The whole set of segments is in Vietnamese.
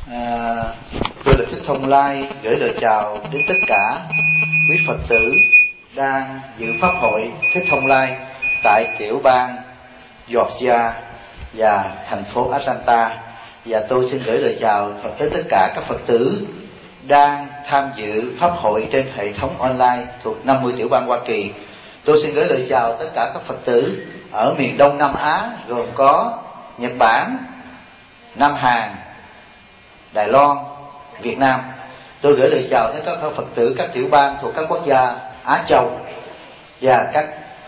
Tôi là Thích Thông Lai, gửi lời chào đến tất cả quý Phật tử đang dự pháp hội Thích Thông Lai tại tiểu bang Georgia và thành phố Atlanta. Và tôi xin gửi lời chào tới tất cả các Phật tử đang tham dự pháp hội trên hệ thống online thuộc 50 tiểu bang Hoa Kỳ. Tôi xin gửi lời chào tất cả các Phật tử ở miền Đông Nam Á, gồm có Nhật Bản, Nam Hàn, Đài Loan, Việt Nam. Tôi gửi lời chào đến các Phật tử các tiểu bang thuộc các quốc gia Á Châu và các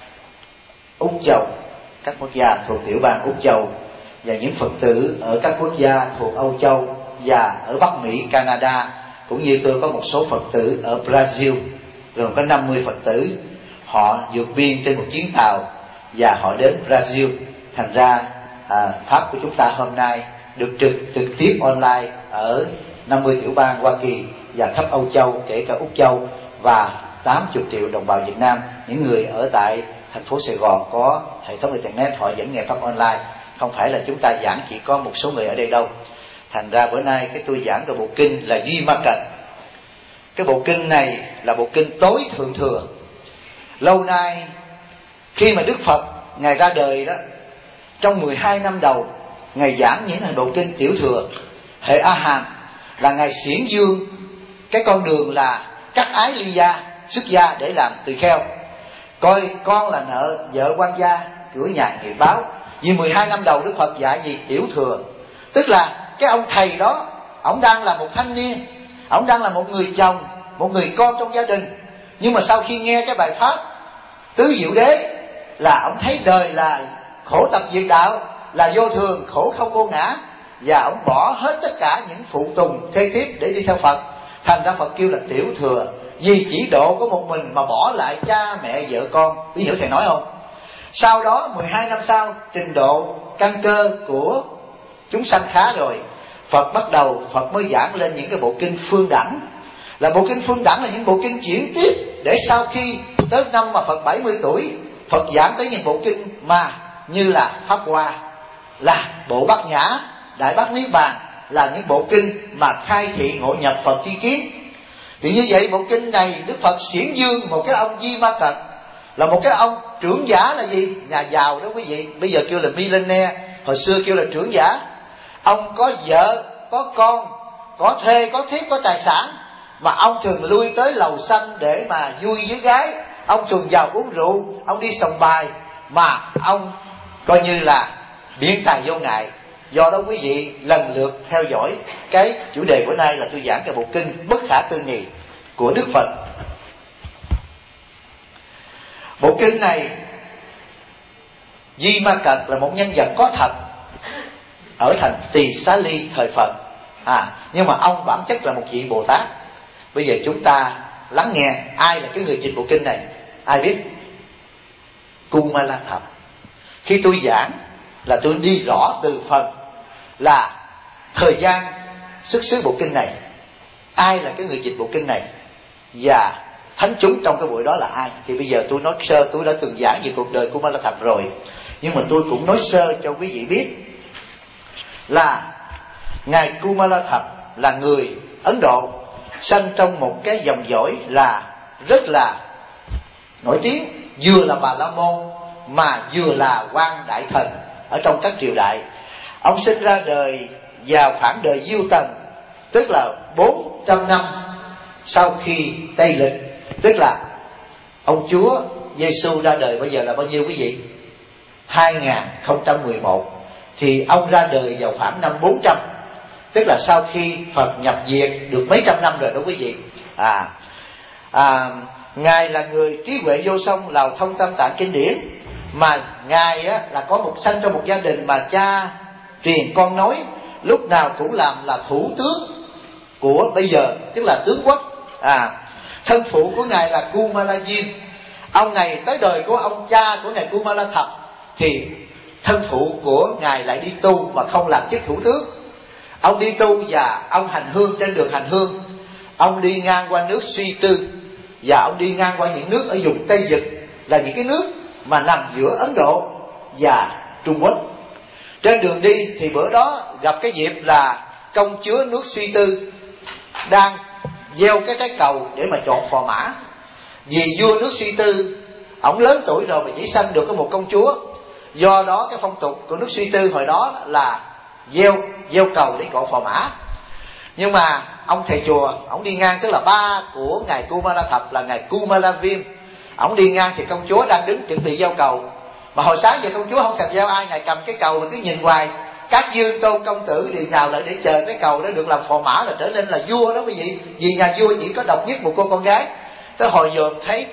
Úc Châu, các quốc gia thuộc tiểu bang Úc Châu, và những Phật tử ở các quốc gia thuộc Âu Châu và ở Bắc Mỹ, Canada, cũng như tôi có một số Phật tử ở Brazil, gồm có 50 Phật tử. Họ vượt biên trên một chuyến tàu và họ đến Brazil. Thành ra pháp của chúng ta hôm nay được trực tiếp online ở 50 tiểu bang Hoa Kỳ và khắp Âu Châu, kể cả Úc Châu, và 80 triệu đồng bào Việt Nam. Những người ở tại thành phố Sài Gòn có hệ thống internet, họ vẫn nghe pháp online. Không phải là chúng ta giảng chỉ có một số người ở đây đâu. Thành ra bữa nay cái tôi giảng cái bộ kinh là Duy Ma Cật. Cái bộ kinh này là bộ kinh tối thượng thừa. Lâu nay khi mà Đức Phật Ngài ra đời đó, trong 12 năm đầu Ngài giảng những bộ kinh tiểu thừa. Hệ A Hàm là Ngài xiển dương cái con đường là cắt ái ly gia, xuất gia để làm tỳ kheo, coi con là nợ vợ quan gia, cửa nhà nghiệp báo. Vì 12 năm đầu Đức Phật dạy gì? Tiểu thừa. Tức là cái ông thầy đó, ông đang là một thanh niên, ông đang là một người chồng, một người con trong gia đình. Nhưng mà sau khi nghe cái bài pháp Tứ Diệu Đế là ông thấy đời là khổ tập diệt đạo, là vô thường, khổ không vô ngã, và ông bỏ hết tất cả những phụ tùng thê thiếp để đi theo Phật. Thành ra Phật kêu là tiểu thừa, vì chỉ độ có một mình mà bỏ lại cha mẹ vợ con. Quý hiểu thầy nói không? Sau đó 12 năm sau, trình độ căn cơ của chúng sanh khá rồi, Phật mới giảng lên những cái bộ kinh phương đẳng. Là bộ kinh phương đẳng là những bộ kinh chuyển tiếp, để sau khi tới năm mà Phật 70 tuổi, Phật giảng tới những bộ kinh mà như là Pháp Hoa, là bộ Bát Nhã, Đại Bát Niết Bàn, là những bộ kinh mà khai thị ngộ nhập Phật tri kiến. Thì như vậy bộ kinh này Đức Phật xiển dương một cái ông Di Ma Cật, là một cái ông trưởng giả. Là gì? Nhà giàu đó quý vị. Bây giờ kêu là millionaire, hồi xưa kêu là trưởng giả. Ông có vợ, có con, có thê, có thiếp, có tài sản, mà ông thường lui tới lầu xanh để mà vui với gái. Ông thường vào uống rượu, ông đi sòng bài, mà ông coi như là biện tài vô ngại. Do đó quý vị lần lượt theo dõi cái chủ đề bữa nay là tôi giảng cái bộ kinh Bất Khả Tư Nghị của Đức Phật. Bộ kinh này Di Ma Cật là một nhân vật có thật ở thành Tỳ Xá Ly thời Phật, nhưng mà ông bản chất là một vị Bồ Tát. Bây giờ chúng ta lắng nghe ai là cái người dịch bộ kinh này. Ai biết? Kumalathap. Khi tôi giảng là tôi đi rõ từ phần là thời gian xuất xứ bộ kinh này, ai là cái người dịch bộ kinh này, và thánh chúng trong cái buổi đó là ai. Thì bây giờ tôi nói sơ, tôi đã từng giảng về cuộc đời của Kumalathap rồi, nhưng mà tôi cũng nói sơ cho quý vị biết là ngài Kumalathap là người Ấn Độ, sanh trong một cái dòng dõi là rất là nổi tiếng, vừa là Bà La Môn mà vừa là quan đại thần ở trong các triều đại. Ông sinh ra đời vào khoảng đời Diêu Tần, tức là 400 năm sau khi Tây Lịch. Tức là ông Chúa Giêsu ra đời bây giờ là bao nhiêu quý vị? 2011. Thì ông ra đời vào khoảng năm 400, tức là sau khi Phật nhập diệt được mấy trăm năm rồi đó quý vị. Ngài là người trí huệ vô song, lào thông tam tạng kinh điển. Mà ngài là có một sanh trong một gia đình mà cha truyền con nói, lúc nào cũng làm là thủ tướng của bây giờ, tức là tướng quốc. Thân phụ của ngài là Kumalayin. Ông này tới đời của ông cha của ngài Kumalathap thì thân phụ của ngài lại đi tu mà không làm chức thủ tướng. Ông đi tu và ông hành hương trên đường hành hương. Ông đi ngang qua nước Suy Tư, và ông đi ngang qua những nước ở vùng Tây Vực, là những cái nước mà nằm giữa Ấn Độ và Trung Quốc. Trên đường đi thì bữa đó gặp cái dịp là công chúa nước Suy Tư đang gieo cái trái cầu để mà chọn phò mã. Vì vua nước Suy Tư ổng lớn tuổi rồi mà chỉ sanh được có một công chúa, do đó cái phong tục của nước Suy Tư hồi đó là gieo cầu để chọn phò mã. Nhưng mà ông thầy chùa ổng đi ngang, tức là ba của ngài Kumara Thập là ngài Kumara Viêm, ổng đi ngang thì công chúa đang đứng chuẩn bị gieo cầu. Mà hồi sáng giờ công chúa không thèm gieo ai, ngài cầm cái cầu mà cứ nhìn hoài. Các dương tôn công tử đều nhào lại để chờ cái cầu đó được làm phò mã là trở nên là vua đó quý vị. Vì nhà vua chỉ có độc nhất một cô con gái. Tới hồi giờ thấy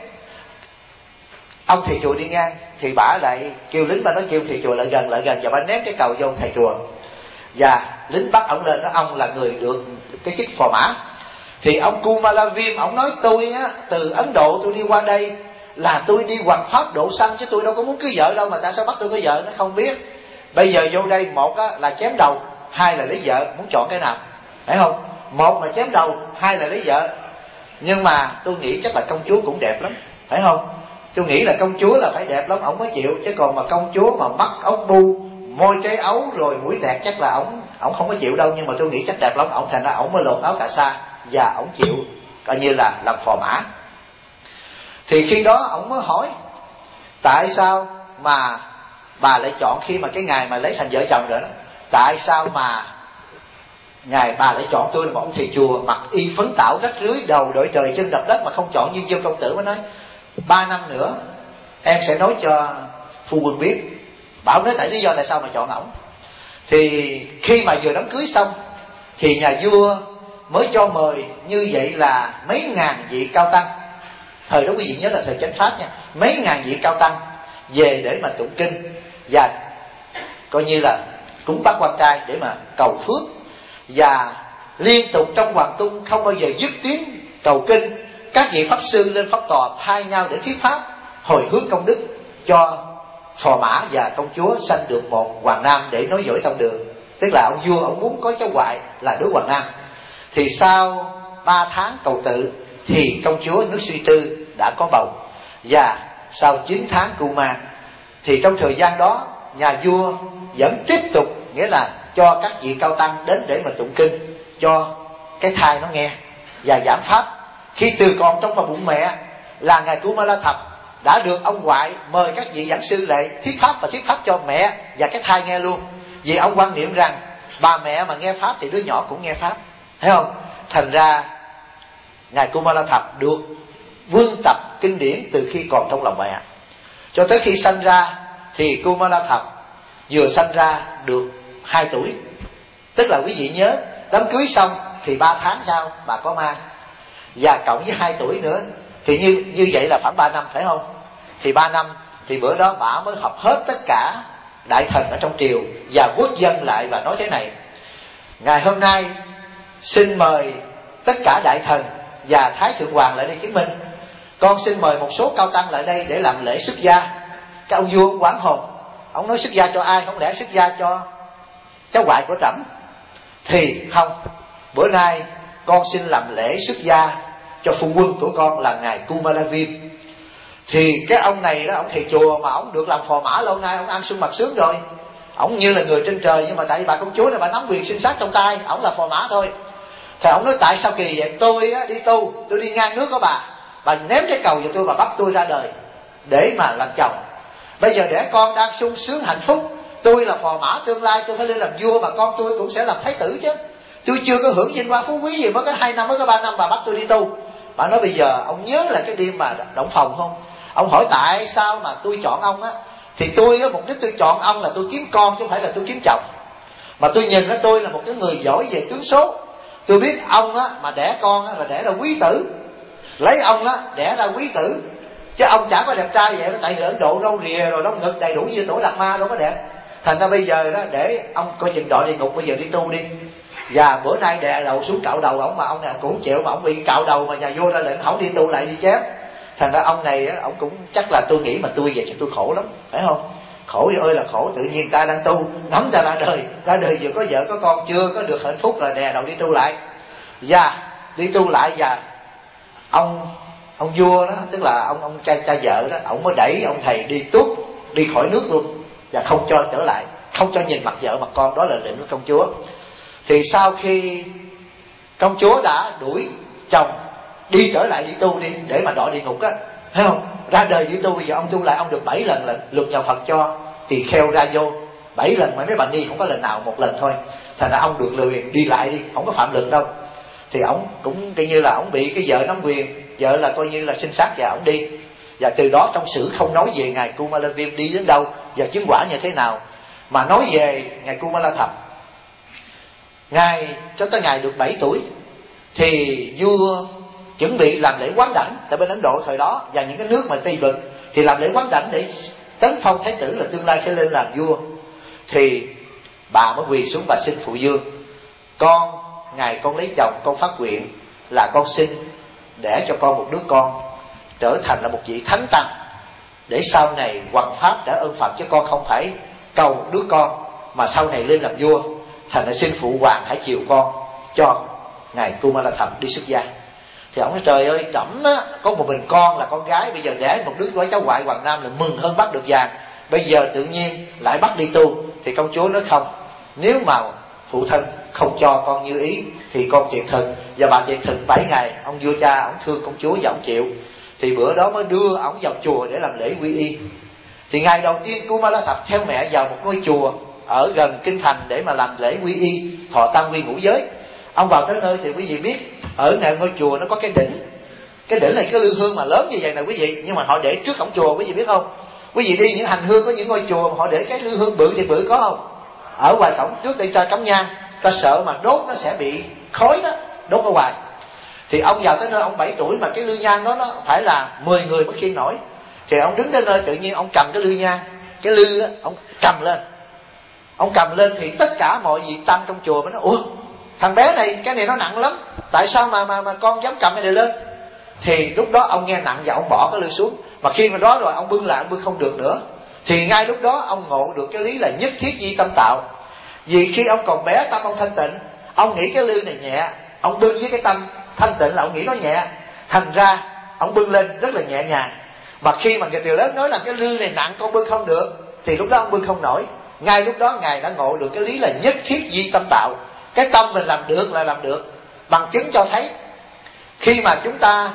ông thầy chùa đi ngang thì bả lại kêu lính, bà nói kêu thầy chùa lại gần và bả ném cái cầu vô ông thầy chùa. Và lính bắt ổng lên, nói ông là người được cái chức phò mã. Thì ông Kumara Viêm ổng nói tôi á, từ Ấn Độ tôi đi qua đây là tôi đi hoằng pháp độ sanh, chứ tôi đâu có muốn cưới vợ đâu, mà tại sao bắt tôi cưới vợ nó không biết. Bây giờ vô đây, một á, là chém đầu, hai là lấy vợ, muốn chọn cái nào, phải không? Một là chém đầu, hai là lấy vợ. Nhưng mà tôi nghĩ chắc là công chúa cũng đẹp lắm, phải không? Tôi nghĩ là công chúa là phải đẹp lắm ổng mới chịu, chứ còn mà công chúa mà mắt ốc bu, môi trái ấu rồi mũi tẹt chắc là ổng không có chịu đâu. Nhưng mà tôi nghĩ chắc đẹp lắm, ổng thành ra ổng mới lột áo cà sa và ổng chịu coi như là làm phò mã. Thì khi đó ổng mới hỏi tại sao mà bà lại chọn, khi mà cái ngày mà lấy thành vợ chồng rồi đó, tại sao mà ngài bà lại chọn tôi là một ông thầy chùa mặc y phấn tảo rách rưới, đầu đội trời chân đập đất, mà không chọn Dương Châu công tử. Mới nói 3 năm nữa em sẽ nói cho phu quân biết. Bảo nói tại lý do tại sao mà chọn ổng. Thì khi mà vừa đám cưới xong thì nhà vua mới cho mời như vậy là mấy ngàn vị cao tăng. Thời đó quý vị nhớ là thời chánh pháp nha, mấy ngàn vị cao tăng về để mà tụng kinh và coi như là cúng bát quan trai để mà cầu phước. Và liên tục trong hoàng cung không bao giờ dứt tiếng cầu kinh. Các vị pháp sư lên pháp tòa thay nhau để thuyết pháp hồi hướng công đức cho phò mã và công chúa sanh được một hoàng nam để nối dõi tông đường. Tức là ông vua ông muốn có cháu ngoại là đứa hoàng nam. Thì sau 3 tháng cầu tự thì công chúa nước Suy Tư đã có bầu. Và sau 9 tháng cưu mang thì trong thời gian đó nhà vua vẫn tiếp tục, nghĩa là cho các vị cao tăng đến để mà tụng kinh cho cái thai nó nghe và giảng pháp. Khi từ còn trong bụng mẹ là ngài Kumara Thập đã được ông ngoại mời các vị giảng sư lại thuyết pháp, và thuyết pháp cho mẹ và cái thai nghe luôn. Vì ông quan niệm rằng bà mẹ mà nghe pháp thì đứa nhỏ cũng nghe pháp, thấy không? Thành ra ngài Kumara Thập được vương tập kinh điển từ khi còn trong lòng mẹ cho tới khi sanh ra. Thì Kumara Thập vừa sanh ra được 2 tuổi. Tức là quý vị nhớ đám cưới xong thì 3 tháng sau bà có mang, và cộng với 2 tuổi nữa thì như vậy là khoảng 3 năm, phải không? Thì 3 năm thì bữa đó bà mới họp hết tất cả đại thần ở trong triều và quốc dân lại và nói thế này: ngày hôm nay xin mời tất cả đại thần và thái thượng hoàng lại đây chứng minh. Con xin mời một số cao tăng lại đây để làm lễ xuất gia. Cái ông vua quảng hồn, ông nói xuất gia cho ai? Không lẽ xuất gia cho cháu ngoại của trẫm? Thì không, bữa nay con xin làm lễ xuất gia cho phụ quân của con là ngài Kumara Viêm. Thì cái ông này đó, ông thầy chùa mà ông được làm phò mã lâu nay, ông ăn sung mặc sướng rồi, ông như là người trên trời. Nhưng mà tại vì bà công chúa này bà nắm quyền sinh sát trong tay, ông là phò mã thôi. Thì ông nói tại sao kỳ vậy? Tôi á, đi tu, tôi đi ngang nước của bà ném cái cầu vào tôi, bà bắt tôi ra đời để mà làm chồng. Bây giờ để con đang sung sướng hạnh phúc, tôi là phò mã tương lai, tôi phải lên làm vua, mà con tôi cũng sẽ làm thái tử chứ. Tôi chưa có hưởng vinh hoa phú quý gì, mới có 2 năm, mới có 3 năm bà bắt tôi đi tu. Bà nói bây giờ ông nhớ là cái đêm mà động phòng không? Ông hỏi tại sao mà tôi chọn ông á? Thì tôi á, mục đích tôi chọn ông là tôi kiếm con chứ không phải là tôi kiếm chồng. Mà tôi nhìn á, tôi là một cái người giỏi về tướng số. Tôi biết ông á mà đẻ con á là đẻ ra quý tử, lấy ông á đẻ ra quý tử, chứ ông chẳng có đẹp trai vậy đó. Tại người Ấn Độ râu rìa rồi lông ngực đầy đủ như tổ Đạt Ma đâu có đẹp. Thành ra bây giờ đó để ông coi chừng đọa địa ngục, bây giờ đi tu đi. Và bữa nay đè đầu xuống cạo đầu ông, mà ông này cũng chịu, mà ông bị cạo đầu mà nhà vua ra lệnh không đi tu lại đi chém. Thành ra ông này á, ông cũng chắc là tôi nghĩ mà tôi vậy thì tôi khổ lắm, phải không? Khổ ơi là khổ, tự nhiên ta đang tu, ngắm ta ra đời vừa có vợ có con, chưa có được hạnh phúc là đè đầu đi tu lại. Và đi tu lại, và ông vua đó, tức là ông cha vợ đó, ông mới đẩy ông thầy đi tuốt đi khỏi nước luôn, và không cho trở lại, không cho nhìn mặt vợ mặt con. Đó là lệnh của công chúa. Thì sau khi công chúa đã đuổi chồng đi trở lại đi tu đi để mà đọa địa ngục á, thấy không, ra đời đi tu, bây giờ ông tu lại ông được 7 lần là luật nhà Phật cho tỳ kheo ra vô 7 lần, mà mấy bà ni không có lần nào, một lần thôi. Thành ra ông được lười đi lại đi, không có phạm luật đâu. Thì ông cũng coi như là ông bị cái vợ nắm quyền, vợ là coi như là sinh sát và ông đi. Và từ đó trong sử không nói về ngài Kumalaviêm đi đến đâu và chứng quả như thế nào, mà nói về ngài Kumalathập. Ngài cho tới ngài được 7 tuổi thì vua chuẩn bị làm lễ quán đảnh, tại bên Ấn Độ thời đó và những cái nước mà Tây Vực thì làm lễ quán đảnh để tấn phong thái tử là tương lai sẽ lên làm vua. Thì bà mới quỳ xuống bà xin phụ vương: con ngài con lấy chồng, con phát nguyện là con xin để cho con một đứa con trở thành là một vị thánh tăng, để sau này hoằng pháp đã ơn Phật, chứ con không phải cầu một đứa con mà sau này lên làm vua. Thành ra xin phụ hoàng hãy chiều con cho ngài Kumalathập đi xuất gia. Thì ông nói trời ơi, trẫm á có một mình con là con gái, bây giờ để một đứa cháu ngoại Hoàng Nam là mừng hơn bắt được vàng, bây giờ tự nhiên lại bắt đi tu. Thì công chúa nói không, nếu mà phụ thân không cho con như ý thì con tuyệt thực. Và bà tuyệt thực 7 ngày, ông vua cha ông thương công chúa và ông chịu. Thì bữa đó mới đưa ông vào chùa để làm lễ quy y. Thì ngày đầu tiên Kumalathập theo mẹ vào một ngôi chùa ở gần kinh thành để mà làm lễ quy y, thọ tam quy ngũ giới. Ông vào tới nơi thì quý vị biết, ở ngay ngôi chùa nó có cái đỉnh. Cái đỉnh này cái lư hương mà lớn như vậy nè quý vị, nhưng mà họ để trước cổng chùa, quý vị biết không? Quý vị đi những hành hương có những ngôi chùa họ để cái lư hương bự thì bự, có không? Ở ngoài cổng trước đây ta cắm nhang, ta sợ mà đốt nó sẽ bị khói đó, đốt ở ngoài. Thì ông vào tới nơi ông 7 tuổi mà cái lư nhang đó nó phải là 10 người mới khiêng nổi. Thì ông đứng tới nơi tự nhiên ông cầm cái lư nhang, cái lư á, ông cầm lên. Ông cầm lên thì tất cả mọi vị tăng trong chùa mới nói: ủa, thằng bé này cái này nó nặng lắm, tại sao mà con dám cầm cái này lên? Thì lúc đó ông nghe nặng và ông bỏ cái lư xuống. Mà khi mà đó rồi ông bưng lại, ông bưng không được nữa. Thì ngay lúc đó ông ngộ được cái lý là nhất thiết di tâm tạo. Vì khi ông còn bé tâm ông thanh tịnh, ông nghĩ cái lư này nhẹ, ông bưng với cái tâm thanh tịnh là ông nghĩ nó nhẹ, thành ra ông bưng lên rất là nhẹ nhàng. Mà khi mà người từ lớn nói là cái lư này nặng con bưng không được, thì lúc đó ông bưng không nổi. Ngay lúc đó ngài đã ngộ được cái lý là nhất thiết di tâm tạo. Cái tâm mình làm được là làm được. Bằng chứng cho thấy khi mà chúng ta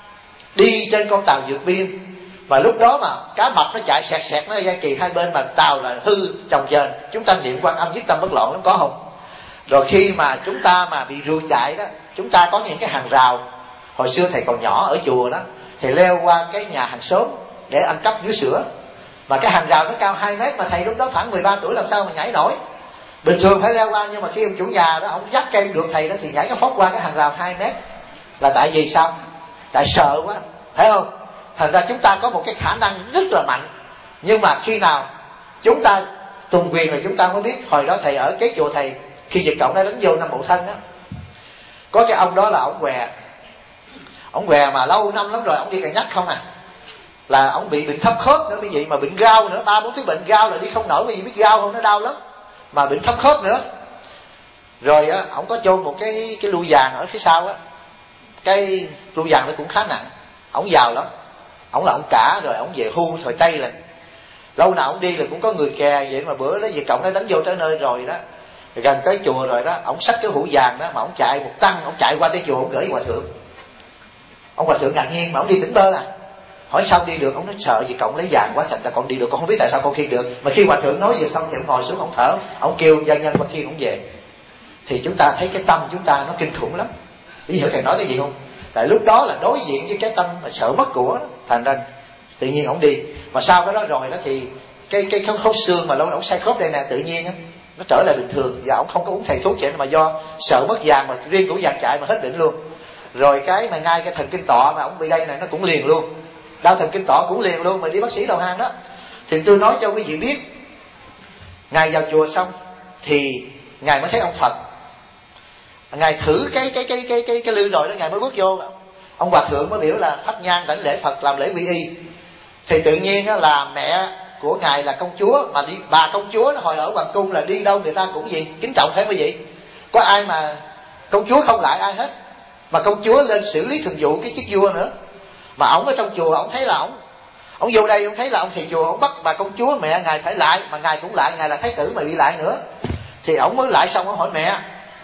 đi trên con tàu vượt biên, mà lúc đó mà cá mập nó chạy sẹt sẹt nó dây kỳ hai bên mà tàu là hư chồng dền, chúng ta niệm Quan Âm nhất tâm bất loạn lắm, có không? Rồi khi mà chúng ta mà bị rùi chạy đó, chúng ta có những cái hàng rào. Hồi xưa thầy còn nhỏ ở chùa đó, thầy leo qua cái nhà hàng xóm để ăn cắp vú sữa. Mà cái hàng rào nó cao 2 mét, mà thầy lúc đó khoảng 13 tuổi làm sao mà nhảy nổi. Bình thường phải leo qua, nhưng mà khi ông chủ nhà đó ông dắt cây được thầy đó thì nhảy cái phóc qua cái hàng rào 2 mét. Là tại vì sao? Tại sợ quá, thấy không? Thành ra chúng ta có một cái khả năng rất là mạnh. Nhưng mà khi nào chúng ta tùng quyền là chúng ta mới biết. Hồi đó thầy ở cái chùa thầy, khi Việt Cộng đã đánh vô năm Mậu Thân á, có cái ông đó là ông què mà lâu năm lắm rồi, ông đi Cà Nhắc không à. Là ông bị bệnh thấp khớp nữa quý vị, mà bệnh gao nữa, 3-4 thứ bệnh gao là đi không nổi. Quý vị biết gao không? Nó đau lắm. Mà bệnh thấp khớp nữa. Rồi á, ông có chôn một cái lu vàng ở phía sau á. Cái lu vàng nó cũng khá nặng. Ông giàu lắm. Ông là ông cả, rồi ông về hưu thời Tây là lâu nào ông đi là cũng có người kè. Vậy mà bữa đó Việt Cộng nó đánh vô tới nơi rồi đó, gần tới chùa rồi đó, ông xách cái hũ vàng đó mà ông chạy một tăng, ông chạy qua tới chùa, ông gửi hòa thượng. Ông hòa thượng ngạc nhiên, mà ông đi tỉnh bơ à. Hỏi sao đi được? Ông nói sợ Việt Cộng lấy vàng quá, thành ra con đi được, con không biết tại sao con khiêng được. Mà khi hòa thượng nói về xong thì ông ngồi xuống, ông thở, ông kêu gia nhân qua khiêng ông về. Thì chúng ta thấy cái tâm chúng ta nó kinh khủng lắm. Ý hiểu thầy nói cái gì không? Tại lúc đó là đối diện với cái tâm mà sợ mất của đó. Thành ra tự nhiên ông đi. Mà sau cái đó rồi đó thì cái khớp xương mà lâu ông sai khớp đây nè, tự nhiên á nó trở lại bình thường. Và ông không có uống thầy thuốc vậy, mà do sợ mất vàng mà riêng của vàng chạy mà hết bệnh luôn. Rồi cái mà ngay cái thần kinh tọa mà ông bị đây này nó cũng liền luôn. Đau thần kinh tọa cũng liền luôn, mà đi bác sĩ đầu hang đó. Thì tôi nói cho quý vị biết, ngài vào chùa xong thì ngài mới thấy ông Phật. Ngài thử cái lư rồi đó, ngài mới bước vô. Ông hòa thượng mới biểu là thắp nhang đảnh lễ Phật, làm lễ quy y. Thì tự nhiên á, là mẹ của ngài là công chúa, mà đi bà công chúa hồi ở hoàng cung là đi đâu người ta cũng gì kính trọng thế quý vị. Có ai mà công chúa không lại ai hết. Mà công chúa lên xử lý thường vụ cái chức vua nữa. Mà ổng ở trong chùa, ổng thấy là ổng vô đây, ổng thấy là ông thầy chùa ổng bắt bà công chúa mẹ ngài phải lại, mà ngài cũng lại, ngài là thái tử mà bị lại nữa. Thì ổng mới lại xong ổng hỏi mẹ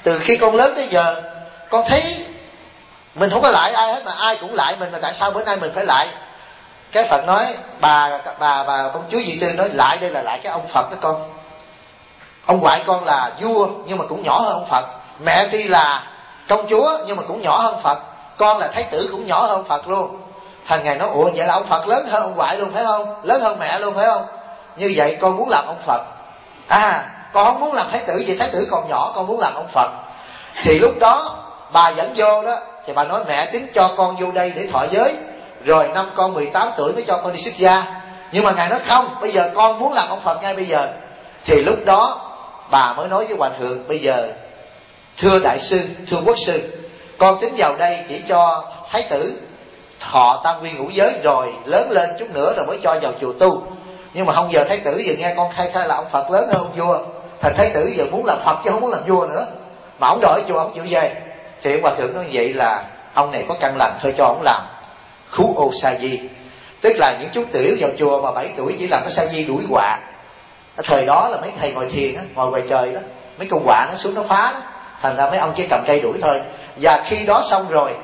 Từ khi con lớn tới giờ con thấy mình không có lại ai hết, mà ai cũng lại mình, mà tại sao bữa nay mình phải lại? Cái Phật nói bà công chúa Vị Tư nói lại đây là lại cái ông Phật đó con. Ông ngoại con là vua nhưng mà cũng nhỏ hơn ông Phật, mẹ tuy là công chúa nhưng mà cũng nhỏ hơn Phật, con là thái tử cũng nhỏ hơn Phật luôn. Thành Ngài nói ủa vậy là ông Phật lớn hơn ông ngoại luôn phải không, lớn hơn mẹ luôn phải không? Như vậy con muốn làm ông Phật. Con không muốn làm thái tử, vì thái tử còn nhỏ, con muốn làm ông Phật. Thì lúc đó bà dẫn vô đó, thì bà nói mẹ tính cho con vô đây để thọ giới, rồi năm con 18 tuổi mới cho con đi xuất gia. Nhưng mà Ngài nói không, bây giờ con muốn làm ông Phật ngay bây giờ. Thì lúc đó bà mới nói với Hòa Thượng, bây giờ thưa đại sư, thưa quốc sư, con tính vào đây chỉ cho thái tử thọ tam quy ngũ giới, rồi lớn lên chút nữa rồi mới cho vào chùa tu. Nhưng mà không, giờ thái tử giờ nghe con khai là ông Phật lớn hơn ông vua, thành thái tử giờ muốn làm Phật chứ không muốn làm vua nữa, mà ông đòi ở chùa ông chịu về. Thì Hòa Thượng nói vậy là ông này có căn lành, thôi cho ông làm khú ô sa di, tức là những chú tiểu vào chùa mà 7 tuổi chỉ làm cái sa di đuổi quạ. Ở thời đó là mấy thầy ngồi thiền á, ngồi ngoài trời đó, mấy con quạ nó xuống nó phá đó, thành ra mấy ông chỉ cầm cây đuổi thôi. Và khi đó xong rồi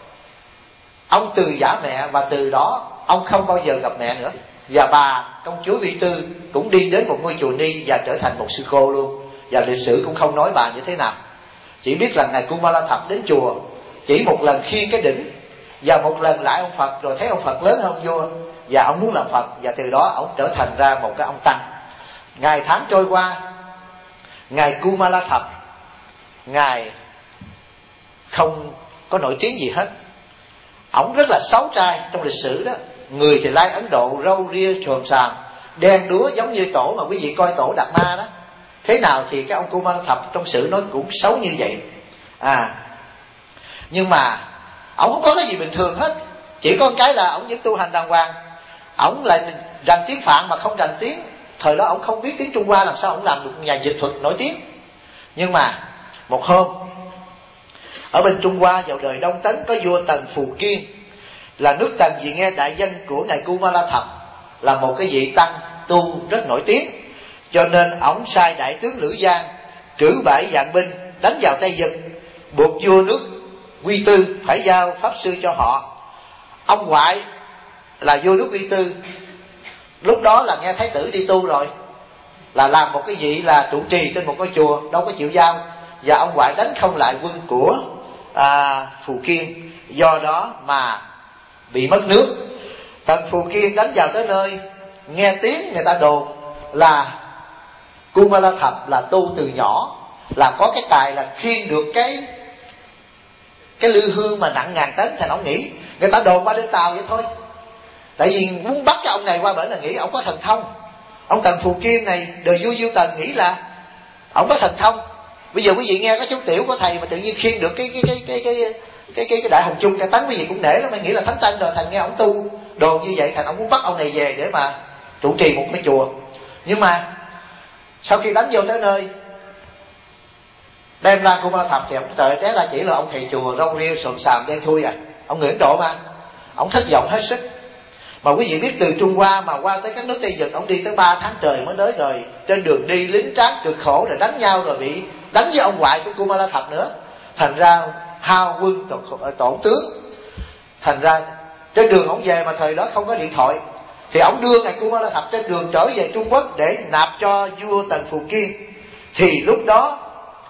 ông từ giả mẹ, và từ đó ông không bao giờ gặp mẹ nữa. Và bà công chúa Vi Tư cũng đi đến một ngôi chùa ni và trở thành một sư cô luôn. Và lịch sử cũng không nói bà như thế nào, chỉ biết là ngài Kumala Thập đến chùa chỉ một lần khiêng cái đỉnh, và một lần lại ông Phật, rồi thấy ông Phật lớn hơn vua và ông muốn làm Phật, và từ đó ông trở thành ra một cái ông tăng. Ngày tháng trôi qua, ngài Kumala Thập ngài không có nổi tiếng gì hết. Ổng rất là xấu trai trong lịch sử đó, người thì lai Ấn Độ, râu ria chòm xàm, đen đúa giống như tổ mà quý vị coi tổ Đạt Ma đó. Thế nào thì cái ông Kumala Thập trong sử nói cũng xấu như vậy. Nhưng mà ổng không có cái gì bình thường hết, chỉ có cái là ổng vẫn tu hành đàng hoàng. Ổng lại rành tiếng Phạn mà không rành tiếng, thời đó ổng không biết tiếng Trung Hoa, làm sao ổng làm được nhà dịch thuật nổi tiếng. Nhưng mà một hôm ở bên Trung Hoa vào đời Đông Tấn có vua Tần Phù Kiên, là nước Tần vì nghe đại danh của ngài Kumala Thập là một cái vị tăng tu rất nổi tiếng, cho nên ổng sai đại tướng Lữ Giang cử 7 vạn binh đánh vào Tây Vực, buộc vua nước Quy Tư phải giao pháp sư cho họ. Ông ngoại là vua nước Quy Tư lúc đó là nghe thái tử đi tu rồi, là làm một cái vị là trụ trì trên một cái chùa, đâu có chịu giao, và ông ngoại đánh không lại quân của Phù Kiên, do đó mà bị mất nước. Tần Phù Kiên đánh vào tới nơi, nghe tiếng người ta đồn là Kumala Thập là tu từ nhỏ, là có cái tài là khiêng được cái lư hương mà nặng ngàn tấn. Thành ông nghĩ người ta đồn qua đến Tàu vậy thôi, tại vì muốn bắt cái ông này qua bển là nghĩ ông có thần thông. Ông Tần Phù Kiên này đời vua Diêu Tần nghĩ là ông có thần thông. Bây giờ quý vị nghe có chú tiểu của thầy mà tự nhiên khiêng được cái đại hồng chung cả tấn, quý vị cũng nể lắm, mình nghĩ là thánh tăng rồi. Thành nghe ông tu đồn như vậy, thành ông muốn bắt ông này về để mà trụ trì một cái chùa. Nhưng mà sau khi đánh vô tới nơi, đem ra Kumala Thập thì ông trời té ra chỉ là ông thầy chùa râu ria sồn sàm đen thui ông người Ấn Độ mà. Ông thất vọng hết sức. Mà quý vị biết từ Trung Hoa mà qua tới các nước Tây Vực, ông đi tới 3 tháng trời mới tới, rồi trên đường đi lính tráng cực khổ, rồi đánh nhau, rồi bị đánh với ông ngoại của Kumala Thập nữa, thành ra hao quân tổn tướng. Thành ra trên đường ông về, mà thời đó không có điện thoại, thì ông đưa ngài Kumala Thập trên đường trở về Trung Quốc để nạp cho vua Tần Phù Kiên. Thì lúc đó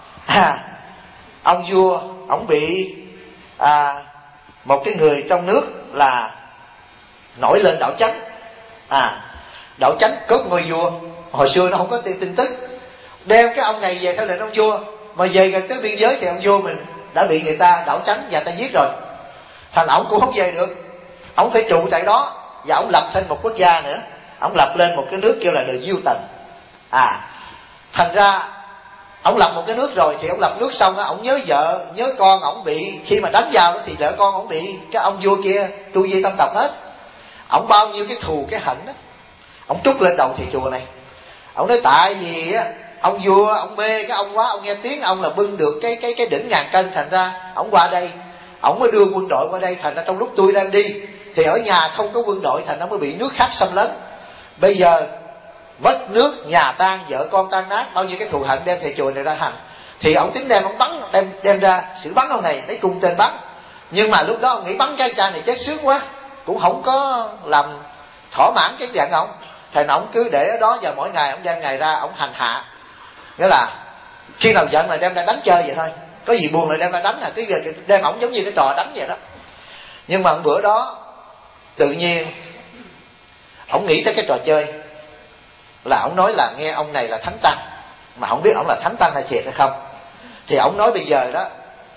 ông vua ông bị một cái người trong nước là nổi lên đạo chánh. Đạo chánh cướp ngôi vua, hồi xưa nó không có tin tức, đem cái ông này về theo lệnh ông vua, mà về gần tới biên giới thì ông vua mình đã bị người ta đạo chánh và ta giết rồi. Thành ổng cũng không về được, ổng phải trụ tại đó, và ổng lập thêm một quốc gia nữa, ổng lập lên một cái nước kêu là đời Diêu Tần. Thành ra ổng lập một cái nước rồi, thì ổng lập nước xong á, ổng nhớ vợ nhớ con ổng bị, khi mà đánh vào đó thì vợ con ổng bị cái ông vua kia tu vi tâm tộc hết. Ổng bao nhiêu cái thù cái hận đó ổng trút lên đầu thầy chùa này. Ổng nói tại vì á ông vua ông mê cái ông quá, ông nghe tiếng ông là bưng được cái đỉnh ngàn cân, thành ra ổng qua đây, ổng mới đưa quân đội qua đây. Thành ra trong lúc tôi đang đi thì ở nhà không có quân đội, thành nó mới bị nước khác xâm lấn. Bây giờ mất nước, nhà tan, vợ con tan nát, bao nhiêu cái thù hận đem thầy chùa này ra hành. Thì ông tính đem ông bắn, đem ra xử bắn ông này, lấy cung tên bắn. Nhưng mà lúc đó ông nghĩ bắn cái cha này chết sướng quá, cũng không có làm thỏa mãn cái giận ông. Thành ông cứ để ở đó, và mỗi ngày ông đem ngày ra ông hành hạ. Nghĩa là khi nào giận là đem ra đánh chơi vậy thôi, có gì buồn là đem ra đánh, là cái giờ đem ổng giống như cái trò đánh vậy đó. Nhưng mà bữa đó tự nhiên ổng nghĩ tới cái trò chơi, là ổng nói là nghe ông này là thánh tăng, mà không biết ổng là thánh tăng hay thiệt hay không. Thì ổng nói bây giờ đó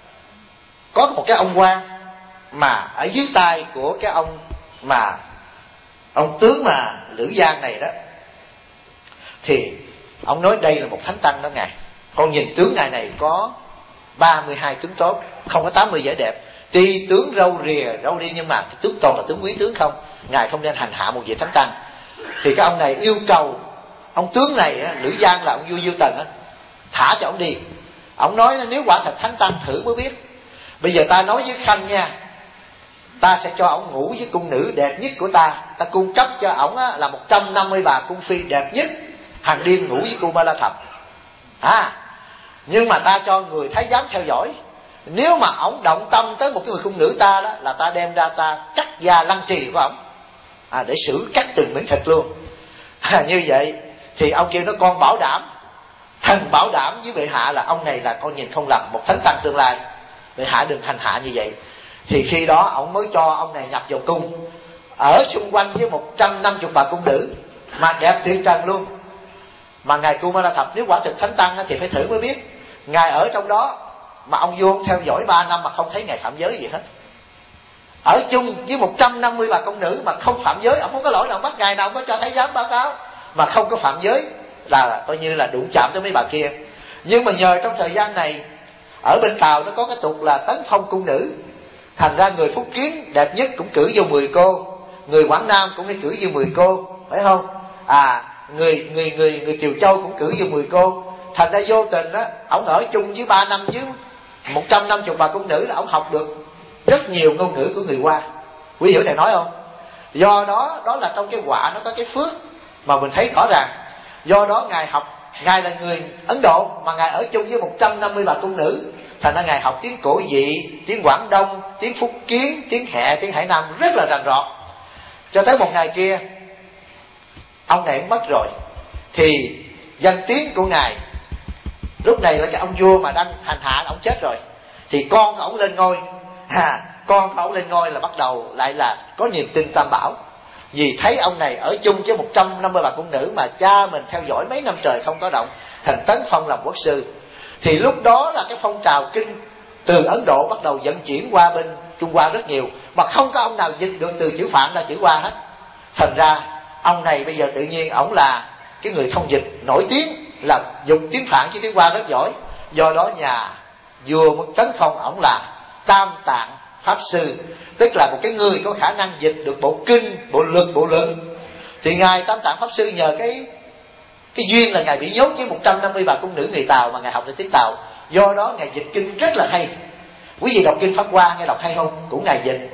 có một cái ông quan mà ở dưới tay của cái ông mà ông tướng mà Lữ Giang này đó, thì ông nói đây là một thánh tăng đó ngài. Con nhìn tướng ngài này có 32 tướng tốt, không có 80 vẻ đẹp. Tuy tướng râu rìa râu đi, nhưng mà tướng toàn là tướng quý tướng không. Ngài không nên hành hạ một vị thánh tăng. Thì cái ông này yêu cầu ông tướng này, Lữ Giang là ông vua Dương Tần, thả cho ông đi. Ông nói nếu quả thật thánh tăng thử mới biết. Bây giờ ta nói với Khanh nha, ta sẽ cho ông ngủ với cung nữ đẹp nhất của ta. Ta cung cấp cho ổng là 150 bà cung phi đẹp nhất, hàng đêm ngủ với cô Ma La Thập. Nhưng mà ta cho người thái giám theo dõi. Nếu mà ổng động tâm tới một cái người cung nữ ta đó, là ta đem ra ta cắt da lăng trì của ổng, để xử cắt từng miếng thịt luôn. Như vậy thì ông kêu nó con bảo đảm, thần bảo đảm với bệ hạ là ông này là con nhìn không lầm, một thánh tăng tương lai, bệ hạ đừng hành hạ như vậy. Thì khi đó ông mới cho ông này nhập vào cung, ở xung quanh với 150 bà cung nữ mà đẹp tuyệt trần luôn. Mà ngài Cú Ma La Thập nếu quả thực thánh tăng thì phải thử mới biết. Ngài ở trong đó mà ông vua theo dõi 3 năm mà không thấy ngài phạm giới gì hết. Ở chung với 150 bà công nữ mà không phạm giới, ông không có lỗi nào bắt ngài nào, ông có cho thái giám báo cáo mà không có phạm giới, là coi như là đụng chạm tới mấy bà kia. Nhưng mà nhờ trong thời gian này ở bên Tàu nó có cái tục là tấn phong cung nữ, thành ra người Phúc Kiến đẹp nhất cũng cử vô 10 cô, người Quảng Nam cũng phải cử vô 10 cô, phải không? Người Triều Châu cũng cử vô 10 cô. Thành ra vô tình đó, ổng ở chung với 3 năm với 150 bà cung nữ là ổng học được rất nhiều ngôn ngữ của người Hoa. Quý hiểu thầy nói không? Do đó, đó là trong cái quả nó có cái phước mà mình thấy rõ ràng. Do đó ngài học, ngài là người Ấn Độ mà ngài ở chung với 150 bà cung nữ, thành ra ngài học tiếng Cổ Dị, tiếng Quảng Đông, tiếng Phúc Kiến, tiếng Hẹ, tiếng Hải Nam rất là rành rọt. Cho tới một ngày kia, ông này cũng mất rồi, thì danh tiếng của ngài lúc này là cái ông vua mà đang hành hạ ông chết rồi, thì con ổng lên ngôi. Con ổng lên ngôi là bắt đầu lại là có niềm tin Tam Bảo, vì thấy ông này ở chung với 150 bà cung nữ mà cha mình theo dõi mấy năm trời không có động, thành tấn phong làm quốc sư. Thì lúc đó là cái phong trào kinh từ Ấn Độ bắt đầu vận chuyển qua bên Trung Hoa rất nhiều, mà không có ông nào dịch được từ chữ Phạn ra chữ Hoa hết. Thành ra ông này bây giờ tự nhiên ổng là cái người thông dịch nổi tiếng, là dùng tiếng Phạn chứ tiếng Hoa rất giỏi. Do đó nhà vua mới tấn phong ổng là Tam Tạng Pháp Sư, tức là một cái người có khả năng dịch được bộ kinh, bộ lực, bộ luận. Thì ngài Tam Tạng Pháp Sư nhờ cái duyên là ngài bị nhốt với 150 bà cung nữ người Tàu mà ngài học được tiếng Tàu, do đó ngài dịch kinh rất là hay. Quý vị đọc kinh Pháp Hoa nghe đọc hay không? Cũng ngài dịch.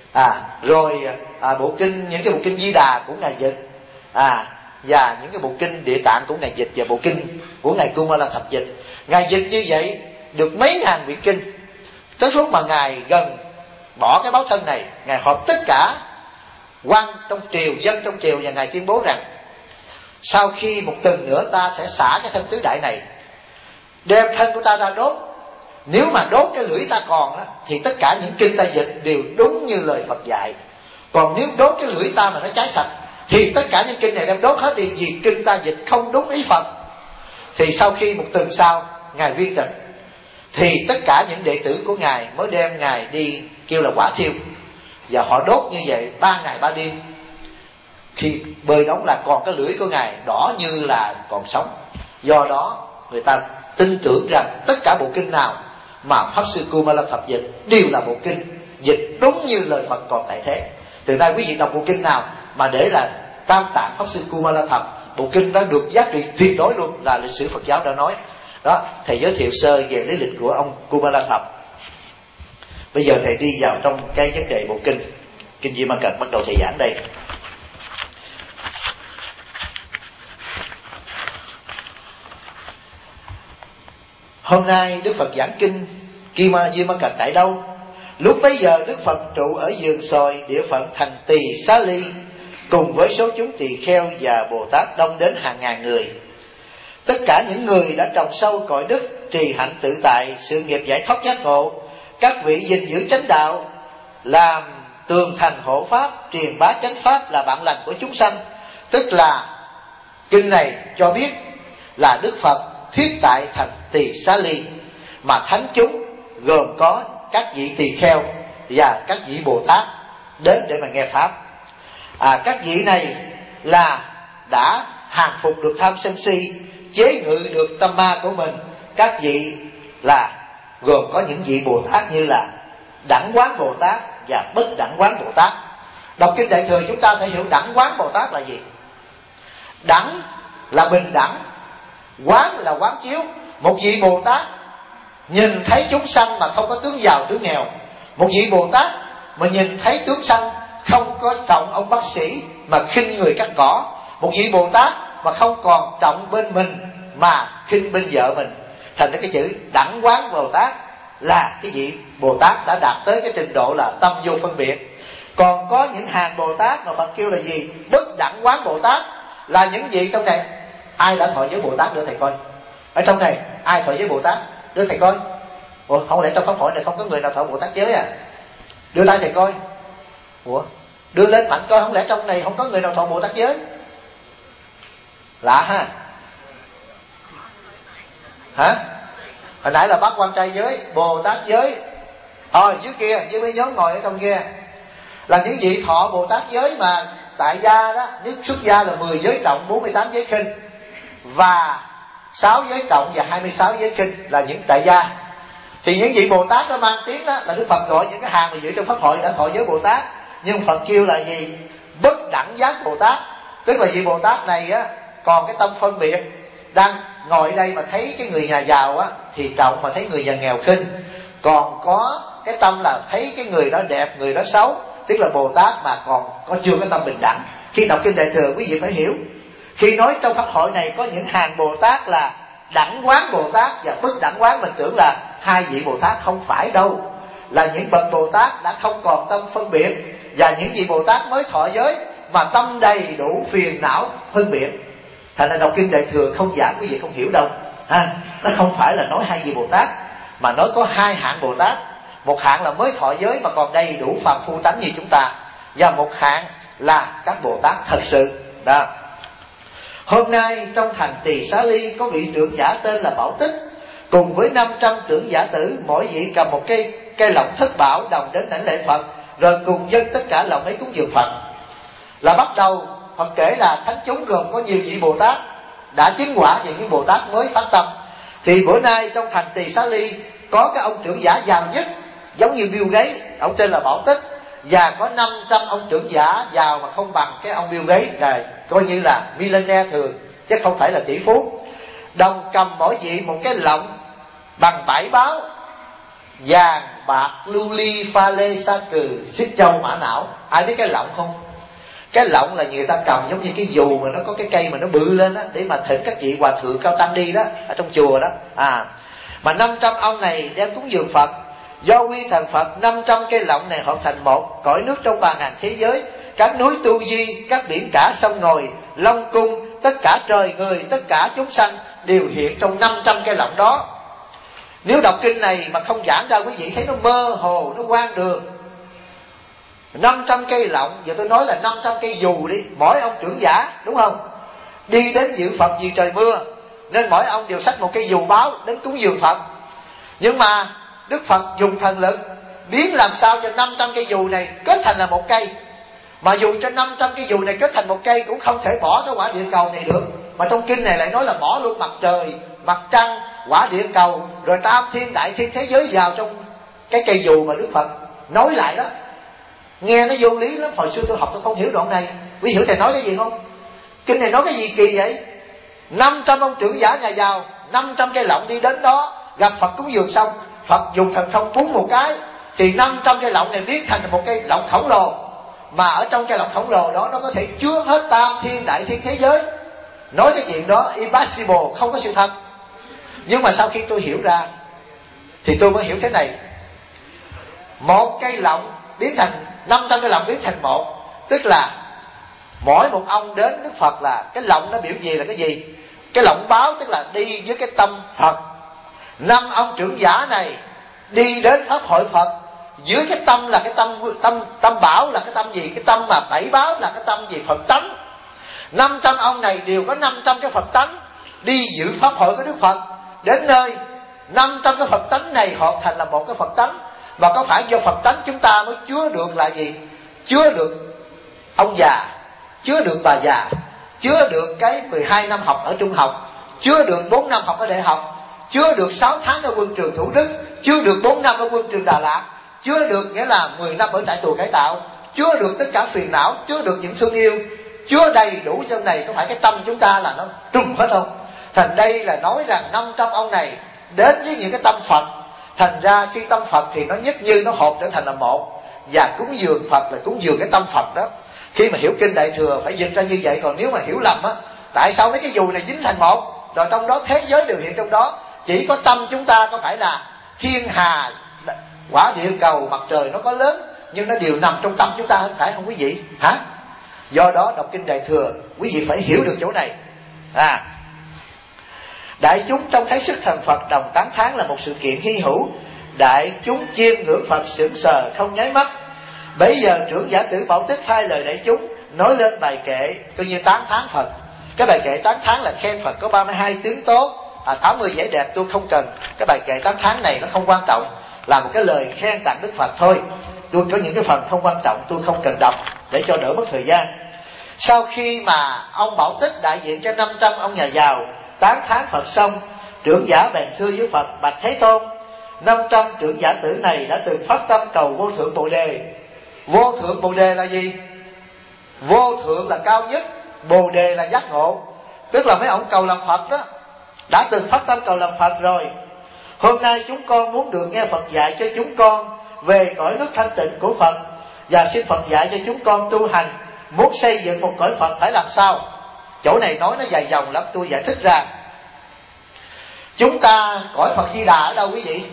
Bộ kinh, những cái bộ kinh Di Đà cũng ngài dịch. Và những cái bộ kinh Địa Tạng cũng ngài dịch, và bộ kinh của ngài Cú Ma La Thập dịch. Ngài dịch như vậy được mấy ngàn quyển kinh. Tới lúc mà ngài gần bỏ cái báo thân này, ngài họp tất cả quan trong triều, dân trong triều, và ngài tuyên bố rằng sau khi một tuần nữa ta sẽ xả cái thân tứ đại này, đem thân của ta ra đốt. Nếu mà đốt cái lưỡi ta còn đó, thì tất cả những kinh ta dịch đều đúng như lời Phật dạy. Còn nếu đốt cái lưỡi ta mà nó cháy sạch, thì tất cả những kinh này đem đốt hết đi, vì kinh ta dịch không đúng ý Phật. Thì sau khi một tuần sau ngài viên tịch, thì tất cả những đệ tử của ngài mới đem ngài đi kêu là quả thiêu, và họ đốt như vậy 3 ngày 3 đêm. Khi bơi đóng là còn cái lưỡi của ngài đỏ như là còn sống. Do đó người ta tin tưởng rằng tất cả bộ kinh nào mà Pháp Sư Cú Ma La Thập dịch đều là bộ kinh dịch đúng như lời Phật còn tại thế. Từ nay quý vị đọc bộ kinh nào mà để là Tam Tạng Pháp Sư Cú Ma La Thập, bộ kinh đó được giá trị tuyệt đối luôn, là lịch sử Phật giáo đã nói. Đó, thầy giới thiệu sơ về lý lịch của ông Cú Ma La Thập. Bây giờ thầy đi vào trong cái vấn đề bộ kinh Di Ma Cật, bắt đầu thầy giảng đây. Hôm nay Đức Phật giảng kinh Kim Di Ma Cật tại đâu? Lúc bấy giờ Đức Phật trụ ở vườn xoài địa phận thành Tỳ Xá Ly, cùng với số chúng tỳ kheo và Bồ Tát đông đến hàng ngàn người. Tất cả những người đã trồng sâu cội đức, trì hạnh tự tại, sự nghiệp giải thoát giác ngộ, các vị gìn giữ chánh đạo, làm tường thành hộ pháp, truyền bá chánh pháp là bạn lành của chúng sanh. Tức là kinh này cho biết là Đức Phật thuyết tại thành Tỳ Xá Ly, mà thánh chúng gồm có các vị tỳ kheo và các vị Bồ Tát đến để mà nghe pháp. Các vị này là đã hàng phục được tham sân si, chế ngự được tâm ma của mình. Các vị là gồm có những vị Bồ Tát như là Đẳng Quán Bồ Tát và Bất Đẳng Quán Bồ Tát. Đọc kinh Đại Thừa chúng ta phải hiểu Đẳng Quán Bồ Tát là gì. Đẳng là bình đẳng, quán là quán chiếu. Một vị Bồ Tát nhìn thấy chúng sanh mà không có tướng giàu tướng nghèo. Một vị Bồ Tát mà nhìn thấy tướng sanh không có trọng ông bác sĩ mà khinh người cắt cỏ. Một vị Bồ Tát mà không còn trọng bên mình mà khinh bên vợ mình. Thành ra cái chữ Đẳng Quán Bồ Tát là cái vị Bồ Tát đã đạt tới cái trình độ là tâm vô phân biệt. Còn có những hàng Bồ Tát mà Phật kêu là gì? Bất Đẳng Quán Bồ Tát là những vị trong này. Ai đã thọ giới Bồ Tát đưa thầy coi? Ở trong này ai thọ giới Bồ Tát đưa thầy coi? Ủa, không lẽ trong pháp hội này không có người nào thọ Bồ Tát giới à? Đưa tay thầy coi. Ủa, đưa lên mạnh coi, không lẽ trong này không có người nào thọ Bồ Tát giới? Lạ ha. Hả? Hồi nãy là bác quan trai giới, Bồ Tát giới. Dưới kia, dưới mấy nhóm ngồi ở trong kia là những vị thọ Bồ Tát giới mà tại gia đó. Nếu xuất gia là 10 giới trọng, 48 giới khinh, và 6 giới trọng và 26 giới khinh là những tại gia. Thì những vị Bồ Tát đó mang tiếng đó là Đức Phật gọi những cái hàng mà giữ trong pháp hội đã thọ giới Bồ Tát. Nhưng Phật kêu là gì? Bất Đẳng Giác Bồ Tát. Tức là vị Bồ Tát này á còn cái tâm phân biệt, đang ngồi đây mà thấy cái người nhà giàu á thì trọng, mà thấy người nhà nghèo khinh. Còn có cái tâm là thấy cái người đó đẹp, người đó xấu, tức là Bồ Tát mà còn có chưa cái tâm bình đẳng. Khi đọc kinh Đại Thừa quý vị phải hiểu, khi nói trong pháp hội này có những hàng Bồ Tát là Đẳng Quán Bồ Tát và Bất Đẳng Quán, mình tưởng là hai vị Bồ Tát. Không phải đâu, là những bậc Bồ Tát đã không còn tâm phân biệt, và những vị Bồ Tát mới thọ giới mà tâm đầy đủ phiền não phân biệt. Thành ra đọc kinh Đại Thừa không giảng quý vị không hiểu đâu ha. Nó không phải là nói hai vị Bồ Tát, mà nói có hai hạng Bồ Tát. Một hạng là mới thọ giới mà còn đầy đủ phàm phu tánh như chúng ta, và một hạng là các Bồ Tát thật sự đó. Hôm nay trong thành Tỳ Xá Ly có vị trưởng giả tên là Bảo Tích, cùng với 500 trưởng giả tử, mỗi vị cầm một cây lọng thất bảo đồng đến đảnh lễ Phật, rồi cùng dâng tất cả lọng ấy cúng dường Phật. Là bắt đầu Phật kể là thánh chúng gồm có nhiều vị Bồ Tát đã chứng quả và những Bồ Tát mới phát tâm. Thì bữa nay trong thành Tỳ Xá Ly có cái ông trưởng giả giàu nhất, giống như Bill Gates, ông tên là Bảo Tích, và có 500 ông trưởng giả giàu mà không bằng cái ông Bill Gates này, coi như là millionaire thường chứ không phải là tỷ phú. Đồng cầm mỗi vị một cái lọng bằng 7 báo, vàng, bạc, lưu ly, pha lê, sa cừ, xích châu, mã não. Ai biết cái lọng không? Cái lọng là người ta cầm giống như cái dù mà nó có cái cây mà nó bự lên đó, để mà thỉnh các vị hòa thượng cao tăng đi đó, ở trong chùa đó. Mà 500 ông này đem cúng dường Phật. Do quy thần Phật, 500 cây lọng này hợp thành một cõi nước trong 3.000 thế giới, các núi tu di, các biển cả, sông ngòi, long cung, tất cả trời người, tất cả chúng sanh đều hiện trong 500 cây lọng đó. Nếu đọc kinh này mà không giảng ra, quý vị thấy nó mơ hồ, nó hoang đường. 500 cây lọng, giờ tôi nói là 500 cây dù đi, mỗi ông trưởng giả, đúng không? Đi đến dự Phật vì trời mưa, nên mỗi ông đều xách một cây dù báo đến cúng dường Phật. Nhưng mà Đức Phật dùng thần lực biến làm sao cho 500 cây dù này kết thành là một cây. Mà dù cho 500 cây dù này kết thành một cây cũng không thể bỏ cái quả địa cầu này được. Mà trong kinh này lại nói là bỏ luôn mặt trời, mặt trăng, quả địa cầu, rồi tam thiên đại thiên thế giới vào trong cái cây dù mà Đức Phật nói lại đó. Nghe nó vô lý lắm, hồi xưa tôi học tôi không hiểu đoạn này. Quý hiểu thầy nói cái gì không? Kinh này nói cái gì kỳ vậy? 500 ông trưởng giả nhà giàu, 500 cây lọng đi đến đó, gặp Phật cúng dường xong, Phật dùng thần thông búng một cái, thì 500 cây lọng này biến thành một cây lọng khổng lồ. Mà ở trong cây lọng khổng lồ đó, nó có thể chứa hết tam thiên đại thiên thế giới. Nói cái chuyện đó impossible, không có sự thật. Nhưng mà sau khi tôi hiểu ra thì tôi mới hiểu thế này: một cây lọng biến thành 500 cái lọng biến thành một, tức là mỗi một ông đến Đức Phật là cái lọng nó biểu gì là cái gì? Cái lọng báo tức là đi với cái tâm Phật. 5 ông trưởng giả này đi đến pháp hội Phật dưới cái tâm là cái tâm bảo là cái tâm gì? Cái tâm mà bảy báo là cái tâm gì? Phật tánh. 500 ông này đều có 500 cái Phật tánh, đi dự pháp hội của Đức Phật. Đến nơi 500 cái Phật tánh này hợp thành là một cái Phật tánh. Và có phải do Phật tánh chúng ta mới chứa được là gì? Chứa được ông già, chứa được bà già, chứa được cái 12 năm học ở trung học, chứa được 4 năm học ở đại học, chứa được 6 tháng ở quân trường Thủ Đức, chứa được 4 năm ở quân trường Đà Lạt, chứa được nghĩa là 10 năm ở trại tù cải tạo, chứa được tất cả phiền não, chứa được những thương yêu, chứa đầy đủ trong này. Có phải cái tâm chúng ta là nó trùng hết không? Thành đây là nói rằng 500 ông này đến với những cái tâm Phật. Thành ra khi tâm Phật thì nó nhất như nó hợp trở thành là một. Và cúng dường Phật là cúng dường cái tâm Phật đó. Khi mà hiểu kinh Đại Thừa phải dịch ra như vậy. Còn nếu mà hiểu lầm á, tại sao mấy cái dù này dính thành một, rồi trong đó thế giới đều hiện trong đó? Chỉ có tâm chúng ta có phải là thiên hà, quả địa cầu, mặt trời nó có lớn, nhưng nó đều nằm trong tâm chúng ta, không phải không quý vị? Hả? Do đó đọc kinh Đại Thừa quý vị phải hiểu được chỗ này. Đại chúng trông thấy sức thần Phật đồng tán thán là một sự kiện hy hữu. Đại chúng chiêm ngưỡng Phật sững sờ không nháy mắt. Bấy giờ trưởng giả tử Bảo Tích thay lời đại chúng nói lên bài kệ coi như tán thán Phật. Cái bài kệ tán thán là khen Phật có 32 tướng tốt, 80 vẻ đẹp. Tôi không cần cái bài kệ tán thán này, nó không quan trọng, là một cái lời khen tặng Đức Phật thôi. Tôi có những cái phần không quan trọng tôi không cần đọc để cho đỡ mất thời gian. Sau khi mà ông Bảo Tích đại diện cho 500 ông nhà giàu tán thán Phật xong, trưởng giả bèn thưa với Phật: bạch Thế Tôn, 500 trưởng giả tử này đã từng phát tâm cầu vô thượng Bồ Đề. Vô thượng Bồ Đề là gì? Vô thượng là cao nhất, Bồ Đề là giác ngộ. Tức là mấy ông cầu làm Phật đó đã từng phát tâm cầu làm Phật rồi. Hôm nay chúng con muốn được nghe Phật dạy cho chúng con về cõi nước thanh tịnh của Phật, và xin Phật dạy cho chúng con tu hành. Muốn xây dựng một cõi Phật phải làm sao? Chỗ này nói nó dài dòng lắm, tôi giải thích ra. Chúng ta cõi Phật Di Đà ở đâu quý vị?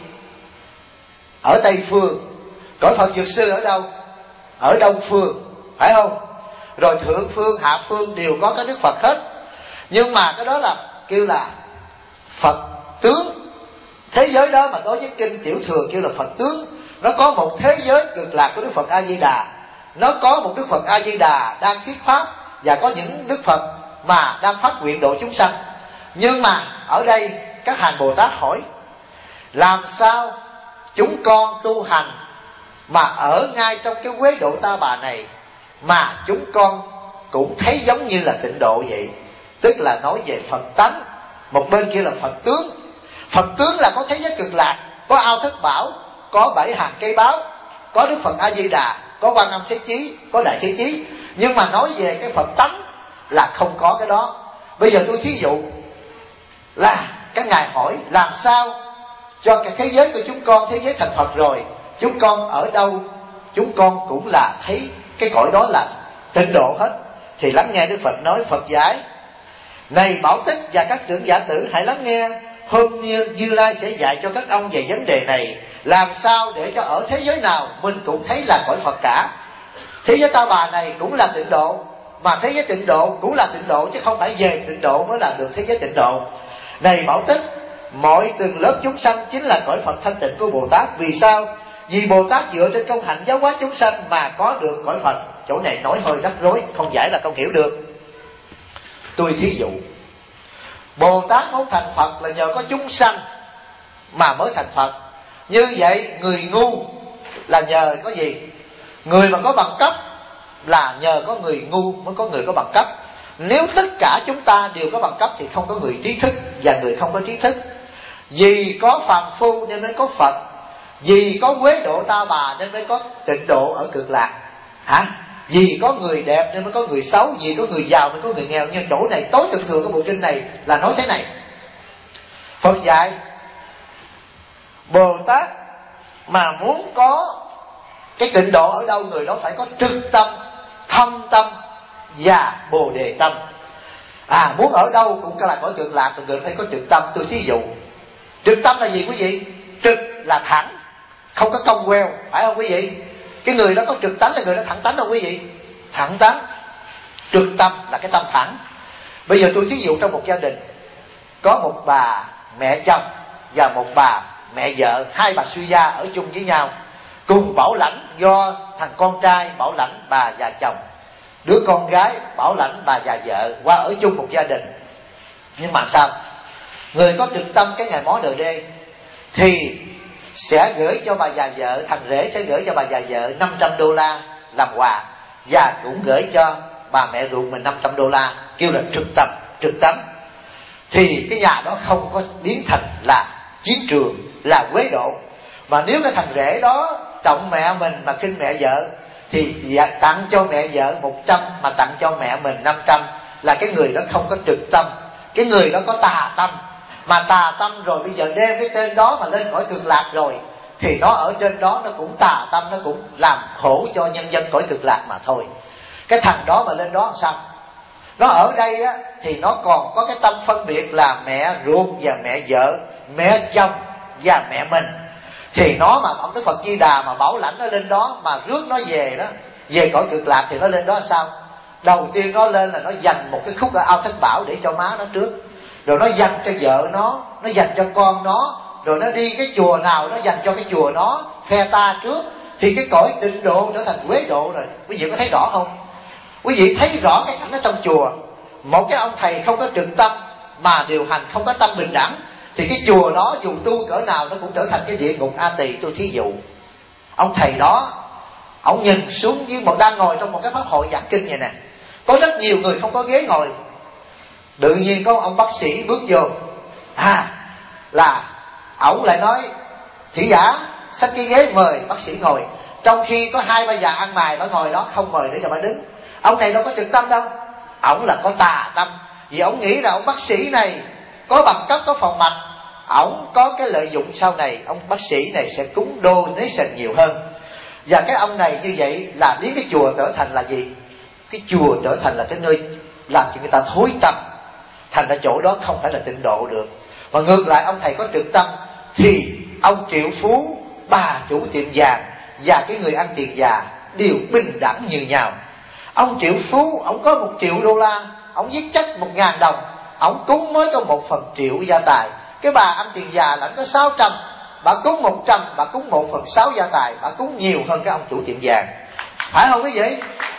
Ở Tây Phương. Cõi Phật Dược Sư ở đâu? Ở Đông Phương, phải không? Rồi Thượng Phương, Hạ Phương đều có cái Đức Phật hết. Nhưng mà cái đó là kêu là Phật tướng. Thế giới đó mà đối với kinh Tiểu Thừa kêu là Phật tướng. Nó có một thế giới cực lạc của Đức Phật A Di Đà. Nó có một Đức Phật A Di Đà đang thuyết pháp, và có những Đức Phật mà đang phát nguyện độ chúng sanh. Nhưng mà ở đây các hàng Bồ Tát hỏi: làm sao chúng con tu hành mà ở ngay trong cái quế độ Ta Bà này mà chúng con cũng thấy giống như là tịnh độ vậy? Tức là nói về Phật tánh. Một bên kia là Phật tướng. Phật tướng là có thế giới cực lạc, có ao thất bảo, có 7 hàng cây báo, có Đức Phật A Di Đà, có Quan Âm Thế Chí, có Đại Thế Chí. Nhưng mà nói về cái Phật tánh là không có cái đó. Bây giờ tôi thí dụ là các ngài hỏi làm sao cho cái thế giới của chúng con, thế giới thành Phật rồi, chúng con ở đâu chúng con cũng là thấy cái cõi đó là tịnh độ hết. Thì lắng nghe Đức Phật nói. Phật giải: này Bảo Tích và các trưởng giả tử, hãy lắng nghe. Hôm Như Lai sẽ dạy cho các ông về vấn đề này. Làm sao để cho ở thế giới nào mình cũng thấy là cõi Phật cả. Thế giới Ta Bà này cũng là tịnh độ, mà thế giới tịnh độ cũng là tịnh độ, chứ không phải về tịnh độ mới là được thế giới tịnh độ. Này Bảo Tích, mọi từng lớp chúng sanh chính là cõi Phật thanh tịnh của Bồ Tát. Vì sao? Vì Bồ Tát dựa trên công hạnh giáo hóa chúng sanh mà có được cõi Phật. Chỗ này nói hơi rắc rối, không giải là không hiểu được. Tôi thí dụ, Bồ Tát muốn thành Phật là nhờ có chúng sanh mà mới thành Phật. Như vậy người ngu là nhờ có gì? Người mà có bằng cấp là nhờ có người ngu mới có người có bằng cấp. Nếu tất cả chúng ta đều có bằng cấp thì không có người trí thức và người không có trí thức. Vì có phàm phu nên mới có Phật, vì có quế độ Ta Bà nên mới có tịnh độ ở cực lạc. Hả? Vì có người đẹp nên mới có người xấu, vì có người giàu nên có người nghèo. Nhưng chỗ này tối thượng thừa của bộ kinh này là nói thế này. Phật dạy Bồ Tát mà muốn có cái tịnh độ ở đâu, người đó phải có trực tâm, thâm tâm và bồ đề tâm. Muốn ở đâu cũng là cõi cực lạc, người phải có trực tâm. Tôi thí dụ Trực tâm là gì quý vị? Trực là thẳng, không có cong queo, phải không quý vị? Cái người đó có trực tánh là người đó thẳng tánh không quý vị? Thẳng tánh. Trực tâm là cái tâm thẳng. Bây giờ tôi thí dụ trong một gia đình có một bà mẹ chồng và một bà mẹ vợ, hai bà suy gia ở chung với nhau, cùng bảo lãnh do thằng con trai bảo lãnh bà già chồng, đứa con gái bảo lãnh bà già vợ, qua ở chung một gia đình. Nhưng mà sao? Người có trực tâm cái ngày mó đời đê thì sẽ gửi cho bà già vợ, thằng rể sẽ gửi cho bà già vợ $500 làm quà, và cũng gửi cho bà mẹ ruột mình $500, kêu là trực tâm, trực tánh. Thì cái nhà đó không có biến thành là chiến trường, là quế độ. Mà nếu cái thằng rể đó trọng mẹ mình mà khinh mẹ vợ thì tặng cho mẹ vợ 100 mà tặng cho mẹ mình 500, là cái người đó không có trực tâm, cái người đó có tà tâm. Mà tà tâm rồi bây giờ đem cái tên đó mà lên cõi cực lạc rồi thì nó ở trên đó nó cũng tà tâm, nó cũng làm khổ cho nhân dân cõi cực lạc mà thôi. Cái thằng đó mà lên đó làm sao? Nó ở đây á thì nó còn có cái tâm phân biệt là mẹ ruột và mẹ vợ, mẹ chồng và mẹ mình. Thì nó mà ông Đức Phật Di Đà mà bảo lãnh nó lên đó, mà rước nó về đó, về cõi cực lạc, thì nó lên đó làm sao? Đầu tiên nó lên là nó dành một cái khúc ở ao Thất Bảo để cho má nó trước, rồi nó dành cho vợ nó dành cho con nó, rồi nó đi cái chùa nào nó dành cho cái chùa nó, phe ta trước. Thì cái cõi tịnh độ trở thành quế độ rồi. Quý vị có thấy rõ không? Quý vị thấy rõ cái cảnh ở trong chùa, một cái ông thầy không có trực tâm mà điều hành không có tâm bình đẳng, thì cái chùa đó dù tu cỡ nào nó cũng trở thành cái địa ngục A Tỳ. Tôi thí dụ ông thầy đó, ông nhìn xuống với một, đang ngồi trong một cái pháp hội giảng kinh vậy nè, có rất nhiều người không có ghế ngồi. Tự nhiên có ông bác sĩ bước vô, là ổng lại nói: "Thị giả xách cái ghế mời bác sĩ ngồi." Trong khi có hai bà già ăn mày bà ngồi đó, không mời để cho bà đứng. Ông này đâu có trực tâm đâu, ổng là có tà tâm. Vì ổng nghĩ là ông bác sĩ này có bằng cấp, có phòng mạch, ổng có cái lợi dụng sau này ông bác sĩ này sẽ cúng donation nhiều hơn. Và cái ông này như vậy là biến cái chùa trở thành là gì? Cái chùa trở thành là cái nơi làm cho người ta thối tâm, thành ra chỗ đó không phải là tịnh độ được. Mà ngược lại ông thầy có trực tâm thì ông triệu phú, bà chủ tiệm vàng và cái người ăn tiền già đều bình đẳng như nhau. Ông triệu phú, ông có $1.000.000, ông giết chết 1.000 đồng, ông cúng mới có 1/1 gia tài. Cái bà ăn tiền già là có 600, bà cúng 100, bà cúng 1/6 gia tài, bà cúng nhiều hơn cái ông chủ tiệm vàng, phải không quý vị?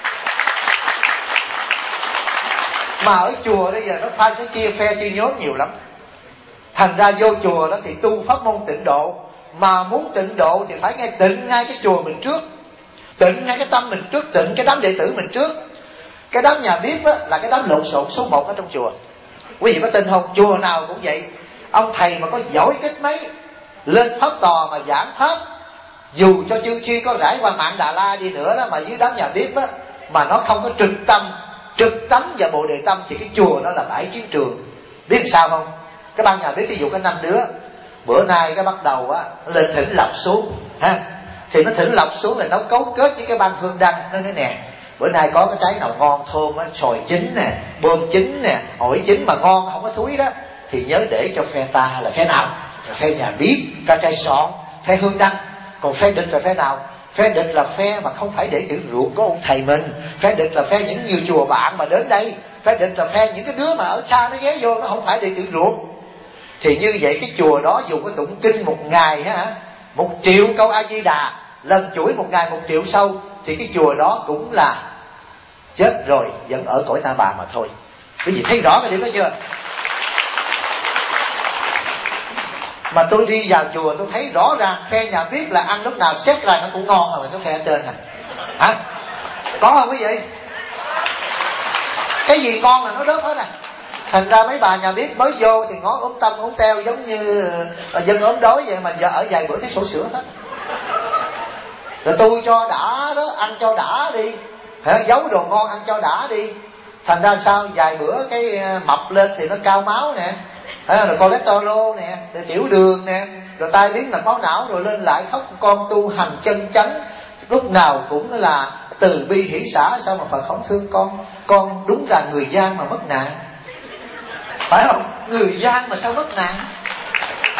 Mà ở chùa bây giờ nó pha cái chia phe chia nhóm nhiều lắm. Thành ra vô chùa đó thì tu pháp môn tịnh độ. Mà muốn tịnh độ thì phải tịnh ngay cái chùa mình trước, tịnh ngay cái tâm mình trước, tịnh cái đám đệ tử mình trước. Cái đám nhà bếp là cái đám lộn xộn số 1 ở trong chùa. Quý vị có tin không? Chùa nào cũng vậy. Ông thầy mà có giỏi cách mấy, lên pháp tòa mà giảng pháp, dù cho chư thiên có rải qua mạng Đà La đi nữa đó, mà dưới đám nhà bếp mà nó không có trực tâm, trực tánh và bồ đề tâm, thì cái chùa đó là bãi chiến trường. Biết sao không? Cái ban nhà bếp ví dụ có 5 đứa, bữa nay cái bắt đầu lên thỉnh lọc xuống thì nó thỉnh lọc xuống là nó cấu kết với cái ban hương đăng. Nó nói nè, bữa nay có cái trái nào ngon thơm sồi chín nè, bơm chín nè, ổi chín mà ngon không có thúi đó, thì nhớ để cho phe ta là phe nào? Là phe nhà bếp, ra trai sọn, phe hương đăng. Còn phe địch là phe nào? Phe địch là phe mà không phải để chữ ruột của ông thầy mình. Phe địch là phe những nhiều chùa bạn mà đến đây. Phe địch là phe những cái đứa mà ở xa nó ghé vô, nó không phải để chữ ruột. Thì như vậy cái chùa đó dù có tụng kinh một ngày 1.000.000 câu A Di Đà, lần chuỗi một ngày 1.000.000 sau, thì cái chùa đó cũng là chết rồi, vẫn ở cõi ta bà mà thôi. Quý vị thấy rõ cái điểm đó chưa? Mà tôi đi vào chùa tôi thấy rõ ràng phe nhà bếp là ăn lúc nào xét ra nó cũng ngon hơn là cái phe ở trên này. Có không quý vị? Cái gì ngon là nó rớt hết. Thành ra mấy bà nhà bếp mới vô thì ngó ốm tâm ốm teo giống như dân ốm đói vậy, mà giờ ở vài bữa thấy sổ sữa hết. Rồi tôi cho đã đó, ăn cho đã đi, giấu đồ ngon ăn cho đã đi. Thành ra sao? Vài bữa cái mập lên thì nó cao máu nè, rồi cholesterol nè, rồi tiểu đường nè, rồi tai biến mạch máu não, rồi lên lại khóc con tu hành chân chánh, lúc nào cũng là từ bi hỷ xả. Sao mà Phật không thương con đúng là người gian mà mất nạn, phải không? Người gian mà sao mất nạn?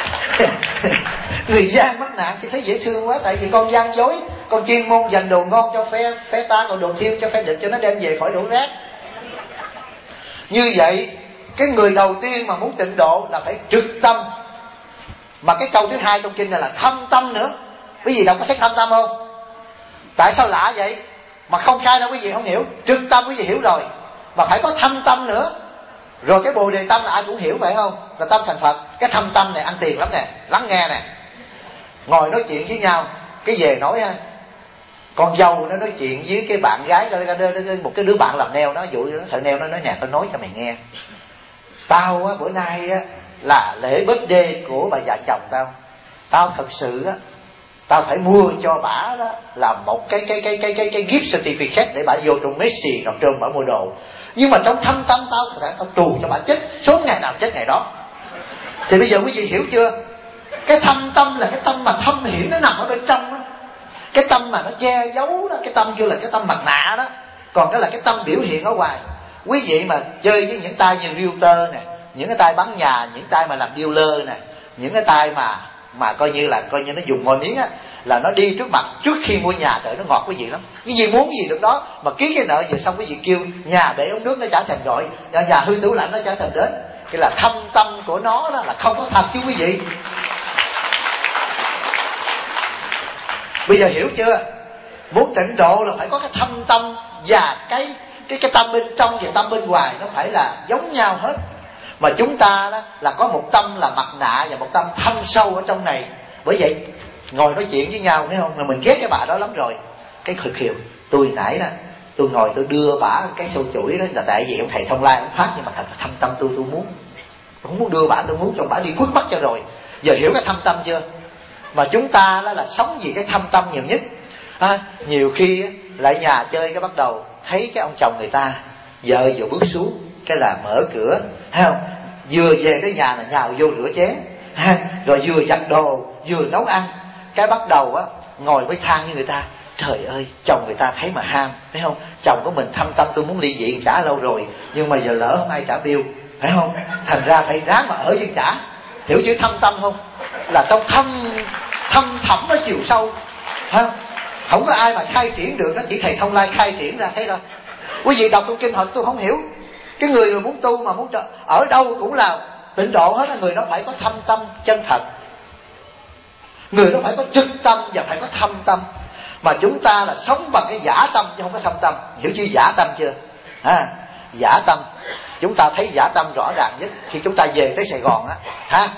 Người gian mắc nạn thì thấy dễ thương quá. Tại vì con gian dối, con chuyên môn dành đồ ngon cho phe ta, còn đồ thiêu cho phe địch, cho nó đem về khỏi đổ rác. Như vậy cái người đầu tiên mà muốn tịnh độ là phải trực tâm. Mà cái câu thứ hai trong kinh này là thâm tâm nữa. Quý vị đọc có thấy thâm tâm không? Tại sao lạ vậy? Mà không khai đâu quý vị không hiểu. Trực tâm quý vị hiểu rồi, mà phải có thâm tâm nữa. Rồi cái bồ đề tâm là ai cũng hiểu phải không? Là tâm thành Phật. Cái thâm tâm này ăn tiền lắm nè. Lắng nghe nè. Ngồi nói chuyện với nhau, cái về nói ha, con dâu nó nói chuyện với cái bạn gái, một cái đứa bạn làm nail nó, dụ nó thợ nail nó nói nè, tao nói cho mày nghe, tao á, bữa nay á là lễ birthday của bà già chồng tao thật sự á, tao phải mua cho bả đó là một cái gift certificate để bả vô trong Messi ngọc trơm bả mua đồ. Nhưng mà trong thâm tâm tao trù cho bả chết, số ngày nào chết ngày đó. Thì bây giờ quý vị hiểu chưa? Cái thâm tâm là cái tâm mà thâm hiểm, nó nằm ở bên trong đó. Cái tâm mà nó che giấu đó, cái tâm kêu là cái tâm mặt nạ đó. Còn đó là cái tâm biểu hiện ở ngoài. Quý vị mà chơi với những tay như realtor nè, những cái tay bán nhà, những tay mà làm dealer nè, những cái tay mà coi như nó dùng ngồi miếng á, là nó đi trước mặt trước khi mua nhà, trời nó ngọt quý vị lắm. Cái gì muốn cái gì được đó, mà ký cái nợ vừa xong quý vị kêu nhà bể ống nước nó trả thành gọi, nhà hư tủ lạnh nó trả thành đến. Cái là thâm tâm của nó đó là không có thật chứ quý vị. Bây giờ hiểu chưa? Muốn tịnh độ là phải có cái thâm tâm, và cái tâm bên trong và tâm bên ngoài nó phải là giống nhau hết. Mà chúng ta đó là có một tâm là mặt nạ và một tâm thâm sâu ở trong này. Bởi vậy ngồi nói chuyện với nhau thấy không, mà mình ghét cái bà đó lắm rồi. Cái khực khiều, tôi nãy nè, tôi ngồi tôi đưa bả cái sâu chuỗi đó là tại vì ông thầy Thông Lai ông phát, nhưng mà thật thâm tâm tôi không muốn đưa bả, tôi muốn cho bả đi khuất mắt cho rồi. Giờ hiểu cái thâm tâm chưa? Mà chúng ta đó là sống vì cái thâm tâm nhiều nhất. Nhiều khi lại nhà chơi cái bắt đầu thấy cái ông chồng người ta, vợ vừa bước xuống cái là mở cửa, thấy không? Vừa về tới nhà là nhào vô rửa chén, rồi vừa giặt đồ vừa nấu ăn, cái bắt đầu á ngồi với than với người ta, trời ơi chồng người ta thấy mà ham, thấy không? Chồng của mình thâm tâm tôi muốn ly dị trả lâu rồi, nhưng mà giờ lỡ không ai trả bill, phải không? Thành ra phải ráng mà ở với trả. Hiểu chữ thâm tâm không? Là trong thâm thẳm ở chiều sâu, không có ai mà khai triển được, nó chỉ thầy Thông Lai khai triển ra, thấy đâu. Quý vị đọc trong kinh Phật tôi không hiểu. Cái người mà muốn tu mà muốn ở đâu cũng là tịnh độ hết, người đó phải có thâm tâm chân thật, người đó phải có trực tâm và phải có thâm tâm. Mà chúng ta là sống bằng cái giả tâm chứ không có thâm tâm. Hiểu chữ giả tâm chưa? Giả tâm, chúng ta thấy giả tâm rõ ràng nhất khi chúng ta về tới Sài Gòn á,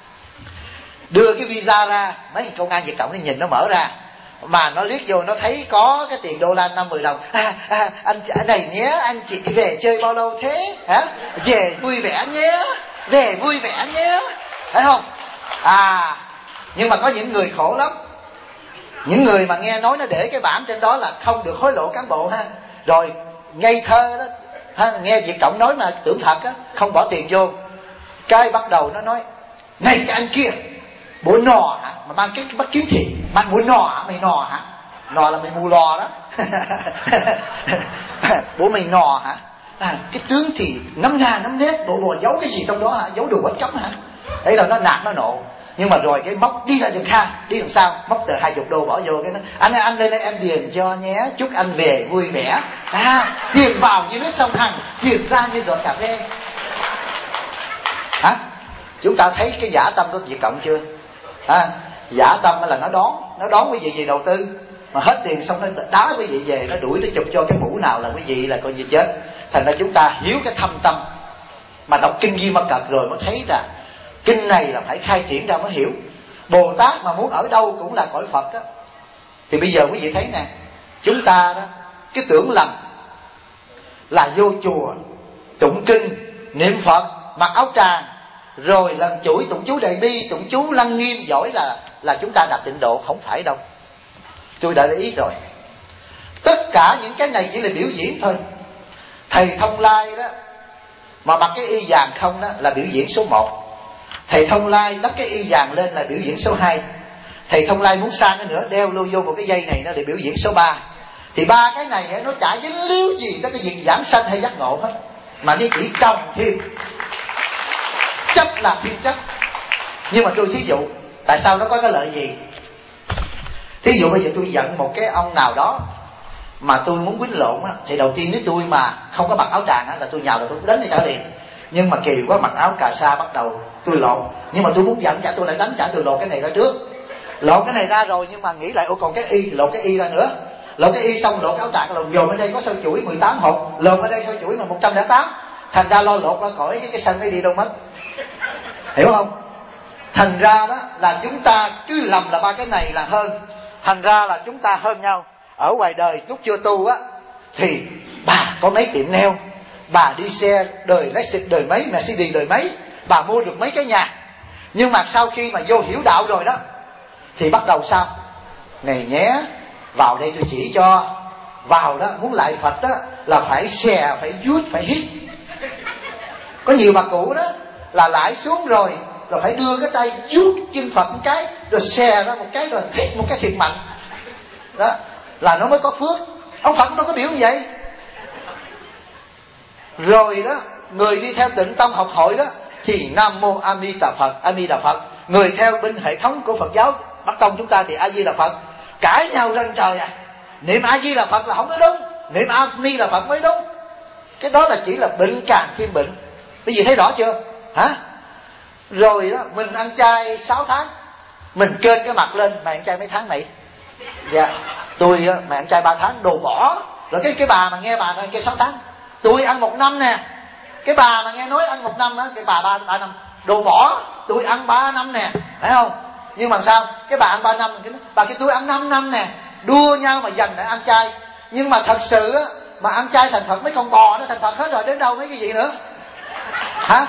đưa cái visa ra, mấy công an Việt Cộng nó nhìn nó mở ra, mà nó liếc vô nó thấy có cái tiền đô la 5-10 đồng. Anh này nhé, anh chị về chơi bao lâu thế? Về vui vẻ nhé, về vui vẻ nhé, thấy không? Nhưng mà có những người khổ lắm. Những người mà nghe nói nó để cái bảng trên đó là không được hối lộ cán bộ rồi ngây thơ đó, nghe Việt Cộng nói mà tưởng thật á, không bỏ tiền vô, cái bắt đầu nó nói này cái anh kia, bộ nò hả, mà mang cái bắt kiếm thì mang bộ nò hả, mày nò hả? Nò là mày mù lò đó. Bộ mày nò hả? Cái tướng thì nắm ra nắm nết, bộ giấu cái gì trong đó hả? Giấu đồ quánh cấm hả? Đấy là nó nạt nó nộ. Nhưng mà rồi cái móc đi là được đi làm sao? Móc tờ 20 đô bỏ vô cái nó, anh lên đây em điền cho nhé, chúc anh về vui vẻ. Tiền vào như nước sông Hằng, tiền ra như giọt cà phê. Chúng ta thấy cái giả tâm của Việt Cộng chưa? Giả tâm là nó đón quý vị về đầu tư, mà hết tiền xong nó đá quý vị về, nó đuổi, nó chụp cho cái mũ nào là quý vị là coi như chết. Thành ra chúng ta hiểu cái thâm tâm, mà đọc kinh Di Ma Cật rồi mới thấy là kinh này là phải khai triển ra mới hiểu. Bồ Tát mà muốn ở đâu cũng là cõi Phật đó. Thì bây giờ quý vị thấy nè, chúng ta đó cái tưởng lầm là vô chùa tụng kinh niệm Phật, mặc áo tràng, rồi lần chuỗi tụng chú Đại Bi, tụng chú Lăng Nghiêm giỏi là chúng ta đạt tịnh độ. Không phải đâu. Tôi đã để ý rồi. Tất cả những cái này chỉ là biểu diễn thôi. Thầy Thông Lai đó mà mặc cái y vàng không đó là biểu diễn số 1. Thầy Thông Lai lắp cái y vàng lên là biểu diễn số 2. Thầy Thông Lai muốn sang cái nữa đeo luôn vô một cái dây này nó để biểu diễn số 3. Thì ba cái này nó chả dính líu gì tới cái việc giảng sanh hay giác ngộ hết, mà nó chỉ trồng thêm, chấp là thiên chấp. Nhưng mà tôi thí dụ, tại sao nó có cái lợi gì? Thí dụ bây giờ tôi giận một cái ông nào đó mà tôi muốn quýnh lộn á, thì đầu tiên nếu tôi mà không có mặc áo tràng á, là tôi nhào là tôi đánh cho trả liền. Nhưng mà Kiều có mặc áo cà sa bắt đầu tôi lộn, nhưng mà tôi muốn giận chả tôi lại đánh chả, tôi lột cái này ra trước. Lột cái này ra rồi nhưng mà nghĩ lại còn cái y, lột cái y ra nữa. Lột cái y xong lột cái áo tràng, lột dồn ở đây có sâu chuỗi 18 hộp, lột ở đây sâu chuỗi mà 108. Thành ra lo lột ra khỏi cái sân ấy đi đâu mất. Hiểu không? Thành ra đó là chúng ta cứ lầm là ba cái này là hơn. Thành ra là chúng ta hơn nhau. Ở ngoài đời lúc chưa tu á thì bà có mấy tiệm nail, bà đi xe đời Lexus đời mấy, Mercedes đời mấy, bà mua được mấy cái nhà. Nhưng mà sau khi mà vô hiểu đạo rồi đó thì bắt đầu sao? Này nhé, vào đây tôi chỉ cho. Vào đó muốn lại Phật đó là phải xè, phải vuốt, phải hít. Có nhiều bà cụ đó là lại xuống rồi phải đưa cái tay vuốt chân Phật một cái, rồi xè ra một cái, rồi hít một cái thiệt mạnh. Đó là nó mới có phước. Ông Phật đâu có biểu như vậy. Rồi đó, người đi theo Tịnh Tông học hội đó thì Nam Mô A Di Đà Phật, A Di Đà Phật. Người theo bên hệ thống của Phật giáo Bắc Tông chúng ta thì A Di Đà Phật. Cãi nhau rần trời à. Niệm A Di Đà Phật là không nói đúng, niệm A Ni Đà Phật mới đúng. Cái đó là chỉ là bệnh càng thêm bệnh. Bây giờ thấy rõ chưa? Hả? Rồi đó, mình ăn chay 6 tháng, mình kênh cái mặt lên, mày ăn chay mấy tháng mày? Dạ, tôi mày ăn chay 3 tháng, đồ bỏ. Rồi cái bà mà nghe bà nói cái 6 tháng, tôi ăn 1 năm nè. Cái bà mà nghe nói ăn 1 năm đó, cái bà 3 năm, đồ bỏ, tôi ăn 3 năm nè, phải không? Nhưng mà sao? Cái bà ăn 3 năm, bà kia tôi ăn 5 năm nè. Đua nhau mà giành lại ăn chay. Nhưng mà thật sự á, mà ăn chay thành Phật, mấy con bò nó thành Phật hết rồi, đến đâu mấy cái gì nữa? Hả?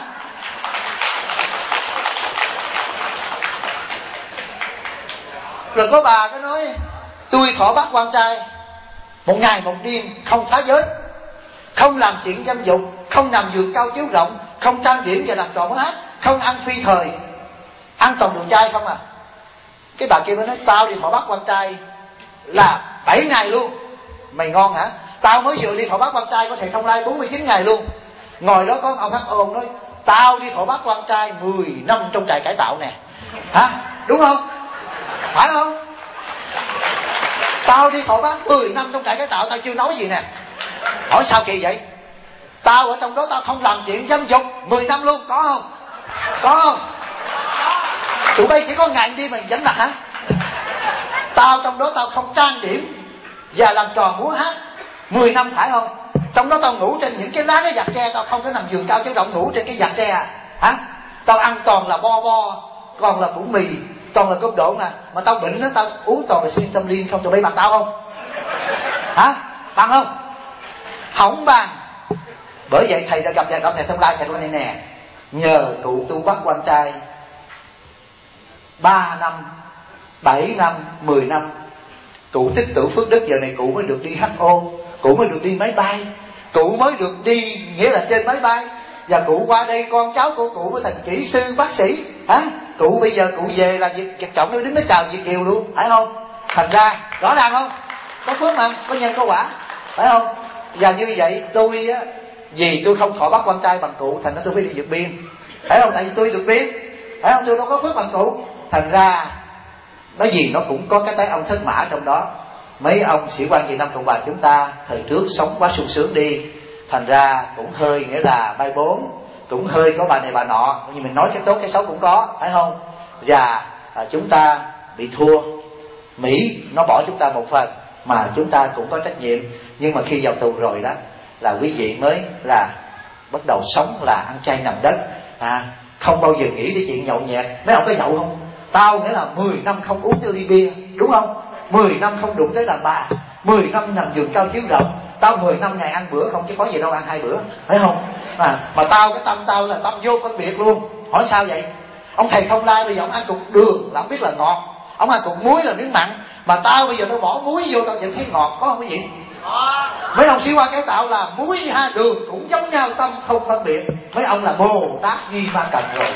Rồi có bà có nói tôi thọ bát quan trai, 1 ngày 1 đêm, không phá giới, không làm chuyện dâm dục, không nằm giường cao chiếu rộng, không trang điểm và làm trò hát, không ăn phi thời, ăn toàn đồ chay không à. Cái bà kia mới nói tao đi thọ bát quan trai là 7 ngày luôn. Mày ngon hả? Tao mới vừa đi thọ bát quan trai có thầy Thông Lai 49 ngày luôn. Ngồi đó có ông hát ồn nói tao đi thọ bát quan trai 10 năm trong trại cải tạo nè. Hả? Đúng không? Phải không? Tao đi thọ bát 10 năm trong trại cải tạo, tao chưa nói gì nè. Hỏi sao kỳ vậy? Tao ở trong đó tao không làm chuyện dâm dục 10 năm luôn, có không? Có không? Tụi bay chỉ có ngày đi mà dẫn mặt hả? Tao trong đó tao không trang điểm và làm trò múa hát 10 năm, phải không? Trong đó tao ngủ trên những cái lá cái giặt tre, tao không có nằm giường cao chiếu rộng, ngủ trên cái giặt tre à? Hả? Tao ăn toàn là bo, còn là củ mì, toàn là cơm độn à. Mà tao bệnh đó, tao uống toàn là xuyên tâm liên không. Tụi bay bằng tao không? Hả? Bằng không? Không bằng. Bởi vậy thầy đã gặp thầy Thông Lai, thầy nói này nè, nhờ cụ tu bát quan trai 3 năm, 7 năm, 10 năm, cụ tích tụ phước đức, giờ này cụ mới được đi HO, cụ mới được đi máy bay, cụ mới được đi, nghĩa là trên máy bay. Và cụ qua đây con cháu của cụ mới thành kỹ sư, bác sĩ. Hả? Cụ bây giờ cụ về là Việt Trọng nó đứng nó chào Việt Kiều luôn, phải không? Thành ra rõ ràng không? Có phước mà, có nhân có quả, phải không? Và như vậy tôi á, vì tôi không thọ bát quan trai bằng cụ, thành ra tôi phải đi vượt biên, phải không? Tại vì tôi vượt biên, phải không? Tôi đâu có phước bằng cụ. Thành ra nói gì nó cũng có cái ông thất mã trong đó. Mấy ông sĩ quan Việt Nam Cộng Hòa chúng ta thời trước sống quá sung sướng đi, thành ra cũng hơi nghĩa là bay bốn, cũng hơi có bà này bà nọ, nhưng mình nói cái tốt cái xấu cũng có, phải không? Và chúng ta bị thua, Mỹ nó bỏ chúng ta một phần mà chúng ta cũng có trách nhiệm. Nhưng mà khi vào tù rồi đó là quý vị mới là bắt đầu sống là ăn chay nằm đất, không bao giờ nghĩ đến chuyện nhậu nhẹt. Mấy ông có nhậu không? Tao nghĩa là 10 năm không uống tới ly bia, đúng không? 10 năm không đụng tới đàn bà, 10 năm nằm giường cao chiếu rộng. Tao 10 năm ngày ăn bữa không, chứ có gì đâu ăn 2 bữa, phải không? Mà tao cái tâm tao là tâm vô phân biệt luôn. Hỏi sao vậy? Ông thầy Thông Lai bây giờ ông ăn cục đường là ông biết là ngọt, ông ăn cục muối là miếng mặn. Mà tao bây giờ tao bỏ muối vô tao vẫn thấy ngọt, có không cái gì? Mấy ông sĩ quan cải tạo là muối hay đường cũng giống nhau, tâm không phân biệt. Mấy ông là Bồ Tát Di Ma Cần rồi.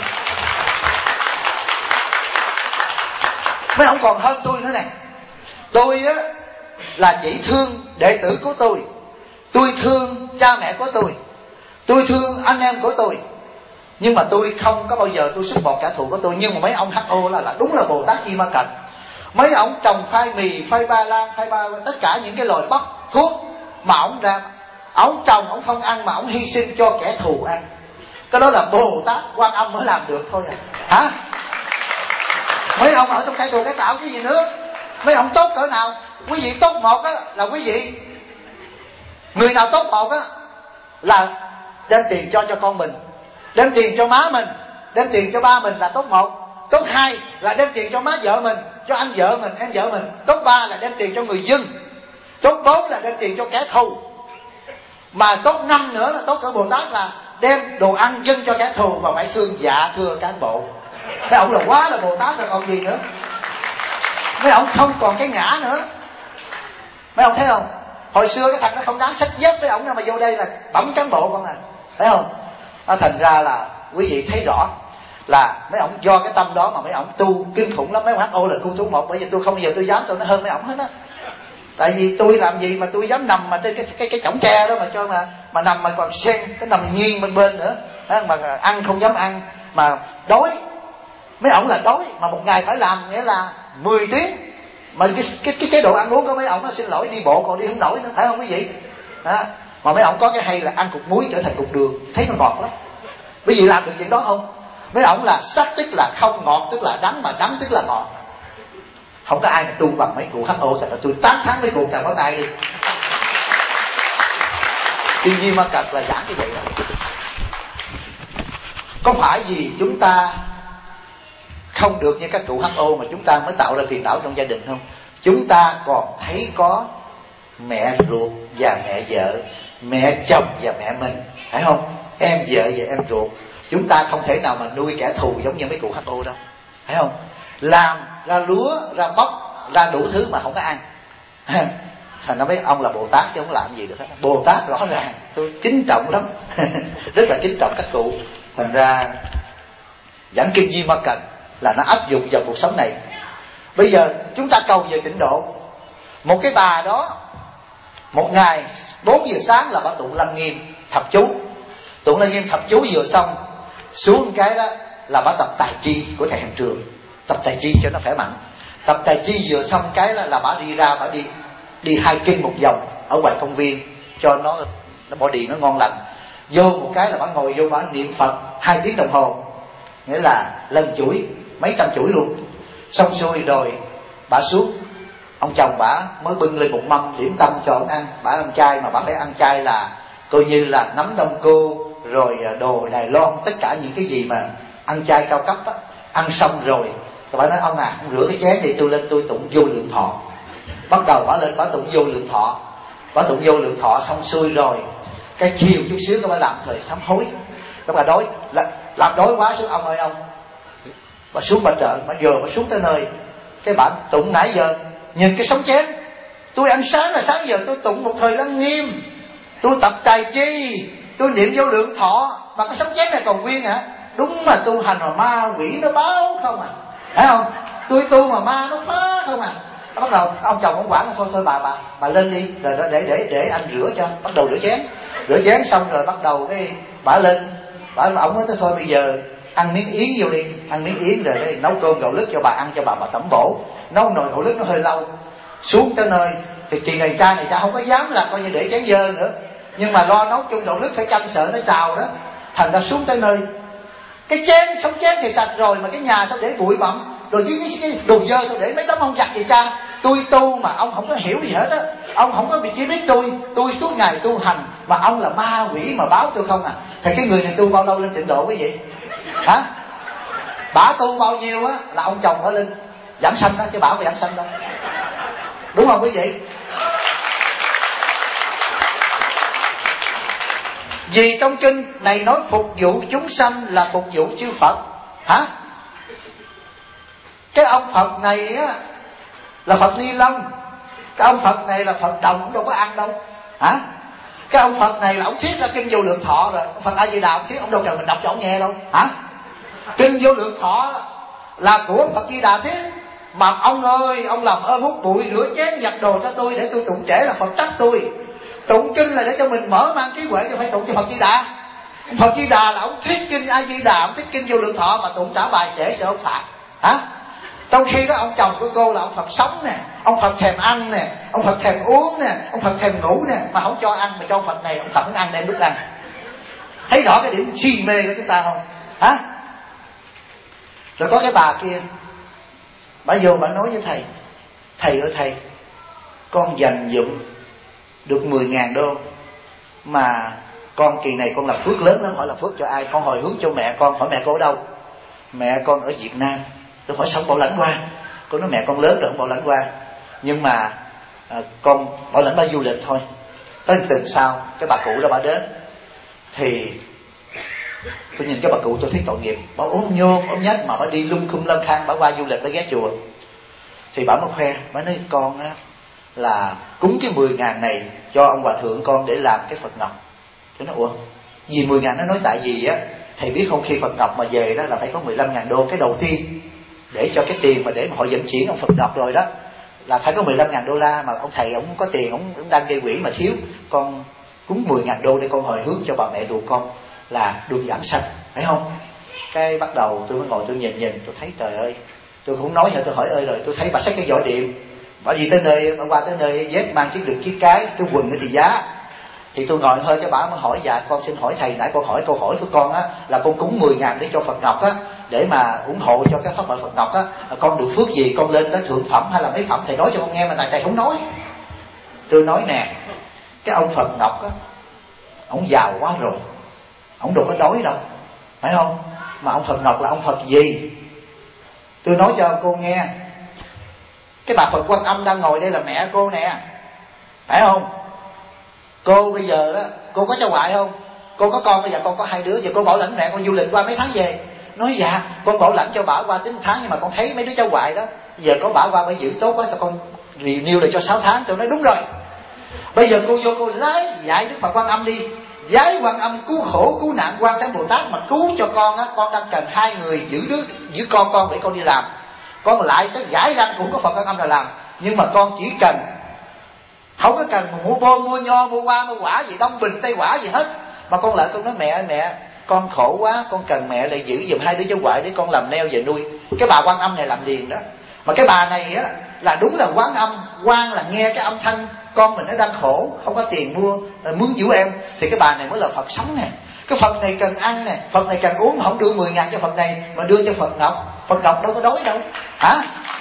Mấy ông còn hơn tôi nữa nè. Tôi á là chỉ thương đệ tử của tôi thương cha mẹ của tôi thương anh em của Nhưng mà tôi không có bao giờ tôi support kẻ thù của tôi. Nhưng mà mấy ông HO là đúng là Bồ Tát Di Ma Cật. Mấy ông trồng khoai mì, khoai ba lan, tất cả những cái loại bắp thuốc mà ông ra, ông trồng ông không ăn mà ông hy sinh cho kẻ thù ăn. Cái đó là Bồ Tát Quan Âm mới làm được thôi à. Hả? Mấy ông ở trong cái đồ cái tạo cái gì nữa? Mấy ông tốt cỡ nào? Quý vị tốt một á là quý vị, người nào tốt một á là đem tiền cho con mình, đem tiền cho má mình, đem tiền cho ba mình là tốt một. Tốt hai là đem tiền cho má vợ mình, cho anh vợ mình, em vợ mình. Tốt ba là đem tiền cho người dân. Tốt bốn là đem tiền cho kẻ thù. Mà tốt năm nữa là tốt cỡ Bồ Tát là đem đồ ăn dâng cho kẻ thù và phải xương dạ thưa cán bộ. Mấy ông là quá là Bồ Tát rồi còn gì nữa. Mấy ông không còn cái ngã nữa. Mấy ông thấy không? Hồi xưa cái thằng nó không dám xách dép với ông, mà vô đây là bấm cán bộ con à. Thấy không? Thành ra là quý vị thấy rõ là mấy ông do cái tâm đó mà mấy ông tu kinh khủng lắm. Mấy ông HO là khu số 1. Bởi vì tôi không bao giờ tôi dám tôi nó hơn mấy ông hết á. Tại vì tôi làm gì mà tôi dám nằm mà trên cái chõng tre đó mà cho mà nằm mà còn sen cái nằm nghiêng bên nữa, mà ăn không dám ăn, mà đói. Mấy ông là đói mà một ngày phải làm nghĩa là 10 tiếng. Mà cái chế độ ăn uống của mấy ông nó xin lỗi đi bộ còn đi không nổi nữa, phải không quý vị? Đó. Mà mấy ông có cái hay là ăn cục muối trở thành cục đường, thấy nó ngọt lắm. Quý vị làm được chuyện đó không? Mấy ông là sắc tức là không, ngọt tức là đắng, mà đắng tức là ngọt. Không có ai mà tu bằng mấy cụ HO. Thật là tôi tán thán mấy cụ càng có tay đi. Tuy nhiên mà cật là giảng cái vậy đó. Có phải vì chúng ta không được như các cụ HO mà chúng ta mới tạo ra phiền não trong gia đình không? Chúng ta còn thấy có mẹ ruột và mẹ vợ, mẹ chồng và mẹ mình, phải không? Em vợ và em ruột. Chúng ta không thể nào mà nuôi kẻ thù giống như mấy cụ HO đâu, phải không? Làm ra lúa, ra bắp, ra đủ thứ mà không có ăn. Thành ra mấy ông là Bồ Tát chứ không làm gì được hết. Bồ Tát rõ ràng, tôi kính trọng lắm. Rất là kính trọng các cụ. Thành ra giảng kinh Di Ma Cật là nó áp dụng vào cuộc sống này. Bây giờ chúng ta cầu về tịnh độ. Một cái bà đó, một ngày 4 giờ sáng là bà tụng Lăng Nghiêm thập chú. Tụng Lăng Nghiêm thập chú vừa xong, xuống cái đó là bà tập tài chi của thầy Hàng Trường. Tập tài chi cho nó khỏe mạnh. Tập tài chi vừa xong cái đó là bà đi ra, bà đi hiking một vòng ở ngoài công viên cho nó body nó ngon lành. Vô một cái là bà ngồi vô, bà niệm Phật 2 tiếng đồng hồ, nghĩa là lần chuỗi mấy trăm chuỗi luôn. Xong xuôi rồi bà xuống, ông chồng bà mới bưng lên một mâm điểm tâm cho ông ăn. Bà ăn chay mà bà phải ăn chay là coi như là nấm đông cô rồi đồ Đài Loan, tất cả những cái gì mà ăn chay cao cấp á. Ăn xong rồi bà nói ông à, ông rửa cái chén đi, tôi lên tôi tụng Vô Lượng Thọ. Bắt đầu bà lên bà tụng Vô Lượng Thọ. Bà tụng Vô Lượng Thọ xong xuôi rồi cái chiều chút xíu các bà làm thời sám hối. Các bà đói làm đói quá xuống, ông ơi ông, bà xuống bà trợ, bà vừa bà xuống tới nơi cái bà tụng nãy giờ nhìn cái sống chén. Tôi ăn sáng là sáng giờ tôi tụng một thời Lăng Nghiêm, tôi tập tài chi, tôi niệm Vô Lượng Thọ, mà cái sống chén này còn nguyên hả? Đúng mà tu hành mà ma quỷ nó báo không à, thấy không? Tôi tu mà ma nó phá không à. Bắt đầu ông chồng ông quản thôi bà lên đi rồi đó, để anh rửa cho. Bắt đầu rửa chén xong rồi bắt đầu cái bà lên, ông nói thôi bây giờ ăn miếng yến vô đi, ăn miếng yến rồi đây nấu cơm gạo lứt cho bà ăn, cho bà tẩm bổ. Nấu nồi gạo lứt nó hơi lâu. Xuống tới nơi thì kỳ này cha không có dám là coi như để chén dơ nữa, nhưng mà lo nấu chung gạo lứt phải canh sợ nó trào đó. Thành ra xuống tới nơi cái chén sống chén thì sạch rồi, mà cái nhà sao để bụi bặm, rồi với cái đồ dơ sao để mấy tấm ông giặt vậy cha? Tôi tu mà ông không có hiểu gì hết á, ông không có chỉ biết tôi suốt ngày tu hành mà ông là ma quỷ mà báo tôi không à. Thì cái người này tu bao lâu lên tịnh độ quý vị? Hả? Bả tu bao nhiêu á là ông chồng phải lên giảng sanh đó, chứ bả không giảng sanh đâu. Đúng không quý vị? Vì trong kinh này nói phục vụ chúng sanh là phục vụ chư Phật. Hả? Cái ông Phật này á là Phật Ni Lông, cái ông Phật này là Phật Đồng, cũng đâu có ăn đâu. Hả? Cái ông Phật này là ông thiết ra kinh Vô Lượng Thọ rồi, Phật A Di Đà ông thiết, ông đâu cần mình đọc cho ông nghe đâu. Hả? Kinh Vô Lượng Thọ là của Phật Di Đà thiết, mà ông ơi, ông làm ơn hút bụi rửa chén giặt đồ cho tôi để tôi tụng trễ là Phật trách tôi. Tụng kinh là để cho mình mở mang trí huệ, cho phải tụng cho Phật Di Đà. Ông Phật Di Đà là ông thuyết kinh A Di Đà, ông thuyết kinh Vô Lượng Thọ mà tụng trả bài trễ sợ ông phạt hả? Trong khi đó ông chồng của cô là ông Phật sống nè, ông Phật thèm ăn nè, ông Phật thèm uống nè, ông Phật thèm ngủ nè, mà không cho ăn, mà cho ông Phật này ông Phật không ăn đem nước ăn. Thấy rõ cái điểm si mê của chúng ta không hả? Rồi có cái bà kia, bà vô bà nói với thầy: thầy ơi thầy, con dành dụm được 10.000 đô mà con kỳ này con làm phước lớn lắm. Hỏi làm phước cho ai? Con hồi hướng cho mẹ con. Hỏi mẹ con ở đâu? Mẹ con ở Việt Nam. Tôi hỏi xong bảo lãnh qua. Con nói mẹ con lớn rồi không bảo lãnh qua, nhưng mà con bảo lãnh ba du lịch thôi. Tới tuần sau cái bà cụ đó bà đến, thì tôi nhìn cái bà cụ tôi thấy tội nghiệp. Bà ốm nhôm ốm nhách mà bà đi lung khum lang thang, bà qua du lịch bà ghé chùa. Thì bà mới khoe, bà nói con á là cúng cái 10.000 này cho ông hòa thượng con để làm cái Phật ngọc. Tôi nói ủa vì 10.000? Nó nói tại vì á thầy biết không, khi Phật ngọc mà về đó là phải có 15.000 đô. Cái đầu tiên để cho cái tiền mà để mà họ vận chuyển ông Phật ngọc rồi đó là phải có 15.000 đô la, mà ông thầy ông có tiền, ông đang gây quỹ mà thiếu. Con cúng 10.000 đô để con hồi hướng cho bà mẹ ruột con là được giảm sanh, phải không? Cái bắt đầu tôi mới ngồi tôi nhìn tôi thấy trời ơi, tôi cũng nói thôi, tôi hỏi ơi, rồi tôi thấy bà xách cái vỏ điện, bà đi tới nơi, bà qua tới nơi dép mang chiếc đựng chiếc cái quần thì giá. Thì tôi ngồi thôi, cái bà mới hỏi: dạ con xin hỏi thầy, nãy con hỏi câu hỏi của con á là con cúng 10.000 để cho Phật ngọc á, để mà ủng hộ cho các pháp hội Phật ngọc á, con được phước gì, con lên tới thượng phẩm hay là mấy phẩm, thầy nói cho con nghe mà thầy không nói. Tôi nói nè, cái ông Phật ngọc á, ông giàu quá rồi, ông đâu có đói đâu, phải không? Mà ông Phật ngọc là ông Phật gì? Tôi nói cho cô nghe, cái bà Phật Quan Âm đang ngồi đây là mẹ cô nè, phải không? Cô bây giờ đó, cô có cháu ngoại không? Cô có con, bây giờ con có 2 đứa, giờ cô bảo lãnh mẹ con du lịch qua mấy tháng về. Nói dạ con bảo lãnh cho bà qua tính 1 tháng, nhưng mà con thấy mấy đứa cháu ngoại đó giờ có bà qua phải giữ tốt quá, cho con renew lại cho 6 tháng. Tôi nói đúng rồi, bây giờ cô vô cô lấy dạy Đức Phật Quan Âm đi, giái Quan Âm cứu khổ cứu nạn Quan Thế Bồ Tát mà cứu cho con á. Con đang cần 2 người giữ con để con đi làm, con lại cái gãi răng cũng có Phật Quan Âm là làm. Nhưng mà con chỉ cần, không có cần mua bông, mua nho, mua hoa, mua quả gì, Đông Bình, Tây quả gì hết. Mà con lại con nói mẹ con khổ quá, con cần mẹ lại giữ giùm 2 đứa cháu ngoại để con làm neo về nuôi. Cái bà Quan Âm này làm liền đó. Mà cái bà này á là đúng là Quán Âm. Quan là nghe cái âm thanh con mình nó đang khổ, không có tiền mua, muốn giữ em, thì cái bà này mới là Phật sống nè. Cái Phật này cần ăn nè, Phật này cần uống, không đưa 10.000 cho Phật này mà đưa cho Phật ngọc. Phật ngọc đâu có đói đâu hả?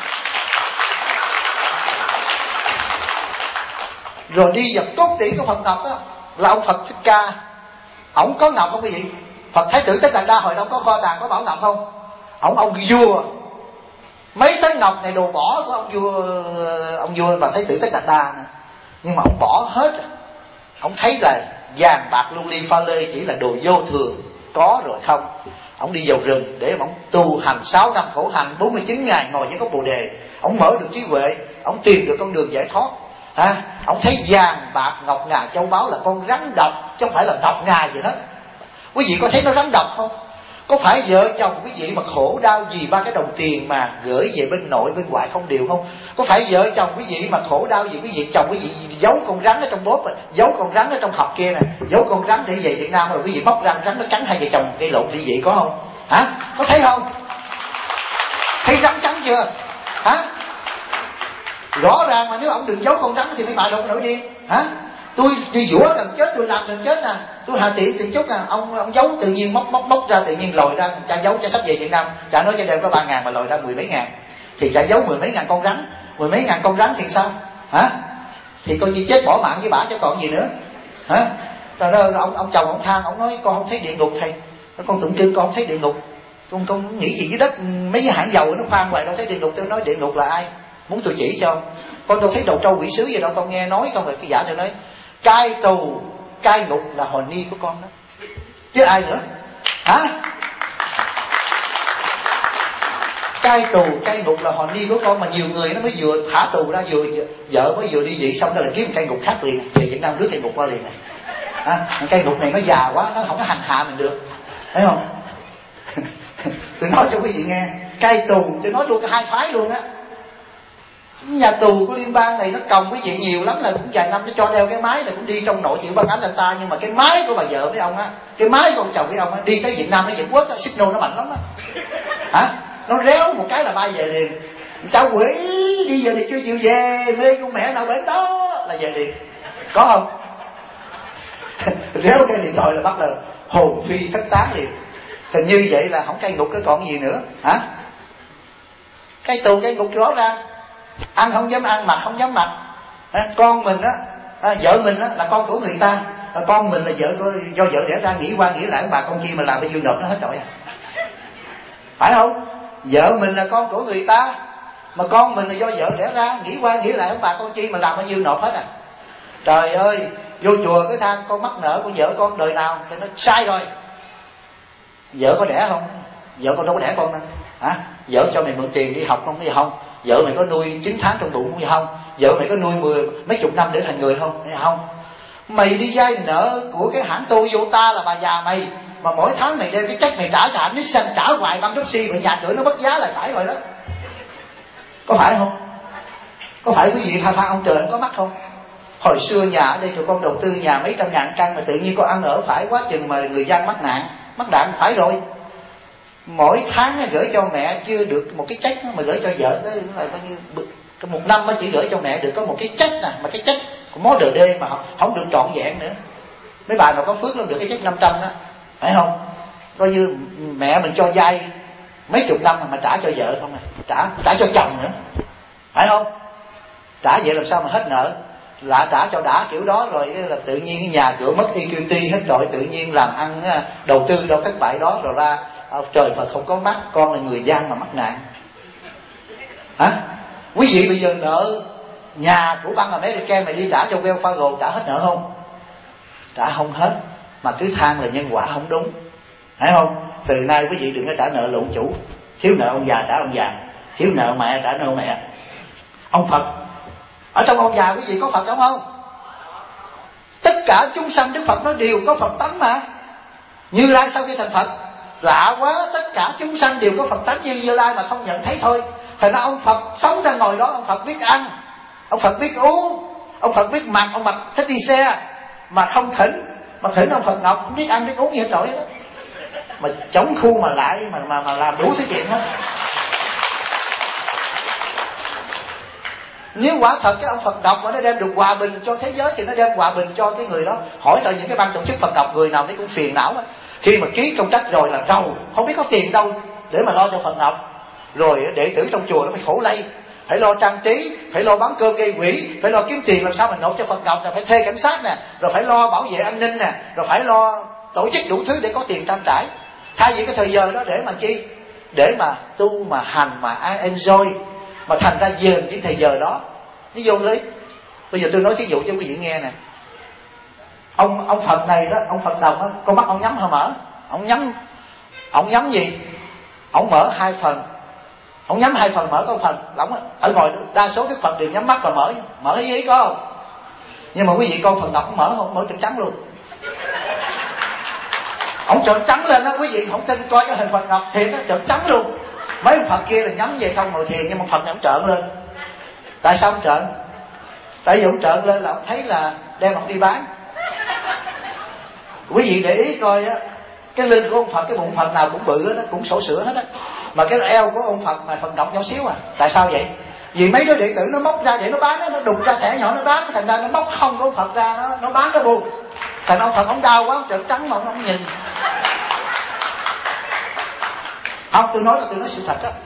Rồi đi dập cốt tiễn của Phật ngọc á là ông Phật Thích Ca. Ổng có ngọc không quý vị? Phật Thái Tử Tích Đạt Đa hồi đông có kho tàng có bảo ngọc không? Ông vua, mấy tấn ngọc này đồ bỏ của ông vua và Thái Tử Tích Đạt Đa nè. Nhưng mà ông bỏ hết. Ông thấy là vàng bạc lưu ly pha lê chỉ là đồ vô thường, có rồi không. Ông đi vào rừng để mà ông tu hành 6 năm khổ hạnh, 49 ngày ngồi với gốc Bồ Đề. Ông mở được trí huệ, ông tìm được con đường giải thoát. Ông thấy vàng bạc ngọc ngà châu báu là con rắn độc, chứ không phải là ngọc ngà gì hết. Quý vị có thấy nó rắn độc không? Có phải vợ chồng quý vị mà khổ đau vì 3 cái đồng tiền mà gửi về bên nội bên ngoại không đều không? Có phải vợ chồng quý vị mà khổ đau vì quý vị chồng quý vị giấu con rắn ở trong bóp, giấu con rắn ở trong hộp kia nè, giấu con rắn để về Việt Nam rồi quý vị bóc răng rắn nó cắn 2 vợ chồng gây lộn đi vậy có không? Hả? Có thấy không? Thấy rắn cắn chưa? Hả? Rõ ràng mà nếu ông đừng giấu con rắn thì mấy bà đâu có nổi điên. Hả? Tôi dũa gần chết, tôi làm gần chết nè, tôi hà tiện từng chút nè, ông giấu tự nhiên móc ra tự nhiên lòi ra, cha giấu cha sắp về Việt Nam, cha nói cho đem có 3.000 mà lòi ra 10 mấy ngàn, thì cha giấu 10 mấy ngàn con rắn, 10 mấy ngàn con rắn thì sao? Hả? Thì coi như chết bỏ mạng với bả chứ còn gì nữa. Hả? Rồi đó, ông chồng ông than, ông nói con không thấy địa ngục thầy, con tượng trưng con không thấy địa ngục, con nghĩ gì dưới đất mấy cái hãng dầu nó khoan hoài đâu thấy địa ngục. Tôi nói địa ngục là ai? Muốn tôi chỉ cho con đâu thấy đầu trâu quỷ sứ gì đâu, con nghe nói không. Rồi cái giả tôi nói cai tù cai ngục là hồn ni của con đó chứ ai nữa. Hả? Cai tù cai ngục là hồn ni của con. Mà nhiều người nó mới vừa thả tù ra, vợ mới vừa đi dị xong rồi lại kiếm cai ngục khác liền, về Việt Nam rước cai ngục qua liền này. Cai ngục này nó già quá, nó không có hành hạ mình được, thấy không? Tôi nói cho quý vị nghe, cai tù tôi nói luôn cả 2 phái luôn á. Nhà tù của liên bang này nó còng quý vị nhiều lắm, là cũng vài năm nó cho đeo cái máy, là cũng đi trong nội tiểu bang Atlanta. Nhưng mà cái máy của bà vợ với ông á, cái máy của ông chồng với ông á, đi tới Việt Nam nó vẫn quất á, signal nó mạnh lắm á. Hả? Nó réo một cái là bay về liền. Cháu quỷ đi giờ thì chưa chịu về, mê con mẹ nào bên đó là về liền. Có không? Réo cái điện thoại là bắt đầu hồn phi thất tán liền. Thì như vậy là không cai ngục cái còn gì nữa. Hả? Cái tù cái ngục rõ ràng, ăn không dám ăn, mặc không dám mặc. Con mình á, vợ mình á là con của người ta, con mình là vợ của, do vợ đẻ ra, nghĩ qua nghĩ lại bà con chi mà làm bao nhiêu nộp nó hết rồi. Phải không? Vợ mình là con của người ta, mà con mình là do vợ đẻ ra, nghĩ qua nghĩ lại bà con chi mà làm bao nhiêu nộp hết à. Trời ơi, vô chùa cái than con mắc nợ của vợ con đời nào thì nó sai rồi. Vợ có đẻ không? Vợ con đâu có đẻ con đâu. Hả? Vợ cho mày mượn tiền đi học không? Hay không? Vợ mày có nuôi 9 tháng trong bụng hay không? Vợ mày có nuôi mấy chục năm để thành người không? Hay không? Mày đi vay nợ của cái hãng Toyota là bà già mày, mà mỗi tháng mày đem cái check mày trả hãng Nissan, trả hoài băng Pepsi, mày nhà cửa nó mất giá là phải rồi đó. Có phải không? Có phải quý vị tha ông trời không có mắt không? Hồi xưa nhà ở đây tụi con đầu tư nhà mấy trăm ngàn căn, mà tự nhiên con ăn ở phải quá chừng mà người dân mắc nạn phải rồi. Mỗi tháng gửi cho mẹ chưa được một cái check, mà gửi cho vợ đó là bao nhiêu, một năm mới chỉ gửi cho mẹ được có một cái check nè, mà cái check của món DD mà không được trọn vẹn nữa. Mấy bà nào có phước lắm được cái check 500 đó, phải không? Coi như mẹ mình cho vay mấy chục năm mà trả cho vợ không à, trả cho chồng nữa, phải không? Trả vậy làm sao mà hết nợ, là trả cho đã kiểu đó rồi là tự nhiên nhà cửa mất EQT hết rồi, tự nhiên làm ăn đầu tư đâu thất bại đó, rồi ra trời Phật không có mắt, con là người gian mà mắc nạn. Hả? Quý vị bây giờ nợ nhà của băng American này đi trả cho Wells Fargo trả hết nợ không? Trả không hết, mà cứ than là nhân quả không đúng, phải không? Từ nay quý vị đừng có trả nợ lộn chủ. Thiếu nợ ông già trả ông già, thiếu nợ mẹ trả nợ mẹ. Ông Phật ở trong ông già quý vị có Phật đúng không? Tất cả chúng sanh Đức Phật nó đều có Phật tánh mà. Như Lai sau khi thành Phật, lạ quá, tất cả chúng sanh đều có Phật tánh Như Lai mà không nhận thấy thôi. Thành ra ông Phật sống ra ngồi đó, ông Phật biết ăn, ông Phật biết uống, ông Phật biết mặc, ông mặc thích đi xe mà không thỉnh, mà thỉnh ông Phật Ngọc không biết ăn biết uống gì hết trọi đó, mà chống khu mà lại mà làm đủ thứ chuyện hết. Nếu quả thật cái ông Phật Ngọc mà nó đem được hòa bình cho thế giới thì nó đem hòa bình cho cái người đó. Hỏi tại những cái ban tổ chức Phật Ngọc người nào thấy cũng phiền não á. Khi mà ký công trách rồi là rầu, không biết có tiền đâu để mà lo cho Phật Ngọc. Rồi đệ tử trong chùa nó phải khổ lây, phải lo trang trí, phải lo bán cơm gây quỹ, phải lo kiếm tiền làm sao mình nộp cho Phật Ngọc nè, phải thuê cảnh sát nè, rồi phải lo bảo vệ an ninh nè, rồi phải lo tổ chức đủ thứ để có tiền trang trải. Thay vì cái thời giờ đó để mà chi? Để mà tu mà hành mà enjoy, mà thành ra dền những thời giờ đó nó vô lý. Bây giờ tôi nói thí dụ cho quý vị nghe nè. Ông Phật này đó, ông Phật Đồng á, con mắt ông nhắm hay mở? Ông nhắm gì? Ông mở 2 phần. Ông nhắm 2 phần mở có 1 phần. Ở ngoài đa số Đức Phật đều nhắm mắt và mở cái gì có không? Nhưng mà quý vị coi Phật Ngọc ông mở không? Mở trợn trắng luôn. Ông trợn trắng lên đó, quý vị không tin coi cái hình Phật Ngọc thiệt á, trợn trắng luôn. Mấy ông Phật kia là nhắm vậy không ngồi thiền, nhưng mà Phật này ông trợn lên. Tại sao ông trợn? Tại vì ông trợn lên là ông thấy là đem ông đi bán. Quý vị để ý coi á, cái lưng của ông Phật, cái bụng Phật nào cũng bự hết á, cũng sổ sữa hết á, mà cái eo của ông Phật mà Phật Ngọc nhỏ xíu à. Tại sao vậy? Vì mấy đứa đệ tử nó móc ra để nó bán, nó đục ra thẻ nhỏ nó bán, thành ra nó móc hông của ông Phật ra, nó bán cái buồn. Thành ông Phật ông đau quá, ông trợn trắng mà ông không nhìn. Không, tôi nói sự thật á.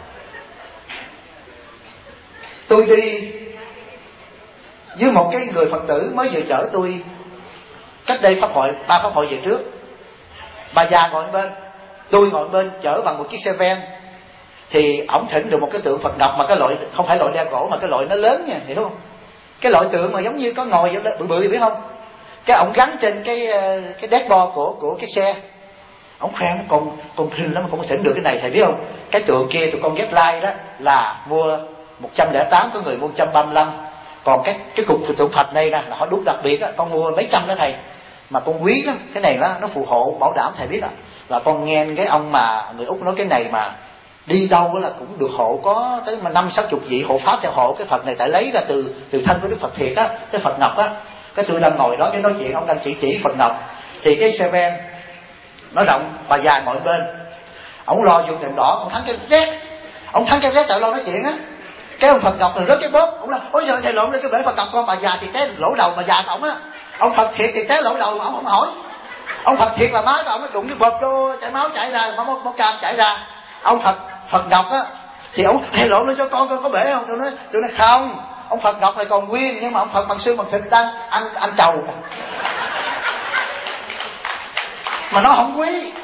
Tôi đi với một cái người Phật tử mới vừa chở tôi cách đây ba pháp hội về trước. Bà già ngồi bên, tôi ngồi bên, chở bằng một chiếc xe ven. Thì ổng thỉnh được một cái tượng Phật Ngọc, mà cái loại không phải loại đeo gỗ, mà cái loại nó lớn nha, hiểu không? Cái loại tượng mà giống như có ngồi bự bự, biết không? Cái ổng gắn trên cái dashboard của cái xe. Ổng khoe nó còn hình lắm mà không thỉnh được cái này, thầy biết không? Cái tượng kia tụi con get like đó là mua 108, có người mua 135. Còn cái cục tượng Phật này nè là họ đúc đặc biệt á, con mua mấy trăm đó thầy, mà con quý lắm. Cái này nó phù hộ bảo đảm, thầy biết à, là con nghe cái ông mà người Úc nói cái này mà đi đâu là cũng được hộ, có tới mà 50-60 vị hộ pháp theo hộ cái Phật này. Tại lấy ra từ thân của Đức Phật thiệt á, cái Phật Ngọc á. Cái tôi đang ngồi đó cái nói chuyện, ông đang chỉ Phật Ngọc, thì cái xe ben nó rộng và dài mọi bên, ông lo dùng đèn đỏ, ông thắng cái rét, ông thắng cái rét tại lo nói chuyện á. Cái ông Phật Ngọc rồi rớt cái bóp, ông nói ôi trời thầy lộn lên cái bể Phật Ngọc con bà già thì té lỗ đầu bà già của ông á. Ông Phật thiệt thì té lỗ đầu mà ông không hỏi. Ông Phật thiệt là má của ông nó đụng cái bóp vô chảy máu chảy ra, máu cam chảy ra. Ông Phật Ngọc á thì ông thầy lộn lên cho con có bể không? Tôi nói không, ông Phật Ngọc này còn nguyên, nhưng mà ông Phật bằng xương bằng thịt đang ăn trầu mà nó không quý.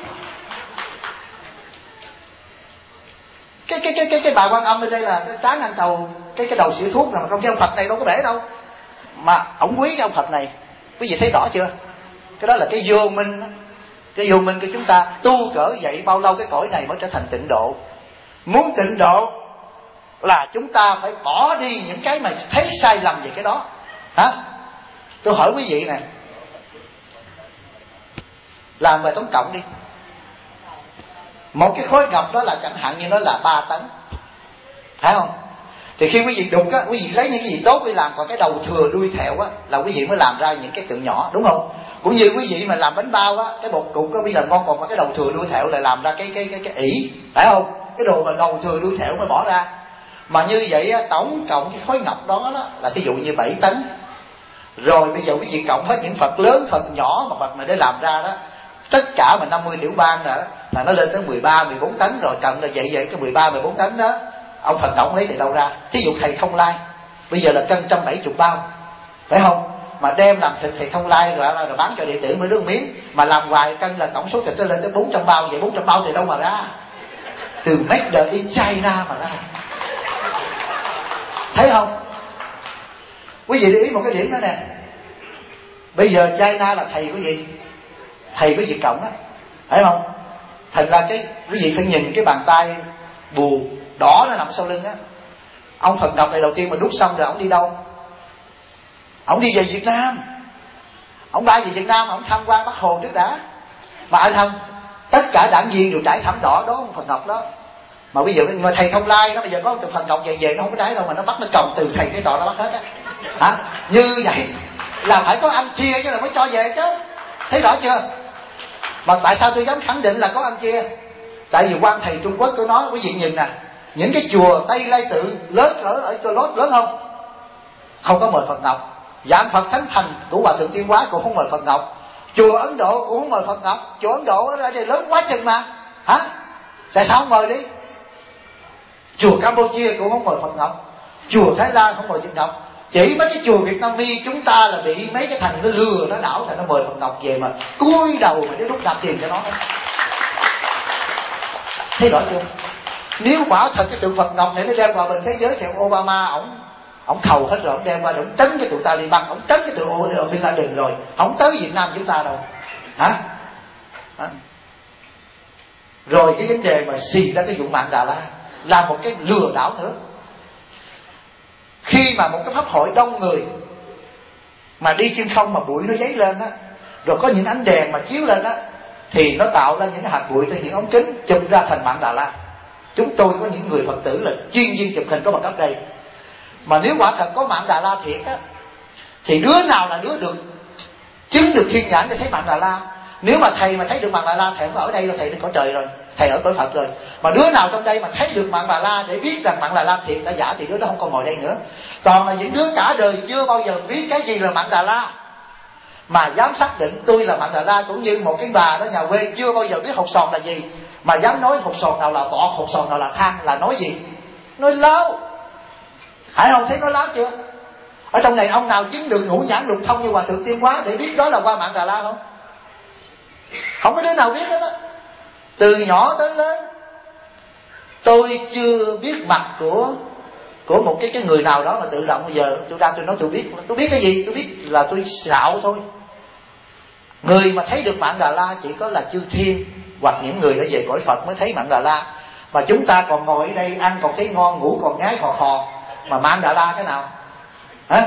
Cái bà Quan Âm bên đây là cái tráng ăn trầu, cái đầu xỉa thuốc là trong cái ông Phật này đâu có bể đâu, mà ổng quý cái ông Phật này. Quý vị thấy rõ chưa? Cái đó là cái vô minh đó. Cái vô minh của chúng ta tu cỡ vậy bao lâu cái cõi này mới trở thành tịnh độ. Muốn tịnh độ là chúng ta phải bỏ đi những cái mà thấy sai lầm về cái đó. Hả? Tôi hỏi quý vị nè, làm bài toán cộng đi. Một cái khối ngọc đó là chẳng hạn như nó là 3 tấn, phải không? Thì khi quý vị đục á, quý vị lấy những cái gì tốt quý vị làm, còn cái đầu thừa đuôi thẹo á là quý vị mới làm ra những cái tượng nhỏ, đúng không? Cũng như quý vị mà làm bánh bao á, cái bột cục đó bây giờ ngon, còn cái đầu thừa đuôi thẹo lại làm ra cái ỉ, phải không? Cái đồ mà đầu thừa đuôi thẹo mới bỏ ra. Mà như vậy á, tổng cộng cái khối ngọc đó là ví dụ như 7 tấn. Rồi bây giờ quý vị cộng hết những Phật lớn Phật nhỏ mà Phật này để làm ra đó, tất cả mà 50 tiểu bang là nó lên tới 13-14 tấn rồi. Cần là vậy cái 13-14 tấn đó ông Phật Ngọc lấy từ đâu ra? Thí dụ thầy Thông Lai bây giờ là cân 170 bao, phải không? Mà đem làm thịt thầy Thông Lai rồi bán cho đệ tử mới được miếng, mà làm hoài cân là tổng số thịt nó lên tới 400 bao. Vậy 400 bao từ đâu mà ra? Từ made in China mà ra, thấy không? Quý vị để ý một cái điểm đó nè. Bây giờ China là thầy của gì? Thầy của Việt Cộng á, phải không? Thành ra cái quý vị phải nhìn cái bàn tay bù đỏ nó nằm sau lưng á. Ông Phật Ngọc này đầu tiên mà đúc xong rồi ông đi đâu? Ông đi về Việt Nam. Ông bay về Việt Nam, ông tham quan Bắc Hồ trước đã. Mà ai không? Tất cả đảng viên đều trải thảm đỏ đó ông Phật Ngọc đó. Mà bây giờ mà thầy Thông Lai nó bây giờ có từ Phật Ngọc về nó không có trái đâu, mà nó bắt nó cầm từ thầy cái trò nó bắt hết á. Hả? Như vậy là phải có ăn chia chứ là mới cho về chứ. Thấy rõ chưa? Mà tại sao tôi dám khẳng định là có ăn chia? Tại vì quan thầy Trung Quốc tôi nói quý vị nhìn nè, những cái chùa Tây Lai Tự lớn ở Chùa Lốt lớn không? Không có mời Phật Ngọc. Dạng Phật Thánh Thành của Hòa Thượng Tiên Hóa cũng không mời Phật Ngọc. Chùa Ấn Độ cũng không mời Phật Ngọc. Chùa Ấn Độ ở đây lớn quá chừng mà. Hả? Tại sao không mời đi? Chùa Campuchia cũng không mời Phật Ngọc. Chùa Thái Lan không mời Phật Ngọc. Chỉ mấy cái chùa Việt Nam Mi chúng ta là bị mấy cái thằng nó lừa, nó đảo thành nó mời Phật Ngọc về mà cúi đầu mà đến lúc nạp tiền cho nó. Thấy rõ chưa? Nếu quả thật cái tượng Phật Ngọc này nó đem vào bên thế giới thì ông Obama ổng thầu hết rồi, ổng đem qua để ổng trấn cái tụi Taliban, ổng trấn cái tụi Bin Laden rồi, ổng tới Việt Nam chúng ta đâu. Hả? Rồi cái vấn đề mà xì ra cái vụ Mạn Đà La là một cái lừa đảo nữa. Khi mà một cái pháp hội đông người mà đi trên không mà bụi nó dấy lên á, rồi có những ánh đèn mà chiếu lên á, thì nó tạo ra những cái hạt bụi trên những ống kính chụp ra thành Mạn Đà La. Chúng tôi có những người Phật tử là chuyên viên chụp hình có mặt ở đây. Mà nếu quả thật có Mạn Đà La thiệt á, thì đứa nào là đứa được chứng được thiên nhãn để thấy Mạn Đà La. Nếu mà thầy mà thấy được Mạn Đà La, thầy không ở đây đâu, thầy lên cõi trời rồi, thầy ở cõi Phật rồi. Mà đứa nào trong đây mà thấy được Mạn Đà La để biết rằng Mạn Đà La thiệt đã giả thì đứa đó không còn ngồi đây nữa. Toàn là những đứa cả đời chưa bao giờ biết cái gì là Mạn Đà La, mà dám xác định tôi là Mạn Đà La. Cũng như một cái bà đó nhà quê chưa bao giờ biết hột sòn là gì, mà dám nói hột sòn nào là bọt, hột sòn nào là than, là nói gì? Nói láo. Hãy không thấy nói láo chưa? Ở trong này ông nào chứng được ngũ nhãn lục thông như Hòa Thượng Tiên Hóa để biết đó là qua Mạn Đà La không? Không có đứa nào biết hết á. Từ nhỏ tới lớn tôi chưa biết mặt của một cái người nào đó mà tự động bây giờ tôi nói tôi biết cái gì? Tôi biết là tôi xạo thôi. Người mà thấy được Mạn Đà La chỉ có là chư thiên hoặc những người đã về cõi Phật mới thấy Mạn Đà La. Mà chúng ta còn ngồi ở đây ăn còn thấy ngon, ngủ còn ngái khò khò, mà Mạn Đà La cái nào? Hả?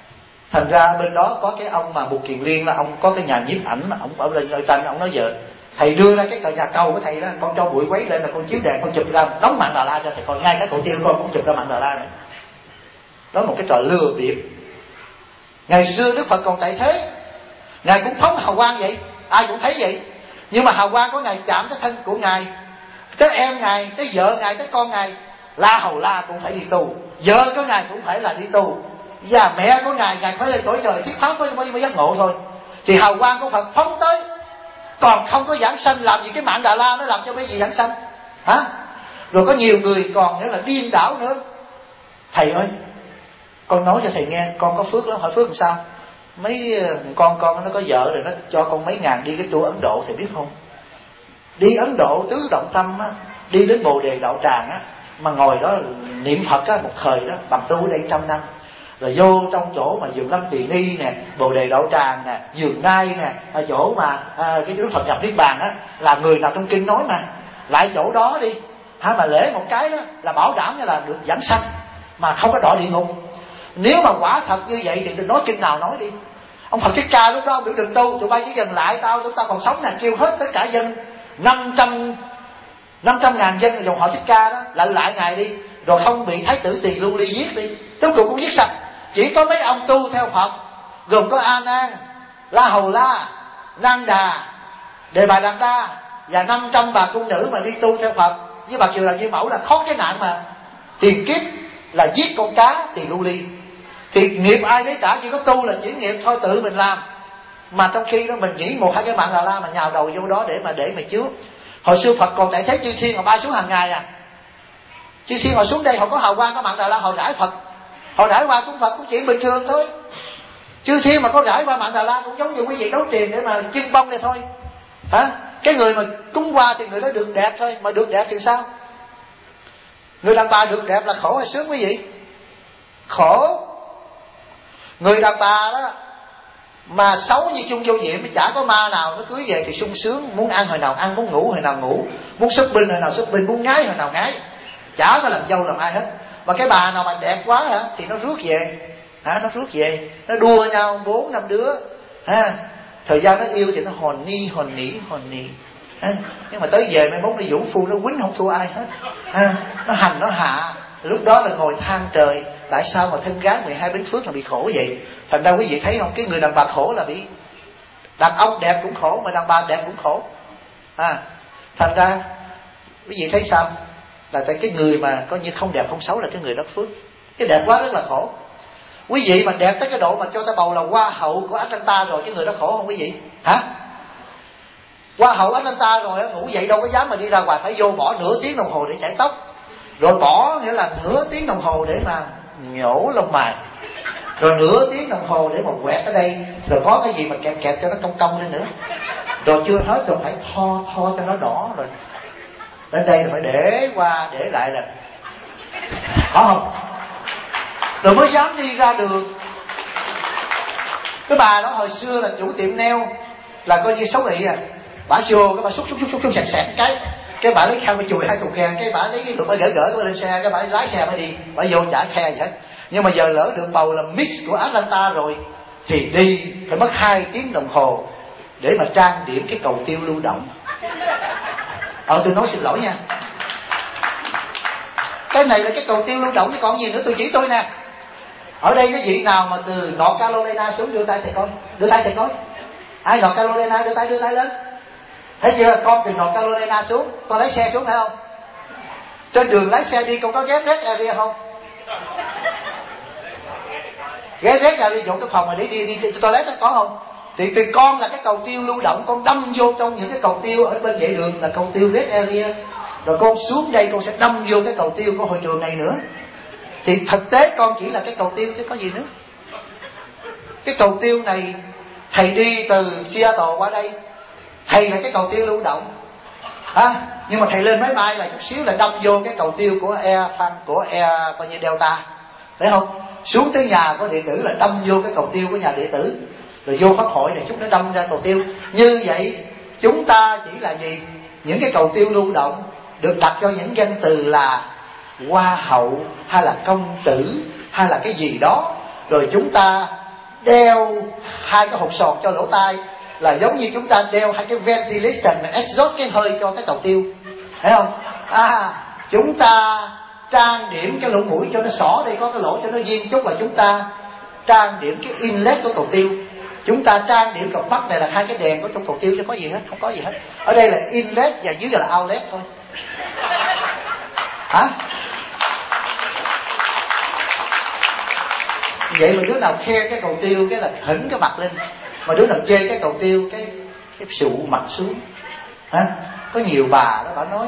Thành ra bên đó có cái ông mà Bụt Kiền Liên, là ông có cái nhà nhiếp ảnh, ông ở lên Tân, ông nói giờ Thầy đưa ra cái cờ nhà cầu của thầy đó, con cho bụi quấy lên là con chiếu đèn, con chụp ra đóng Mạn Đà La cho thầy coi. Ngay cái cầu tiêu con cũng chụp ra Mạn Đà La nữa. Đó là một cái trò lừa bịp. Ngày xưa Đức Phật còn tại thế, Ngài cũng phóng hào quang vậy, ai cũng thấy vậy. Nhưng mà hào quang của Ngài chạm tới thân của Ngài, tới em Ngài, tới vợ Ngài, tới con Ngài. La Hầu La cũng phải đi tu, vợ của Ngài cũng phải là đi tu, và mẹ của Ngài phải lên cõi trời thuyết pháp mới giác ngộ thôi. Thì hào quang của Phật phóng tới, còn không có giảng sanh. Làm gì cái Mạn Đà La nó làm cho mấy gì giảng sanh hả? Rồi có nhiều người còn nữa là điên đảo nữa. Thầy ơi, con nói cho thầy nghe, con có phước lắm. Hỏi phước làm sao? Mấy con nó có vợ rồi, nó cho con mấy ngàn đi cái tour Ấn Độ, thầy biết không? Đi Ấn Độ tứ động tâm á, đi đến Bồ Đề Đạo Tràng á, mà ngồi đó niệm Phật á, một thời đó bằng tu ở đây 100 năm. Rồi vô trong chỗ mà vườn Lâm Tỳ Ni nè, Bồ Đề Đạo Tràng nè, vườn Nai nè, ở chỗ mà cái Đức Phật nhập Niết Bàn á, là người nào trong kinh nói mà. Lại chỗ đó đi, mà lễ một cái đó là bảo đảm như là được giảng sanh, mà không có đọa địa ngục. Nếu mà quả thật như vậy thì đừng nói kinh nào nói đi. Ông Phật Thích Ca lúc đó ông biểu đừng tu, tụi bay chỉ dừng lại tao, chúng ta còn sống nè, kêu hết tất cả dân 500.000 dân dòng họ Thích Ca đó lại Ngài đi, rồi không bị Thái tử Tỳ Lưu Ly giết đi. Cuối cùng cũng giết sạch. Chỉ có mấy ông tu theo Phật, gồm có A Nan, La Hầu La, Nan Đà, Đề Bà Đạt Đa và 500 bà cung nữ mà đi tu theo Phật với bà Kiều Đàm Như Mẫu là thoát cái nạn mà tiền kiếp là giết con cá Tỳ Lưu Ly. Thì nghiệp ai đấy trả, chỉ có tu là chuyển nghiệp thôi, tự mình làm. Mà trong khi đó mình nghĩ 1-2 cái Mạn Đà La mà nhào đầu vô đó để mà chứa. Hồi xưa Phật còn tại thế chư thiên họ bay xuống hàng ngày à. Chư thiên họ xuống đây họ có hào quang, có Mạn Đà La, họ rải Phật, họ rải qua cũng Phật cũng chuyện bình thường thôi. Chư thiên mà có rải qua Mạn Đà La cũng giống như quý vị đấu tiền để mà trưng bông này thôi hả? Cái người mà cúng qua thì người đó được đẹp thôi, mà được đẹp thì sao? Người đàn bà được đẹp là khổ hay sướng quý vị? Khổ. Người đàn bà đó mà xấu như chung vô diệm, chả có ma nào nó cưới về thì sung sướng, muốn ăn hồi nào ăn, muốn ngủ hồi nào ngủ, muốn shopping hồi nào shopping, muốn ngái hồi nào ngái, chả có làm dâu làm ai hết. Mà cái bà nào mà đẹp quá hả thì nó rước về, nó rước về, nó đua nhau 4-5 đứa thời gian nó yêu thì nó hồn nỉ nhưng mà tới về mai mốt nó vũ phu, nó quýnh không thua ai hết nó hành nó hạ. Lúc đó là ngồi than trời, tại sao mà thân gái 12 bến phước là bị khổ vậy? Thành ra quý vị thấy không, cái người đàn bà khổ là bị đàn ông đẹp cũng khổ, mà đàn bà đẹp cũng khổ thành ra quý vị thấy sao? Là tại cái người mà coi như không đẹp không xấu là cái người đó phước, cái đẹp quá rất là khổ. Quý vị mà đẹp tới cái độ mà cho ta bầu là hoa hậu của Atlanta rồi, cái người đó khổ không quý vị hả? Hoa hậu Atlanta rồi ngủ dậy đâu có dám mà đi ra ngoài, phải vô bỏ nửa tiếng đồng hồ để chải tóc, rồi bỏ nghĩa là nửa tiếng đồng hồ để mà nhổ lông mày, rồi nửa tiếng đồng hồ để mà quẹt ở đây, rồi có cái gì mà kẹp cho nó cong cong lên nữa, rồi chưa hết rồi phải tho cho nó đỏ, rồi đến đây rồi phải để qua để lại là có không, rồi mới dám đi ra đường. Cái bà đó hồi xưa là chủ tiệm nail, là coi như xấu ị bà vô cái bà xúc sẹt cái bà lấy khăn bà chùi 2 cục kèn, cái bà lấy cái tụi bà gỡ cái lên xe, cái bà lái xe bà đi, bà vô chả khe gì hết. Nhưng mà giờ lỡ được bầu là Miss của Atlanta rồi thì đi phải mất 2 tiếng đồng hồ để mà trang điểm cái cầu tiêu lưu động. Tôi nói xin lỗi nha, cái này là cái cầu tiêu lưu động chứ còn gì nữa. Tôi chỉ tôi nè, ở đây cái vị nào mà từ North Carolina xuống đưa tay thầy coi, ai North Carolina đưa tay lên, thấy chưa? Con từ North Carolina xuống, con lái xe xuống phải không? Trên đường lái xe đi con có ghé red area không? Ghé red area dụ cái phòng mà để đi toilet đó có không? Thì con là cái cầu tiêu lưu động, con đâm vô trong những cái cầu tiêu ở bên vệ đường là cầu tiêu red area, rồi con xuống đây con sẽ đâm vô cái cầu tiêu của hội trường này nữa. Thì thực tế con chỉ là cái cầu tiêu chứ có gì nữa. Cái cầu tiêu này thầy đi từ Seattle qua đây, thầy là cái cầu tiêu lưu động nhưng mà thầy lên máy bay là chút xíu là đâm vô cái cầu tiêu của Air coi như Delta, thấy không? Xuống tới nhà của đệ tử là đâm vô cái cầu tiêu của nhà đệ tử, rồi vô pháp hội này chúng nó đâm ra cầu tiêu. Như vậy chúng ta chỉ là gì? Những cái cầu tiêu lưu động được đặt cho những danh từ là hoa hậu hay là công tử hay là cái gì đó, rồi chúng ta đeo 2 cái hột sòn cho lỗ tai, là giống như chúng ta đeo hai cái ventilation mà exhaust cái hơi cho cái cầu tiêu, thấy không? Chúng ta trang điểm cái lỗ mũi cho nó xỏ đây, có cái lỗ cho nó duyên chút, là chúng ta trang điểm cái inlet của cầu tiêu. Chúng ta trang điểm cặp mắt này là hai cái đèn của trong cầu tiêu chứ có gì hết, không có gì hết. Ở đây là inlet và dưới là outlet thôi. Hả? Vậy mà đứa nào khe cái cầu tiêu cái là hỉnh cái mặt lên, mà đứa nào chê cái cầu tiêu cái sụ mặt xuống. Hả? Có nhiều bà đó, bà nói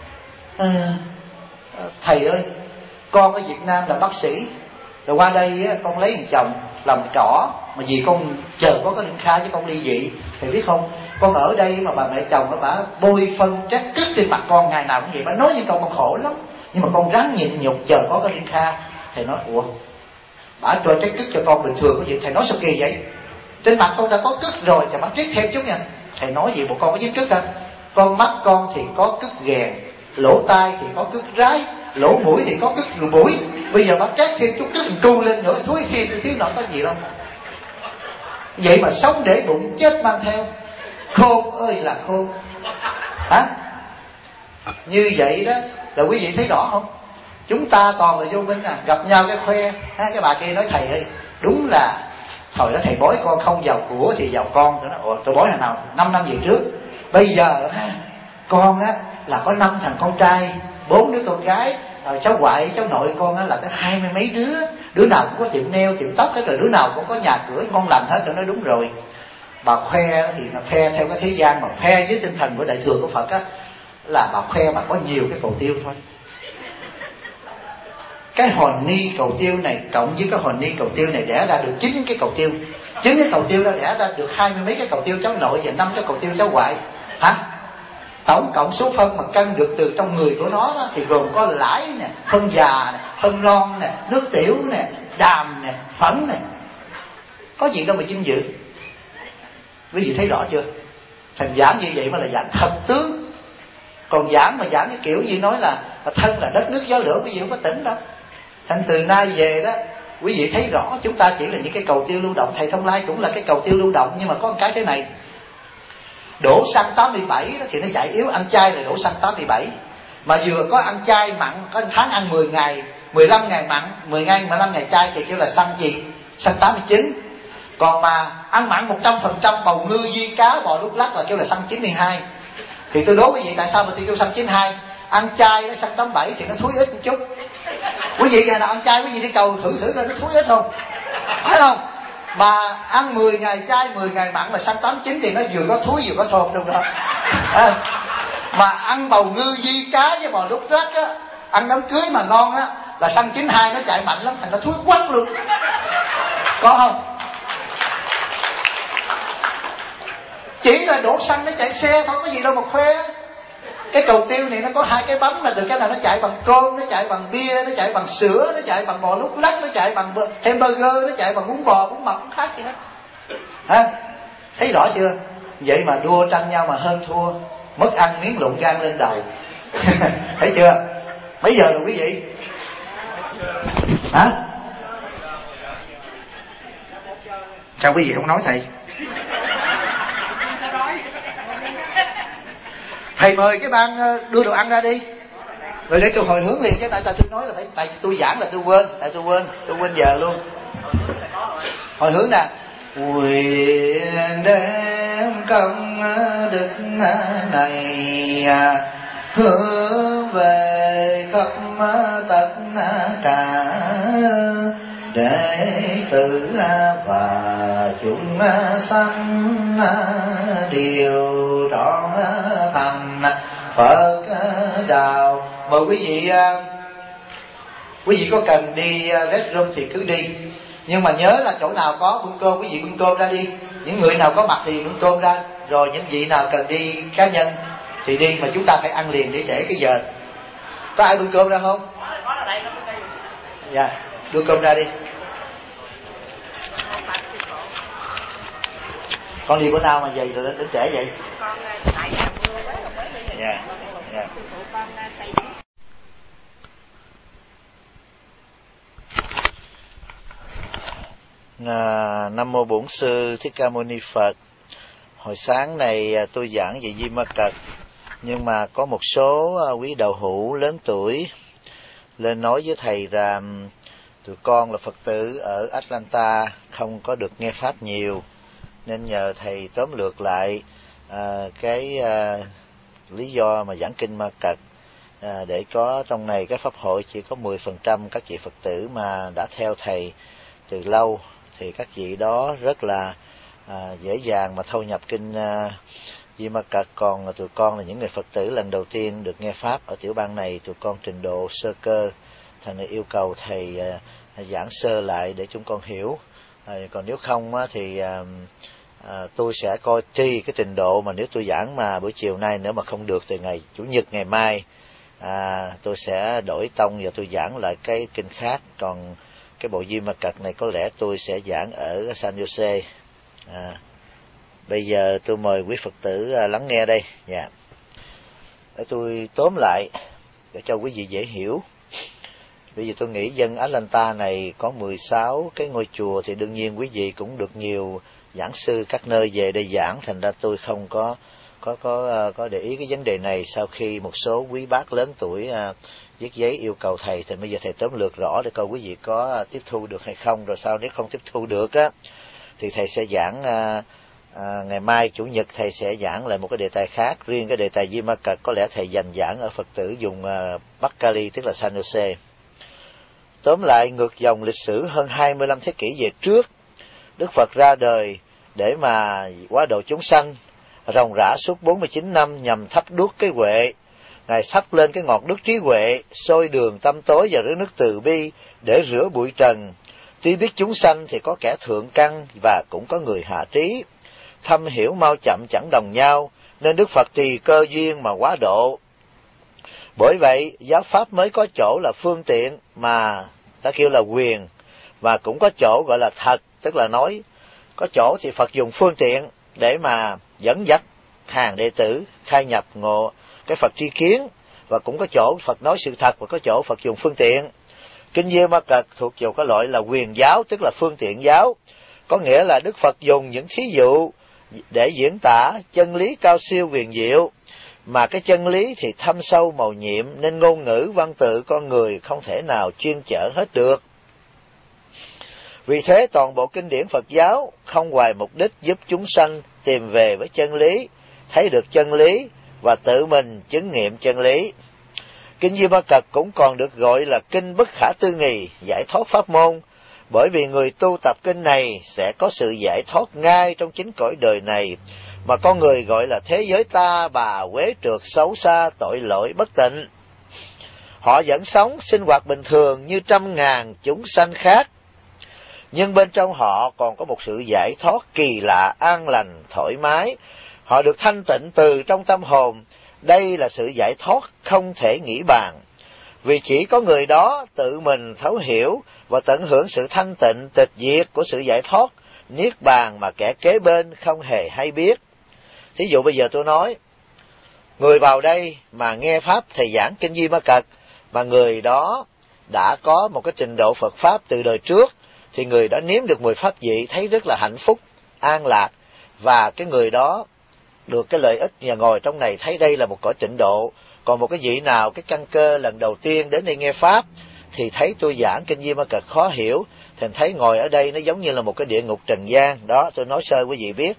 thầy ơi, con ở Việt Nam là bác sĩ, rồi qua đây con lấy thằng chồng làm cỏ, mà vì con chờ có cái linh khai chứ con ly dị. Thầy biết không, con ở đây mà bà mẹ chồng bà bôi phân trát cứt trên mặt con ngày nào cũng vậy. Bà nói với con khổ lắm, nhưng mà con ráng nhịn nhục chờ có cái linh khai. Thầy nói ủa, bà cho trát cứt cho con bình thường có gì? Thầy nói sao kỳ vậy? Trên mặt con đã có cứt rồi thì bà triết thêm chút nha. Thầy nói gì bộ con có dính cứt hả? Con mắt con thì có cứt ghèn, lỗ tai thì có cứt rái, lỗ mũi thì có cứt mũi. Bây giờ bà trát thêm chút cứt tru lên nữa, thúi thêm thiếu nọ có gì đâu. Vậy mà sống để bụng chết mang theo. Khôn ơi là khôn. Hả? Như vậy đó là quý vị thấy rõ không? Chúng ta toàn là vô minh gặp nhau cái khoe. Cái bà kia nói thầy ơi, đúng là thời đó thầy bói con không giàu của thì giàu con. Tôi nói ủa, tôi bói là nào? 5 năm về trước. Bây giờ con là có 5 thằng con trai, 4 đứa con gái, cháu ngoại cháu nội con là tới 20 mấy đứa. Đứa nào cũng có tiệm nail tiệm tóc hết rồi, đứa nào cũng có nhà cửa ngon lành hết. Tôi nói đúng rồi. Bà khoe thì là khoe theo cái thế gian, mà khoe với tinh thần của đại thừa của Phật là bà khoe bà có nhiều cái cầu tiêu thôi. Cái hồn ni cầu tiêu này cộng với cái hồn ni cầu tiêu này đẻ ra được 9 cái cầu tiêu. 9 cái cầu tiêu đó đẻ ra được 20 mấy cái cầu tiêu cháu nội và 5 cái cầu tiêu cháu ngoại. Hả? Tổng cộng số phân mà cân được từ trong người của nó đó, thì gồm có lãi nè, phân già nè, phân non nè, nước tiểu nè, đàm nè, phấn nè. Có gì đâu mà dinh dự. Quý vị thấy rõ chưa? Thành giảng như vậy mà là giảng thật tướng. Còn giảng mà giảng cái kiểu gì nói là thân là đất nước gió lửa, quý vị không có tỉnh đâu. Thành từ nay về đó, quý vị thấy rõ chúng ta chỉ là những cái cầu tiêu lưu động. Thầy Thông Lai cũng là cái cầu tiêu lưu động, nhưng mà có một cái thế này. Đổ xăng 87 đó thì nó chạy yếu, ăn chay là đổ xăng 87. Mà vừa có ăn chay mặn, có tháng ăn 10 ngày, 15 ngày mặn, 10 ngày 15 ngày chay thì kêu là xăng gì? Xăng 89. Còn mà ăn mặn 100% bầu ngư viên cá bò lúc lắc là kêu là xăng 92. Thì tôi đố quý vị tại sao mà tôi kêu xăng 92? Ăn chay nó xăng 87 thì nó thúi ít một chút. Quý vị ngày nào ăn chay quý vị đi cầu thử coi nó thúi ít không? Phải không? Mà ăn 10 ngày chay 10 ngày mặn là xăng 89 thì nó vừa có thúi vừa có thơm đâu đó. Mà ăn bầu ngư vi cá với bò lúc rắc á, ăn đám cưới mà ngon á là xăng 92 nó chạy mạnh lắm, thành nó thúi quắc luôn. Có không? Chỉ là đổ xăng nó chạy xe thôi, có gì đâu mà khoe. Cái cầu tiêu này nó có hai cái bánh, mà từ cái nào nó chạy bằng cơm, nó chạy bằng bia, nó chạy bằng sữa, nó chạy bằng bò lúc lắc, nó chạy bằng hamburger, nó chạy bằng bún bò, bún mập, không khác gì hết. Hả? Thấy rõ chưa? Vậy mà đua tranh nhau mà hơn thua, mất ăn miếng lộn gan lên đầu. Thấy chưa? Mấy giờ rồi quý vị? Hả? Sao quý vị không nói thầy? Thầy mời cái ban đưa đồ ăn ra đi, rồi để tôi hồi hướng liền, chứ tại tôi nói là phải, tại tôi giảng là tôi quên, tôi quên giờ luôn. Hồi hướng nè. Nguyện đem công đức này hướng về khắp tất cả đệ tử và chúng sanh đều trọn thành Phật đạo. Mời quý vị có cần đi restroom thì cứ đi, nhưng mà nhớ là chỗ nào có bưng cơm quý vị bưng cơm ra đi. Những người nào có mặt thì bưng cơm ra, rồi những vị nào cần đi cá nhân thì đi, mà chúng ta phải ăn liền để trễ cái giờ. Có ai bưng cơm ra không? Dạ, đưa cơm ra đi. Con đi bữa nào mà vậy rồi đến trễ vậy? Dạ, dạ. Nam mô Bổn Sư Thích Ca Mâu Ni Phật. Hồi sáng này tôi giảng về Di Ma Cật, nhưng mà có một số quý đạo hữu lớn tuổi lên nói với thầy rằng tụi con là Phật tử ở Atlanta không có được nghe pháp nhiều, nên nhờ thầy tóm lược lại cái lý do mà giảng kinh Ma Cật, để có trong này cái pháp hội chỉ có 10% các vị Phật tử mà đã theo thầy từ lâu, thì các vị đó rất là dễ dàng mà thâu nhập kinh Di Ma Cật. Còn tụi con là những người Phật tử lần đầu tiên được nghe pháp ở tiểu bang này, tụi con trình độ sơ cơ, thành nên yêu cầu thầy giảng sơ lại để chúng con hiểu. Còn nếu không thì tôi sẽ coi tri cái trình độ, mà nếu tôi giảng mà buổi chiều nay nếu mà không được từ ngày Chủ nhật ngày mai, tôi sẽ đổi tông và tôi giảng lại cái kinh khác. Còn cái bộ Di Ma Cật này có lẽ tôi sẽ giảng ở San Jose. Bây giờ tôi mời quý Phật tử lắng nghe đây. Để tôi tóm lại để cho quý vị dễ hiểu. Bây giờ tôi nghĩ dân Atlanta này có 16 cái ngôi chùa, thì đương nhiên quý vị cũng được nhiều giảng sư các nơi về đây giảng, thành ra tôi không có để ý cái vấn đề này. Sau khi một số quý bác lớn tuổi viết giấy yêu cầu thầy, thì bây giờ thầy tóm lược rõ để coi quý vị có tiếp thu được hay không. Rồi sau nếu không tiếp thu được thì thầy sẽ giảng ngày mai Chủ nhật thầy sẽ giảng lại một cái đề tài khác. Riêng cái đề tài Di Ma Cật có lẽ thầy dành giảng ở Phật tử dùng Bắc Cali, tức là San Jose. Tóm lại, ngược dòng lịch sử hơn 25 thế kỷ về trước, Đức Phật ra đời để mà hóa độ chúng sanh, ròng rã suốt 49 năm nhằm thắp đuốc cái huệ. Ngài thắp lên cái ngọn đuốc trí huệ, soi đường tâm tối và rưới nước từ bi để rửa bụi trần. Tuy biết chúng sanh thì có kẻ thượng căn và cũng có người hạ trí, thâm hiểu mau chậm chẳng đồng nhau, nên Đức Phật tùy cơ duyên mà hóa độ. Bởi vậy, giáo pháp mới có chỗ là phương tiện mà ta kêu là quyền, và cũng có chỗ gọi là thật, tức là nói. Có chỗ thì Phật dùng phương tiện để mà dẫn dắt hàng đệ tử khai nhập ngộ cái Phật tri kiến, và cũng có chỗ Phật nói sự thật, và có chỗ Phật dùng phương tiện. Kinh Di Ma Cật thuộc vào cái loại là quyền giáo, tức là phương tiện giáo, có nghĩa là Đức Phật dùng những thí dụ để diễn tả chân lý cao siêu huyền diệu, mà cái chân lý thì thâm sâu màu nhiệm, nên ngôn ngữ văn tự con người không thể nào chuyên chở hết được. Vì thế toàn bộ kinh điển Phật giáo không ngoài mục đích giúp chúng sanh tìm về với chân lý, thấy được chân lý và tự mình chứng nghiệm chân lý. Kinh Di Ma Cật cũng còn được gọi là kinh bất khả tư nghì, giải thoát pháp môn, bởi vì người tu tập kinh này sẽ có sự giải thoát ngay trong chính cõi đời này, mà con người gọi là thế giới ta bà uế trượt xấu xa tội lỗi bất tịnh. Họ vẫn sống sinh hoạt bình thường như trăm ngàn chúng sanh khác, nhưng bên trong họ còn có một sự giải thoát kỳ lạ, an lành, thoải mái. Họ được thanh tịnh từ trong tâm hồn. Đây là sự giải thoát không thể nghĩ bàn, vì chỉ có người đó tự mình thấu hiểu và tận hưởng sự thanh tịnh tịch diệt của sự giải thoát niết bàn mà kẻ kế bên không hề hay biết. Thí dụ bây giờ tôi nói, người vào đây mà nghe pháp thầy giảng kinh Di Ma Cật, mà người đó đã có một cái trình độ Phật pháp từ đời trước, thì người đó nếm được 10 pháp vị, thấy rất là hạnh phúc, an lạc, và cái người đó được cái lợi ích nhà ngồi trong này, thấy đây là một cõi tịnh độ. Còn một cái vị nào cái căn cơ lần đầu tiên đến đây nghe pháp thì thấy tôi giảng kinh Di Ma Cật khó hiểu, thì thấy ngồi ở đây nó giống như là một cái địa ngục trần gian. Đó, tôi nói sơ quý vị biết.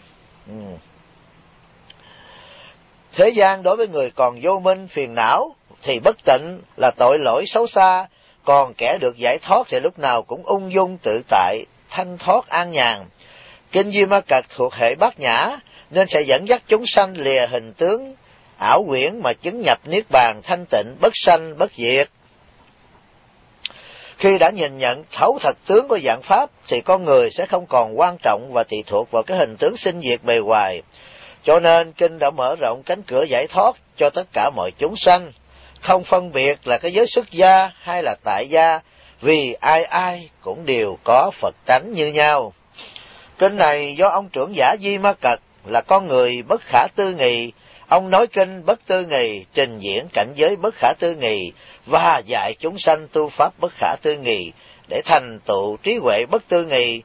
Thế gian đối với người còn vô minh phiền não thì bất tịnh là tội lỗi xấu xa, còn kẻ được giải thoát thì lúc nào cũng ung dung tự tại, thanh thoát an nhàn. Kinh Di Ma Cật thuộc hệ bát nhã, nên sẽ dẫn dắt chúng sanh lìa hình tướng ảo quyển mà chứng nhập niết bàn thanh tịnh bất sanh bất diệt. Khi đã nhìn nhận thấu thật tướng của dạng pháp thì con người sẽ không còn quan trọng và tùy thuộc vào cái hình tướng sinh diệt bề ngoài. Cho nên kinh đã mở rộng cánh cửa giải thoát cho tất cả mọi chúng sanh, không phân biệt là cái giới xuất gia hay là tại gia, vì ai ai cũng đều có Phật tánh như nhau. Kinh này do ông trưởng giả Di Ma Cật là con người bất khả tư nghị, ông nói kinh bất tư nghị, trình diễn cảnh giới bất khả tư nghị và dạy chúng sanh tu pháp bất khả tư nghị để thành tựu trí huệ bất tư nghị.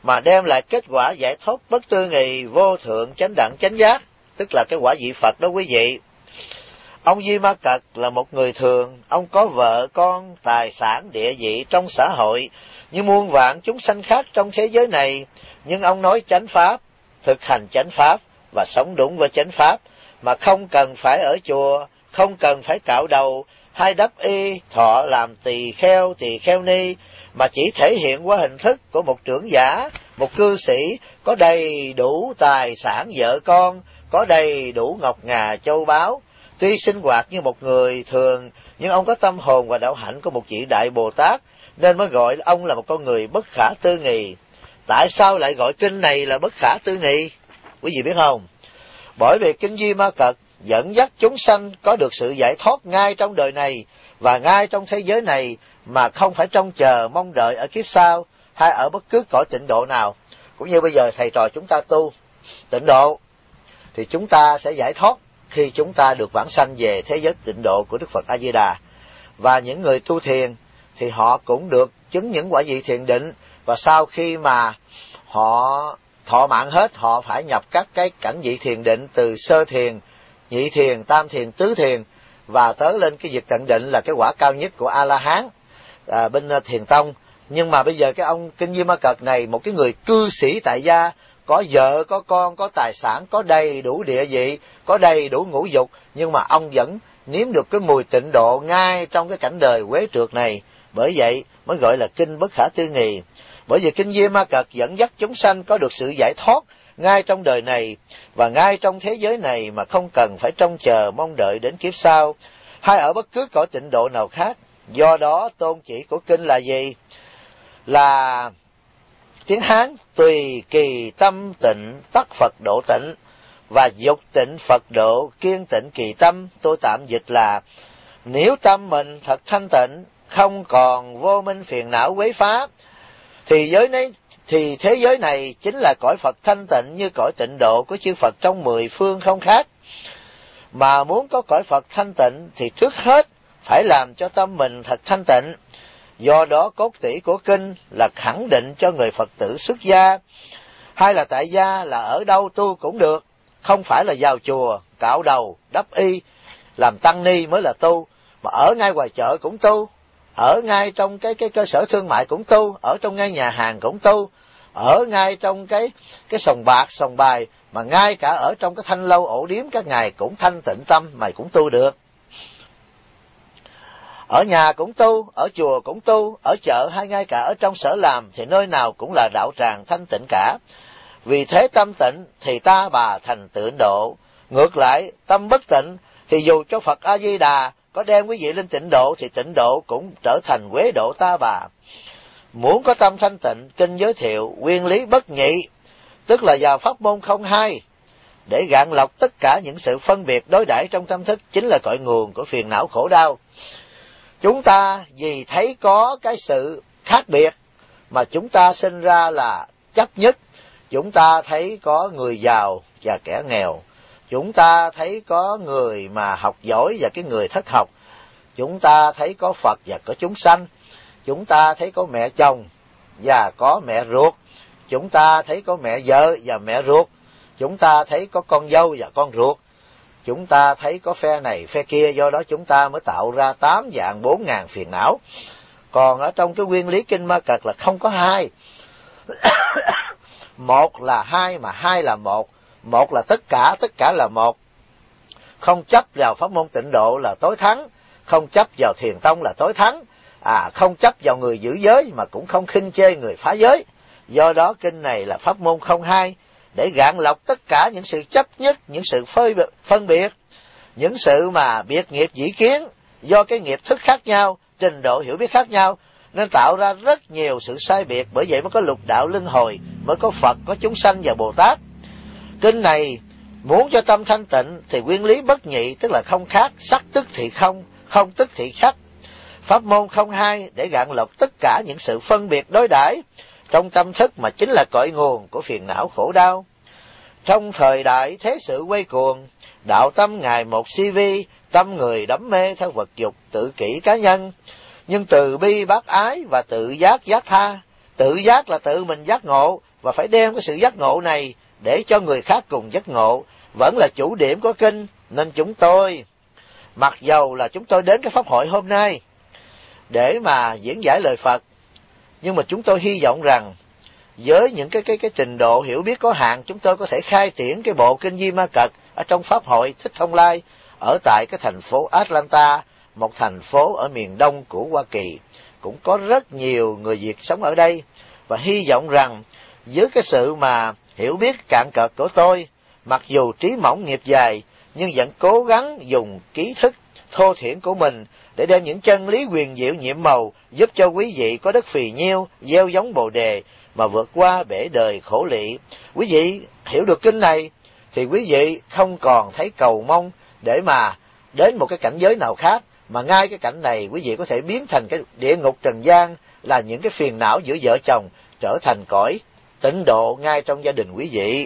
mà đem lại kết quả giải thoát bất tư nghì, vô thượng chánh đẳng chánh giác, tức là cái quả vị Phật đó quý vị. Ông Di Ma Cật là một người thường, ông có vợ con, tài sản, địa vị trong xã hội như muôn vạn chúng sanh khác trong thế giới này, nhưng ông nói chánh pháp, thực hành chánh pháp và sống đúng với chánh pháp, mà không cần phải ở chùa, không cần phải cạo đầu hay đắp y thọ làm tỳ kheo ni, mà chỉ thể hiện qua hình thức của một trưởng giả, một cư sĩ có đầy đủ tài sản vợ con, có đầy đủ ngọc ngà châu báu. Tuy sinh hoạt như một người thường, nhưng ông có tâm hồn và đạo hạnh của một vị Đại Bồ Tát, nên mới gọi ông là một con người bất khả tư nghì. Tại sao lại gọi kinh này là bất khả tư nghì? Quý vị biết không? Bởi vì kinh Di Ma Cật dẫn dắt chúng sanh có được sự giải thoát ngay trong đời này và ngay trong thế giới này, mà không phải trông chờ mong đợi ở kiếp sau hay ở bất cứ cõi tịnh độ nào. Cũng như bây giờ thầy trò chúng ta tu tịnh độ thì chúng ta sẽ giải thoát khi chúng ta được vãng sanh về thế giới tịnh độ của Đức Phật A Di Đà. Và những người tu thiền thì họ cũng được chứng những quả vị thiền định, và sau khi mà họ thọ mạng hết, họ phải nhập các cái cảnh vị thiền định từ sơ thiền, nhị thiền, tam thiền, tứ thiền, và tới lên cái việc tận định là cái quả cao nhất của A La Hán bên Thiền Tông. Nhưng mà bây giờ cái ông kinh Di Ma Cật này, một cái người cư sĩ tại gia, có vợ, có con, có tài sản, có đầy đủ địa vị, có đầy đủ ngũ dục, nhưng mà ông vẫn nếm được cái mùi tịnh độ ngay trong cái cảnh đời quế trượt này. Bởi vậy mới gọi là kinh bất khả tư nghì. Bởi vì kinh Di Ma Cật dẫn dắt chúng sanh có được sự giải thoát ngay trong đời này và ngay trong thế giới này, mà không cần phải trông chờ mong đợi đến kiếp sau hay ở bất cứ cõi tịnh độ nào khác. Do đó tôn chỉ của kinh là gì? Là tiếng Hán: tùy kỳ tâm tịnh tắc Phật độ tịnh, và dục tịnh Phật độ kiên tịnh kỳ tâm. Tôi tạm dịch là: nếu tâm mình thật thanh tịnh, không còn vô minh phiền não quấy phá, thì thế giới này chính là cõi Phật thanh tịnh như cõi tịnh độ của chư Phật trong 10 phương không khác. Mà muốn có cõi Phật thanh tịnh thì trước hết phải làm cho tâm mình thật thanh tịnh. Do đó cốt tủy của kinh là khẳng định cho người Phật tử xuất gia hay là tại gia là ở đâu tu cũng được, không phải là vào chùa, cạo đầu, đắp y, làm tăng ni mới là tu, mà ở ngay ngoài chợ cũng tu, ở ngay trong cái cơ sở thương mại cũng tu, ở trong ngay nhà hàng cũng tu, ở ngay trong cái sòng bạc, sòng bài, mà ngay cả ở trong cái thanh lâu ổ điếm các ngài cũng thanh tịnh tâm, mày cũng tu được. Ở nhà cũng tu, ở chùa cũng tu, ở chợ hay ngay cả ở trong sở làm thì nơi nào cũng là đạo tràng thanh tịnh cả. Vì thế tâm tịnh thì ta bà thành tịnh độ. Ngược lại, tâm bất tịnh thì dù cho Phật A Di Đà có đem quý vị lên tịnh độ thì tịnh độ cũng trở thành quế độ ta bà. Muốn có tâm thanh tịnh, kinh giới thiệu nguyên lý bất nhị, tức là vào pháp môn không hai, để gạn lọc tất cả những sự phân biệt đối đãi trong tâm thức, chính là cội nguồn của phiền não khổ đau. Chúng ta vì thấy có cái sự khác biệt mà chúng ta sinh ra là chấp nhất. Chúng ta thấy có người giàu và kẻ nghèo, chúng ta thấy có người mà học giỏi và cái người thất học, chúng ta thấy có Phật và có chúng sanh, chúng ta thấy có mẹ chồng và có mẹ ruột, chúng ta thấy có mẹ vợ và mẹ ruột, chúng ta thấy có con dâu và con ruột, chúng ta thấy có phe này phe kia. Do đó chúng ta mới tạo ra 8 vạn 4 ngàn phiền não. Còn ở trong cái nguyên lý kinh Ma Cật là không có hai. Một là hai, mà hai là một. Một là tất cả là một. Không chấp vào pháp môn tịnh độ là tối thắng, không chấp vào thiền tông là tối thắng, không chấp vào người giữ giới mà cũng không khinh chê người phá giới. Do đó kinh này là pháp môn không hai, để gạn lọc tất cả những sự chấp nhất, những sự phân biệt, những sự mà biệt nghiệp dĩ kiến, do cái nghiệp thức khác nhau, trình độ hiểu biết khác nhau, nên tạo ra rất nhiều sự sai biệt. Bởi vậy mới có lục đạo luân hồi, mới có Phật, có chúng sanh và Bồ Tát. Kinh này muốn cho tâm thanh tịnh thì nguyên lý bất nhị, tức là không khác, sắc tức thì không, không tức thì sắc. Pháp môn không hai để gạn lọc tất cả những sự phân biệt đối đãi trong tâm thức, mà chính là cội nguồn của phiền não khổ đau. Trong thời đại thế sự quay cuồng, đạo tâm ngày một si vi, tâm người đắm mê theo vật dục, tự kỷ cá nhân. Nhưng từ bi bác ái và tự giác giác tha. Tự giác là tự mình giác ngộ, và phải đem cái sự giác ngộ này để cho người khác cùng giác ngộ, vẫn là chủ điểm của kinh. Nên chúng tôi, mặc dầu là chúng tôi đến cái pháp hội hôm nay để mà diễn giải lời Phật, nhưng mà chúng tôi hy vọng rằng với những cái trình độ hiểu biết có hạn, chúng tôi có thể khai triển cái bộ kinh Di Ma Cật ở trong pháp hội Thích Thông Lai ở tại cái thành phố Atlanta, một thành phố ở miền đông của Hoa Kỳ. Cũng có rất nhiều người Việt sống ở đây, và hy vọng rằng với cái sự mà hiểu biết cạn cợt của tôi, mặc dù trí mỏng nghiệp dài, nhưng vẫn cố gắng dùng trí thức thô thiển của mình để đem những chân lý huyền diệu nhiệm màu giúp cho quý vị có đất phì nhiêu, gieo giống Bồ Đề mà vượt qua bể đời khổ lụy. Quý vị hiểu được kinh này thì quý vị không còn thấy cầu mong để mà đến một cái cảnh giới nào khác, mà ngay cái cảnh này quý vị có thể biến thành cái địa ngục trần gian, là những cái phiền não giữa vợ chồng trở thành cõi tịnh độ ngay trong gia đình quý vị.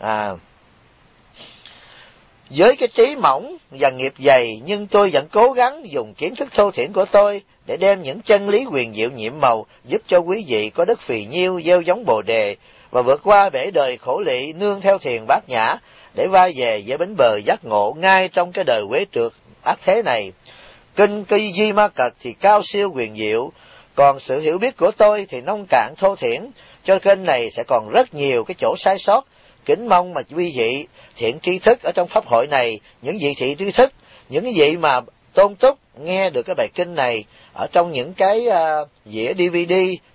Với cái trí mỏng và nghiệp dày, nhưng tôi vẫn cố gắng dùng kiến thức thô thiển của tôi để đem những chân lý huyền diệu nhiệm màu giúp cho quý vị có đất phì nhiêu, gieo giống Bồ Đề và vượt qua bể đời khổ lụy, nương theo thiền bát nhã để vai về với bến bờ giác ngộ ngay trong cái đời quế trượt ác thế này. Kinh Di Ma Cật thì cao siêu huyền diệu, còn sự hiểu biết của tôi thì nông cạn thô thiển, cho kênh này sẽ còn rất nhiều cái chỗ sai sót. Kính mong mà quý vị thiện tri thức ở trong pháp hội này, những vị thiện tri thức, những cái vị mà tôn túc nghe được cái bài kinh này ở trong những cái dĩa DVD,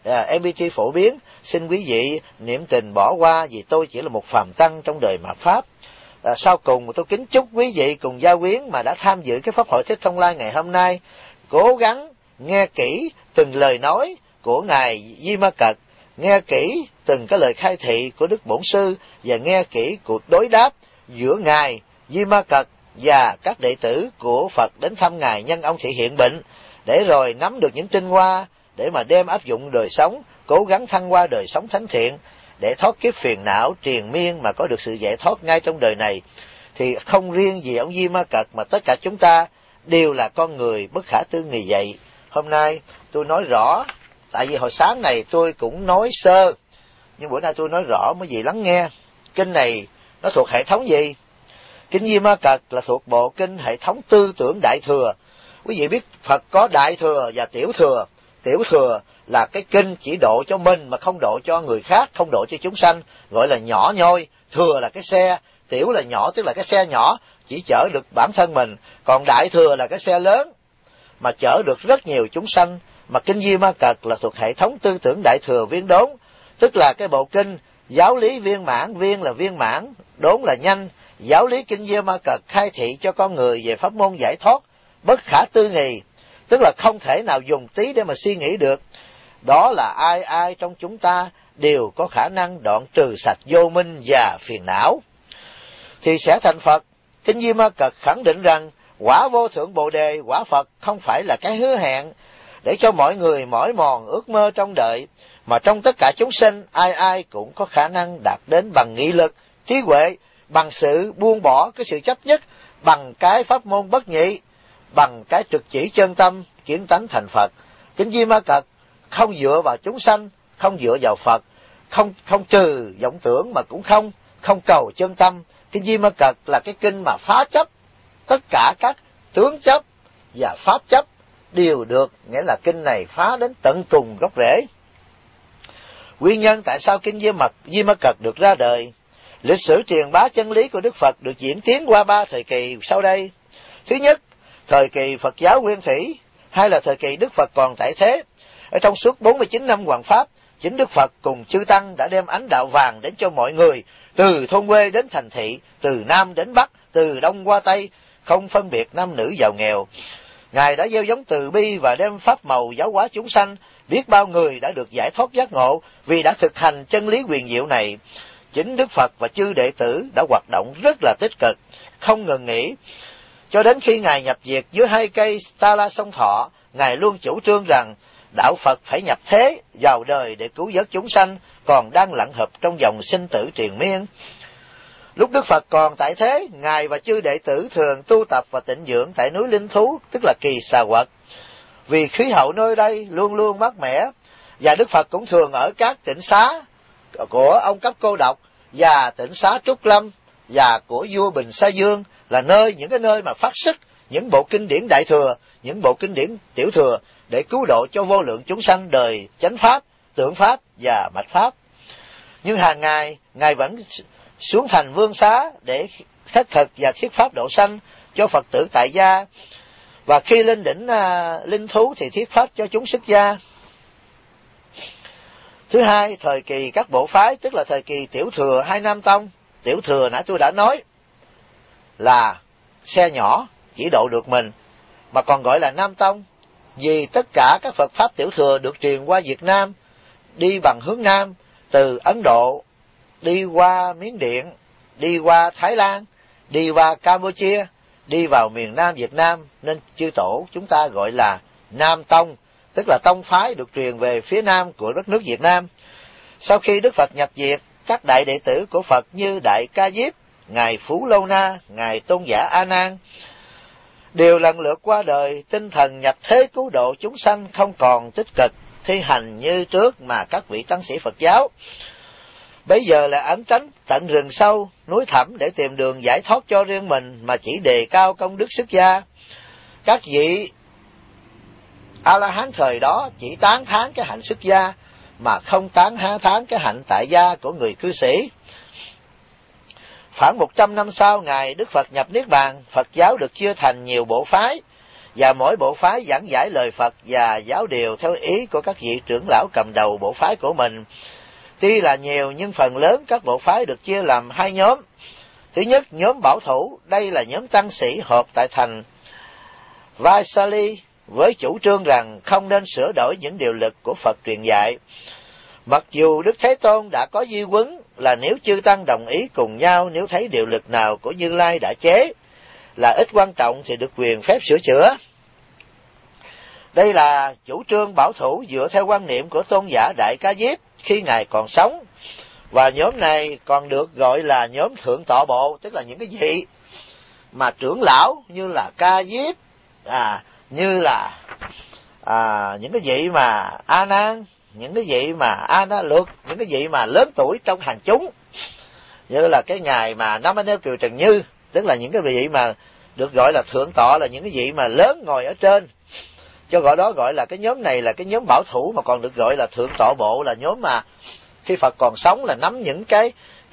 MP3 phổ biến, xin quý vị niệm tình bỏ qua, vì tôi chỉ là một phàm tăng trong đời mạt pháp. Sau cùng tôi kính chúc quý vị cùng gia quyến mà đã tham dự cái pháp hội Thích Thông Lai ngày hôm nay cố gắng nghe kỹ từng lời nói của ngài Di Ma Cật, nghe kỹ từng cái lời khai thị của Đức Bổn Sư, và nghe kỹ cuộc đối đáp giữa ngài Di Ma Cật và các đệ tử của Phật đến thăm ngài nhân ông thị hiện bệnh, để rồi nắm được những tinh hoa để mà đem áp dụng đời sống, cố gắng thăng hoa đời sống thánh thiện để thoát kiếp phiền não triền miên mà có được sự giải thoát ngay trong đời này. Thì không riêng gì ông Di Ma Cật mà tất cả chúng ta đều là con người bất khả tư nghì vậy. Hôm nay tôi nói rõ, tại vì hồi sáng này tôi cũng nói sơ, nhưng bữa nay tôi nói rõ mấy vị lắng nghe. Kinh này nó thuộc hệ thống gì? Kinh Di Ma Cật là thuộc bộ kinh hệ thống tư tưởng Đại Thừa. Quý vị biết Phật có Đại Thừa và Tiểu Thừa. Tiểu Thừa là cái kinh chỉ độ cho mình mà không độ cho người khác, không độ cho chúng sanh, gọi là nhỏ nhoi. Thừa là cái xe, tiểu là nhỏ, tức là cái xe nhỏ chỉ chở được bản thân mình. Còn Đại Thừa là cái xe lớn mà chở được rất nhiều chúng sanh. Mà kinh Di Ma Cật là thuộc hệ thống tư tưởng Đại Thừa viên đốn, tức là cái bộ kinh giáo lý viên mãn, viên là viên mãn, đốn là nhanh. Giáo lý kinh Di Ma Cật khai thị cho con người về pháp môn giải thoát bất khả tư nghì, tức là không thể nào dùng tí để mà suy nghĩ được. Đó là ai ai trong chúng ta đều có khả năng đoạn trừ sạch vô minh và phiền não thì sẽ thành Phật. Kinh Di Ma Cật khẳng định rằng quả vô thượng Bồ Đề, quả Phật không phải là cái hứa hẹn để cho mọi người mỏi mòn ước mơ trong đời, mà trong tất cả chúng sinh ai ai cũng có khả năng đạt đến bằng nghị lực, trí huệ, bằng sự buông bỏ cái sự chấp nhất, bằng cái pháp môn bất nhị, bằng cái trực chỉ chân tâm, kiến tánh thành Phật. Kinh Di Ma Cật không dựa vào chúng sanh, không dựa vào Phật, không trừ vọng tưởng mà cũng không cầu chân tâm. Kinh Di Ma Cật là cái kinh mà phá chấp, tất cả các tướng chấp và pháp chấp đều được, nghĩa là kinh này phá đến tận cùng gốc rễ. Nguyên nhân tại sao kinh Di Ma Cật được ra đời? Lịch sử truyền bá chân lý của Đức Phật được diễn tiến qua 3 thời kỳ sau đây. Thứ nhất, thời kỳ Phật giáo nguyên thủy, hay là thời kỳ Đức Phật còn tại thế. Ở trong suốt 49 năm hoằng pháp, chính Đức Phật cùng chư tăng đã đem ánh đạo vàng đến cho mọi người, từ thôn quê đến thành thị, từ Nam đến Bắc, từ Đông qua Tây, không phân biệt nam nữ giàu nghèo. Ngài đã gieo giống từ bi và đem pháp màu giáo hóa chúng sanh, biết bao người đã được giải thoát giác ngộ vì đã thực hành chân lý huyền diệu này. Chính Đức Phật và chư đệ tử đã hoạt động rất là tích cực, không ngừng nghỉ. Cho đến khi Ngài nhập diệt dưới 2 cây Ta La Sông Thọ, Ngài luôn chủ trương rằng đạo Phật phải nhập thế vào đời để cứu vớt chúng sanh còn đang lặn hợp trong dòng sinh tử triền miên. Lúc Đức Phật còn tại thế, Ngài và chư đệ tử thường tu tập và tịnh dưỡng tại núi Linh Thú, tức là Kỳ Xà Quật, vì khí hậu nơi đây luôn luôn mát mẻ, và Đức Phật cũng thường ở các tịnh xá của ông Cấp Cô Độc và Tịnh Xá Trúc Lâm và của vua Bình Sa Dương là những cái nơi mà phát xuất những bộ kinh điển Đại Thừa, những bộ kinh điển Tiểu Thừa để cứu độ cho vô lượng chúng sanh đời chánh pháp, tượng pháp và mạch pháp. Nhưng hàng ngày Ngài vẫn xuống thành Vương Xá để khất thực và thuyết pháp độ sanh cho Phật tử tại gia, và khi lên đỉnh Linh Thú thì thuyết pháp cho chúng xuất gia. Thứ hai, thời kỳ các bộ phái, tức là thời kỳ Tiểu Thừa hay Nam Tông. Tiểu Thừa nãy tôi đã nói là xe nhỏ chỉ độ được mình, mà còn gọi là Nam Tông vì tất cả các Phật pháp Tiểu Thừa được truyền qua Việt Nam, đi bằng hướng Nam, từ Ấn Độ, đi qua Miến Điện, đi qua Thái Lan, đi qua Campuchia, đi vào miền Nam Việt Nam, nên chư tổ chúng ta gọi là Nam Tông, tức là tông phái được truyền về phía Nam của đất nước Việt Nam. Sau khi Đức Phật nhập Việt, các đại đệ tử của Phật như Đại Ca Diếp, Ngài Phú Lâu Na, Ngài Tôn giả A Nan đều lần lượt qua đời, tinh thần nhập thế cứu độ chúng sanh, không còn tích cực thi hành như trước mà các vị tăng sĩ Phật giáo bây giờ là ẩn tránh tận rừng sâu, núi thẳm để tìm đường giải thoát cho riêng mình, mà chỉ đề cao công đức xuất gia. Các vị A-la-hán thời đó chỉ tán thán cái hạnh xuất gia, mà không tán thán cái hạnh tại gia của người cư sĩ. Khoảng 100 năm sau Ngài Đức Phật nhập Niết Bàn, Phật giáo được chia thành nhiều bộ phái, và mỗi bộ phái giảng giải lời Phật và giáo điều theo ý của các vị trưởng lão cầm đầu bộ phái của mình. Tuy là nhiều nhưng phần lớn các bộ phái được chia làm hai nhóm. Thứ nhất, nhóm bảo thủ, đây là nhóm tăng sĩ họp tại thành Vaisali với chủ trương rằng không nên sửa đổi những điều luật của Phật truyền dạy. Mặc dù Đức Thế Tôn đã có di huấn là nếu chư tăng đồng ý cùng nhau, nếu thấy điều luật nào của Như Lai đã chế là ít quan trọng thì được quyền phép sửa chữa. Đây là chủ trương bảo thủ dựa theo quan niệm của tôn giả Đại Ca Diếp khi Ngài còn sống, và nhóm này còn được gọi là nhóm thượng tọa bộ, tức là những cái vị mà trưởng lão như là Ca Diếp, như là những cái vị mà A Nan, những cái vị mà A Na Luật, những cái vị mà lớn tuổi trong hàng chúng, như là cái ngài mà Nam Anh Nêu Kiều Trần Như, tức là những cái vị mà được gọi là thượng tọa, là những cái vị mà lớn ngồi ở trên, cho gọi đó gọi là cái nhóm này là cái nhóm bảo thủ, mà còn được gọi là thượng tọa bộ, là nhóm mà khi Phật còn sống là nắm những cái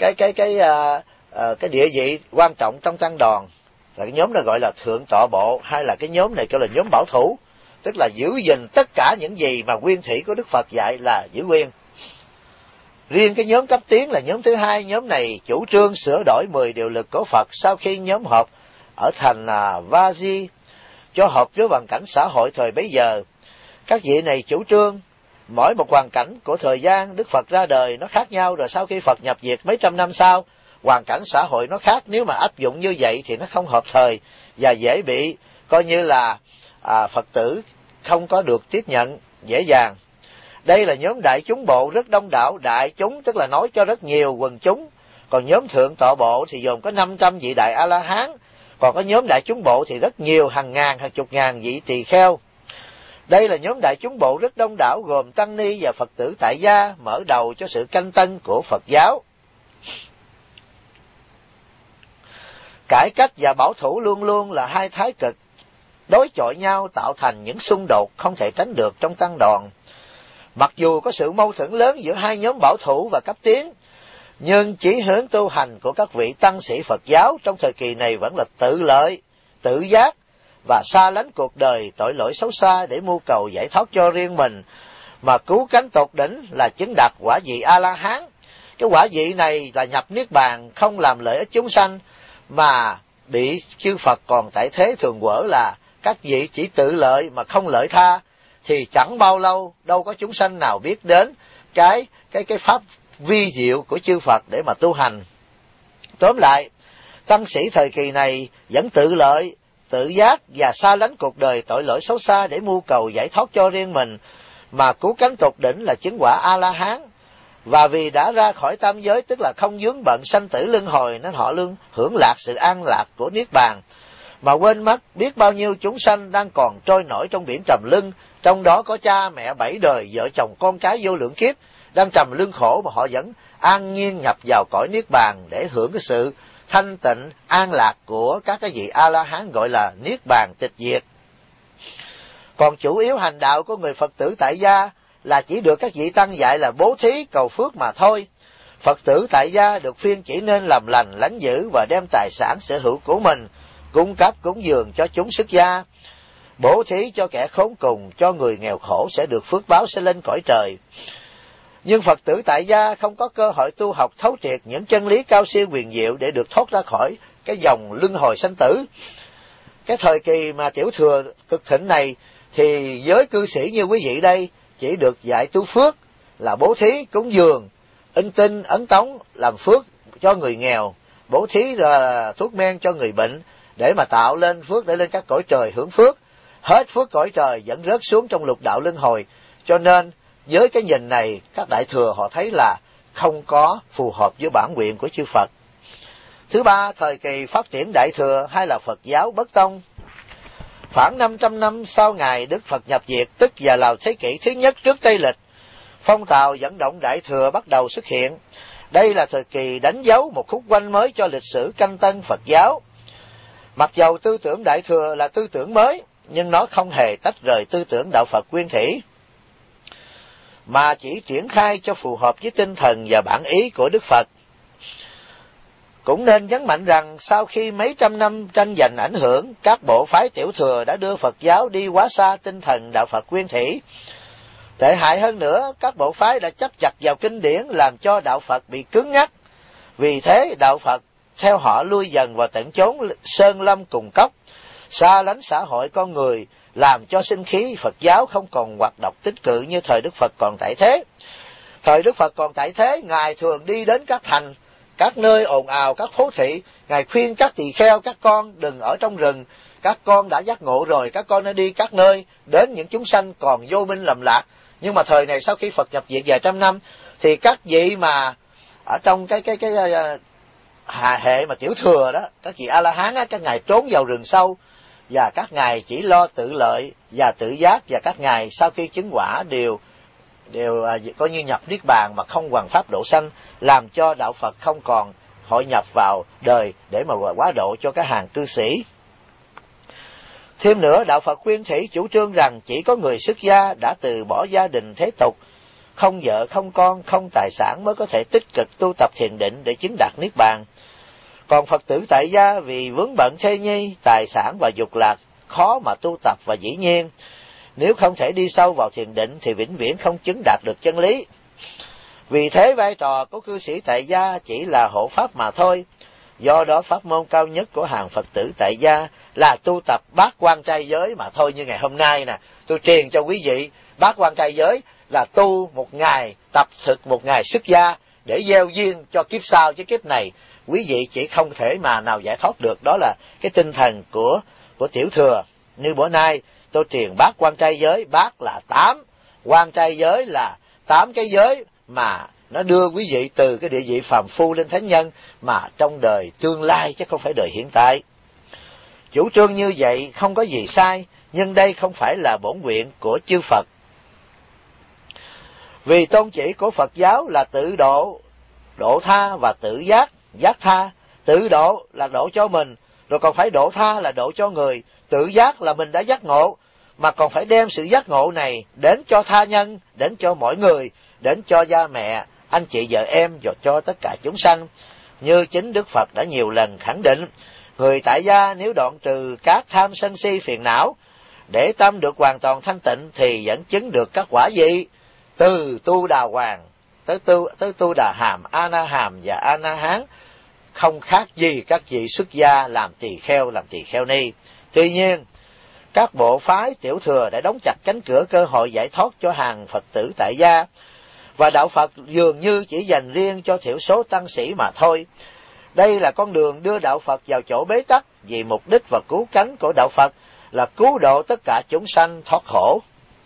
địa vị quan trọng trong tăng đoàn, là cái nhóm đó gọi là thượng tọa bộ, hay là cái nhóm này kêu là nhóm bảo thủ, tức là giữ gìn tất cả những gì mà nguyên thủy của Đức Phật dạy là giữ nguyên. Riêng cái nhóm cấp tiến là nhóm thứ hai, nhóm này chủ trương sửa đổi 10 điều luật của Phật sau khi nhóm họp ở thành Vaji cho hợp với hoàn cảnh xã hội thời bấy giờ. Các vị này chủ trương mỗi một hoàn cảnh của thời gian Đức Phật ra đời nó khác nhau, rồi sau khi Phật nhập Việt mấy trăm năm sau, hoàn cảnh xã hội nó khác, nếu mà áp dụng như vậy thì nó không hợp thời và dễ bị coi như là Phật tử không có được tiếp nhận dễ dàng. Đây là nhóm đại chúng bộ rất đông đảo, đại chúng tức là nói cho rất nhiều quần chúng. Còn nhóm thượng tọa bộ thì gồm có 500 vị đại A-la-hán, còn có nhóm đại chúng bộ thì rất nhiều, hàng ngàn, hàng chục ngàn vị tỳ kheo. Đây là nhóm đại chúng bộ rất đông đảo gồm tăng ni và Phật tử tại gia, mở đầu cho sự canh tân của Phật giáo. Cải cách và bảo thủ luôn luôn là hai thái cực đối chọi nhau, tạo thành những xung đột không thể tránh được trong tăng đoàn. Mặc dù có sự mâu thuẫn lớn giữa hai nhóm bảo thủ và cấp tiến, nhưng chí hướng tu hành của các vị tăng sĩ Phật giáo trong thời kỳ này vẫn là tự lợi, tự giác và xa lánh cuộc đời tội lỗi xấu xa để mưu cầu giải thoát cho riêng mình, mà cứu cánh tột đỉnh là chứng đạt quả vị A-la-hán. Cái quả vị này là nhập Niết Bàn, không làm lợi ích chúng sanh, mà bị chư Phật còn tại thế thường quở là các vị chỉ tự lợi mà không lợi tha, thì chẳng bao lâu đâu có chúng sanh nào biết đến cái pháp vi diệu của chư Phật để mà tu hành. Tóm lại, tăng sĩ thời kỳ này vẫn tự lợi, tự giác và xa lánh cuộc đời tội lỗi xấu xa để mưu cầu giải thoát cho riêng mình, mà cứu cánh tột đỉnh là chứng quả A-la-hán. Và vì đã ra khỏi tam giới, tức là không vướng bận sanh tử luân hồi, nên họ luôn hưởng lạc sự an lạc của Niết Bàn, mà quên mất biết bao nhiêu chúng sanh đang còn trôi nổi trong biển trầm luân, trong đó có cha mẹ 7 đời, vợ chồng con cái vô lượng kiếp đang trầm luân khổ, mà họ vẫn an nhiên nhập vào cõi niết bàn để hưởng cái sự thanh tịnh an lạc của các cái vị A-la-hán, gọi là niết bàn tịch diệt. Còn chủ yếu hành đạo của người Phật tử tại gia là chỉ được các vị tăng dạy là bố thí cầu phước mà thôi. Phật tử tại gia được khuyên chỉ nên làm lành lánh dữ và đem tài sản sở hữu của mình cung cấp cúng dường cho chúng xuất gia, bố thí cho kẻ khốn cùng, cho người nghèo khổ sẽ được phước báo sẽ lên cõi trời. Nhưng Phật tử tại gia không có cơ hội tu học thấu triệt những chân lý cao siêu huyền diệu để được thoát ra khỏi cái dòng luân hồi sanh tử. Cái thời kỳ mà tiểu thừa cực thịnh này thì giới cư sĩ như quý vị đây chỉ được dạy tu phước là bố thí cúng dường, in tinh ấn tống làm phước cho người nghèo, bố thí là thuốc men cho người bệnh để mà tạo lên phước để lên các cõi trời hưởng phước. Hết phước cõi trời vẫn rớt xuống trong lục đạo luân hồi. Cho nên với cái nhìn này, các đại thừa họ thấy là không có phù hợp với bản nguyện của chư Phật. Thứ ba, thời kỳ phát triển đại thừa hay là Phật giáo bất tông. Khoảng 500 năm sau ngày Đức Phật nhập diệt, tức vào thế kỷ thứ nhất trước Tây lịch, phong trào vận động đại thừa bắt đầu xuất hiện. Đây là thời kỳ đánh dấu một khúc quanh mới cho lịch sử canh tân Phật giáo. Mặc dầu tư tưởng đại thừa là tư tưởng mới, nhưng nó không hề tách rời tư tưởng đạo Phật nguyên thủy, mà chỉ triển khai cho phù hợp với tinh thần và bản ý của Đức Phật. Cũng nên nhấn mạnh rằng sau khi mấy trăm năm tranh giành ảnh hưởng, các bộ phái tiểu thừa đã đưa Phật giáo đi quá xa tinh thần đạo Phật nguyên thủy. Tệ hại hơn nữa, các bộ phái đã chấp chặt vào kinh điển làm cho đạo Phật bị cứng nhắc. Vì thế đạo Phật theo họ lui dần vào tận chốn sơn lâm cùng cốc, xa lánh xã hội con người, làm cho sinh khí Phật giáo không còn hoạt động tích cực như thời Đức Phật còn tại thế. Thời Đức Phật còn tại thế, Ngài thường đi đến các thành, các nơi ồn ào, các phố thị. Ngài khuyên các tỳ kheo, các con đừng ở trong rừng, các con đã giác ngộ rồi, các con nên đi các nơi, đến những chúng sanh còn vô minh lầm lạc. Nhưng mà thời này sau khi Phật nhập diệt vài trăm năm, thì các vị mà ở trong cái hệ mà tiểu thừa đó, các vị A-la-hán á, các ngài trốn vào rừng sâu, và các ngài chỉ lo tự lợi và tự giác, và các ngài sau khi chứng quả đều coi như nhập niết bàn mà không hoằng pháp độ sanh, làm cho đạo Phật không còn hội nhập vào đời để mà quá độ cho các hàng cư sĩ. Thêm nữa, đạo Phật nguyên thủy chủ trương rằng chỉ có người xuất gia đã từ bỏ gia đình thế tục, không vợ không con không tài sản mới có thể tích cực tu tập thiền định để chứng đạt niết bàn. Còn Phật tử tại gia vì vướng bận thê nhi, tài sản và dục lạc khó mà tu tập, và dĩ nhiên nếu không thể đi sâu vào thiền định thì vĩnh viễn không chứng đạt được chân lý. Vì thế vai trò của cư sĩ tại gia chỉ là hộ pháp mà thôi. Do đó pháp môn cao nhất của hàng Phật tử tại gia là tu tập bát quan trai giới mà thôi. Như ngày hôm nay nè, tôi truyền cho quý vị bát quan trai giới là tu một ngày, tập thực một ngày xuất gia để gieo duyên cho kiếp sau, chứ kiếp này quý vị chỉ không thể mà nào giải thoát được. Đó là cái tinh thần của tiểu thừa. Như bữa nay tôi truyền bát quan trai giới, bát là 8, quan trai giới là 8 cái giới mà nó đưa quý vị từ cái địa vị phàm phu lên thánh nhân mà trong đời tương lai chứ không phải đời hiện tại. Chủ trương như vậy không có gì sai, nhưng đây không phải là bổn nguyện của chư Phật. Vì tôn chỉ của Phật giáo là tự độ, độ tha và tự giác, giác tha. Tự độ là độ cho mình, rồi còn phải độ tha là độ cho người. Tự giác là mình đã giác ngộ, mà còn phải đem sự giác ngộ này đến cho tha nhân, đến cho mỗi người, đến cho cha mẹ, anh chị vợ em, và cho tất cả chúng sanh. Như chính Đức Phật đã nhiều lần khẳng định, người tại gia nếu đoạn trừ các tham sân si phiền não, để tâm được hoàn toàn thanh tịnh thì vẫn chứng được các quả gì? Từ tu đà hoàng tới tu đà hàm, a na hàm và a na hán, không khác gì các vị xuất gia làm tỳ kheo ni. Tuy nhiên, các bộ phái tiểu thừa đã đóng chặt cánh cửa cơ hội giải thoát cho hàng Phật tử tại gia, và đạo Phật dường như chỉ dành riêng cho thiểu số tăng sĩ mà thôi. Đây là con đường đưa đạo Phật vào chỗ bế tắc, vì mục đích và cứu cánh của đạo Phật là cứu độ tất cả chúng sanh thoát khổ.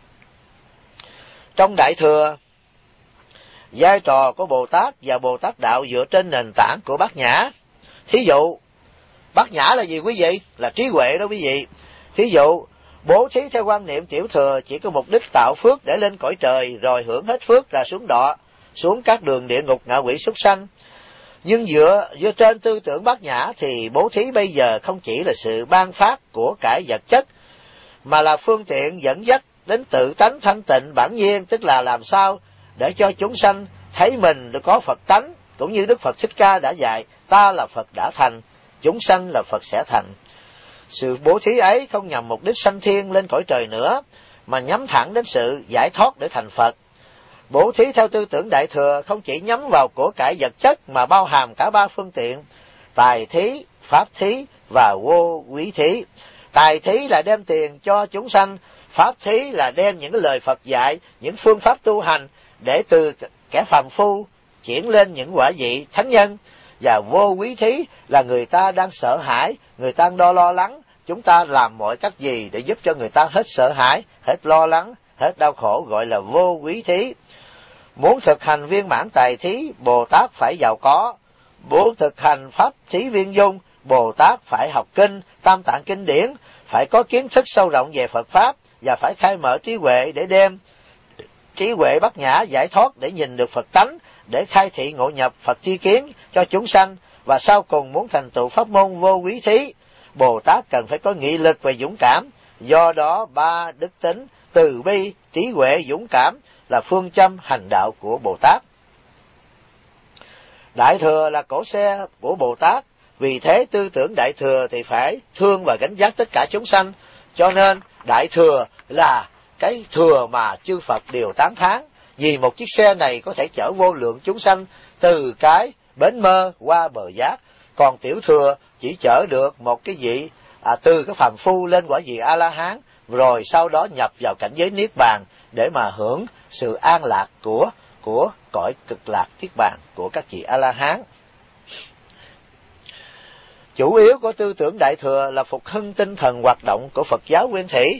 Trong Đại Thừa, vai trò của Bồ Tát và Bồ Tát Đạo dựa trên nền tảng của Bát Nhã. Thí dụ, Bát Nhã là gì quý vị? Là trí huệ đó quý vị. Thí dụ, bố thí theo quan niệm tiểu thừa chỉ có mục đích tạo phước để lên cõi trời, rồi hưởng hết phước là xuống đọa, xuống các đường địa ngục ngạ quỷ súc sanh. Nhưng dựa trên tư tưởng bát nhã thì bố thí bây giờ không chỉ là sự ban phát của cải vật chất, mà là phương tiện dẫn dắt đến tự tánh thanh tịnh bản nhiên, tức là làm sao để cho chúng sanh thấy mình được có Phật tánh, cũng như Đức Phật Thích Ca đã dạy, ta là Phật đã thành, chúng sanh là Phật sẽ thành. Sự bố thí ấy không nhằm mục đích sanh thiên lên cõi trời nữa, mà nhắm thẳng đến sự giải thoát để thành Phật. Bố thí theo tư tưởng Đại Thừa không chỉ nhắm vào của cải vật chất, mà bao hàm cả ba phương tiện: tài thí, pháp thí và vô quý thí. Tài thí là đem tiền cho chúng sanh, pháp thí là đem những lời Phật dạy, những phương pháp tu hành để từ kẻ phàm phu chuyển lên những quả vị thánh nhân. Và vô quý thí là người ta đang sợ hãi, người ta đang lo lắng, chúng ta làm mọi cách gì để giúp cho người ta hết sợ hãi, hết lo lắng, hết đau khổ, gọi là vô quý thí. Muốn thực hành viên mãn tài thí, Bồ Tát phải giàu có. Muốn thực hành pháp thí viên dung, Bồ Tát phải học kinh, tam tạng kinh điển, phải có kiến thức sâu rộng về Phật Pháp, và phải khai mở trí huệ để đem trí huệ bát nhã giải thoát để nhìn được Phật tánh, để khai thị ngộ nhập Phật tri kiến cho chúng sanh. Và sau cùng muốn thành tựu pháp môn vô quý thí, Bồ Tát cần phải có nghị lực và dũng cảm. Do đó ba đức tính từ bi, trí huệ, dũng cảm là phương châm hành đạo của Bồ Tát. Đại Thừa là cỗ xe của Bồ Tát, vì thế tư tưởng Đại Thừa thì phải thương và gánh vác tất cả chúng sanh. Cho nên Đại Thừa là cái thừa mà chư Phật đều tán thán, vì một chiếc xe này có thể chở vô lượng chúng sanh từ cái bến mơ qua bờ giác. Còn Tiểu Thừa chỉ chở được một cái vị từ cái phàm phu lên quả vị A-la-hán, rồi sau đó nhập vào cảnh giới Niết Bàn để mà hưởng sự an lạc của cõi cực lạc Niết Bàn của các vị A-la-hán. Chủ yếu của tư tưởng Đại Thừa là phục hưng tinh thần hoạt động của Phật giáo Nguyên Thủy.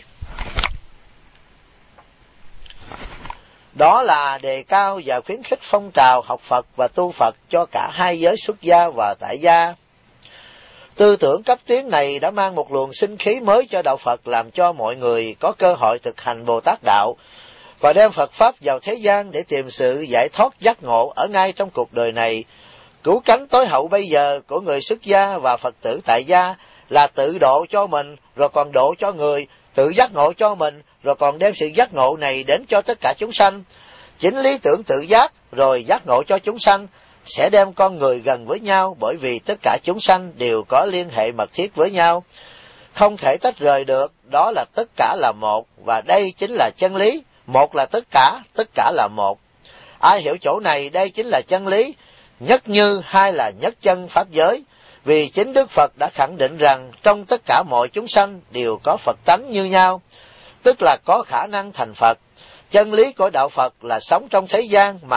Đó là đề cao và khuyến khích phong trào học Phật và tu Phật cho cả hai giới xuất gia và tại gia. Tư tưởng cấp tiến này đã mang một luồng sinh khí mới cho đạo Phật, làm cho mọi người có cơ hội thực hành Bồ Tát đạo và đem Phật Pháp vào thế gian để tìm sự giải thoát giác ngộ ở ngay trong cuộc đời này. Cứu cánh tối hậu bây giờ của người xuất gia và Phật tử tại gia là tự độ cho mình, rồi còn độ cho người, tự giác ngộ cho mình, rồi còn đem sự giác ngộ này đến cho tất cả chúng sanh. Chính lý tưởng tự giác rồi giác ngộ cho chúng sanh sẽ đem con người gần với nhau, bởi vì tất cả chúng sanh đều có liên hệ mật thiết với nhau, không thể tách rời được. Đó là tất cả là một, và đây chính là chân lý. Một là tất cả là một. Ai hiểu chỗ này, đây chính là chân lý. Nhất như hai là nhất chân pháp giới, vì chính Đức Phật đã khẳng định rằng trong tất cả mọi chúng sanh đều có Phật tánh như nhau, tức là có khả năng thành Phật. Chân lý của đạo Phật là sống trong thế gian mà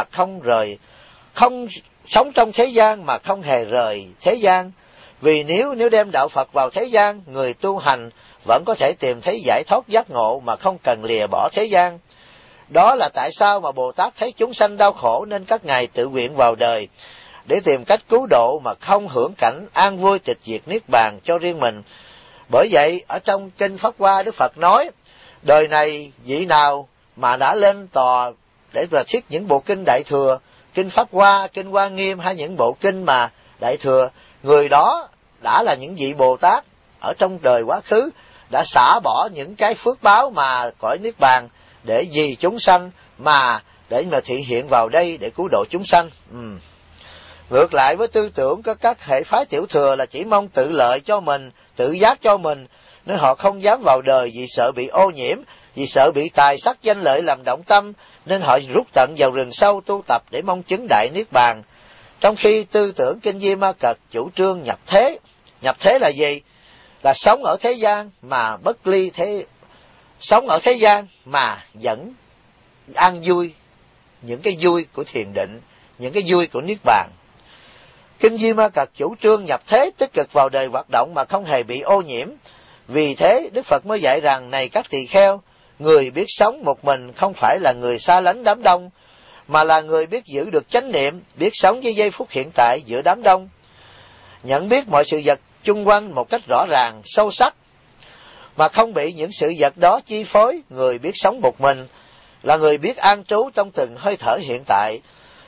sống trong thế gian mà không hề rời thế gian. Vì nếu đem đạo Phật vào thế gian, người tu hành vẫn có thể tìm thấy giải thoát giác ngộ mà không cần lìa bỏ thế gian. Đó là tại sao mà Bồ Tát thấy chúng sanh đau khổ nên các ngài tự nguyện vào đời để tìm cách cứu độ mà không hưởng cảnh an vui tịch diệt Niết Bàn cho riêng mình. Bởi vậy ở trong kinh Pháp Hoa, Đức Phật nói, đời này vị nào mà đã lên tòa để mà thuyết những bộ kinh Đại Thừa, kinh Pháp Hoa, kinh Hoa Nghiêm hay những bộ kinh mà Đại Thừa, người đó đã là những vị Bồ Tát ở trong đời quá khứ, đã xả bỏ những cái phước báo mà cõi Niết Bàn để vì chúng sanh để mà thị hiện vào đây để cứu độ chúng sanh. Ngược lại với tư tưởng của các hệ phái Tiểu Thừa là chỉ mong tự lợi cho mình, tự giác cho mình, nên họ không dám vào đời vì sợ bị ô nhiễm, vì sợ bị tài sắc danh lợi làm động tâm, nên họ rút tận vào rừng sâu tu tập để mong chứng đại Niết Bàn. Trong khi tư tưởng kinh Di Ma Cật chủ trương nhập thế. Nhập thế là gì? Là sống ở thế gian mà bất ly thế, sống ở thế gian mà vẫn an vui, những cái vui của thiền định, những cái vui của Niết Bàn. Kinh Di Ma Cật chủ trương nhập thế, tích cực vào đời hoạt động mà không hề bị ô nhiễm. Vì thế Đức Phật mới dạy rằng, này các tỳ kheo, người biết sống một mình không phải là người xa lánh đám đông, mà là người biết giữ được chánh niệm, biết sống với giây phút hiện tại giữa đám đông, nhận biết mọi sự vật chung quanh một cách rõ ràng, sâu sắc, mà không bị những sự vật đó chi phối. Người biết sống một mình là người biết an trú trong từng hơi thở hiện tại,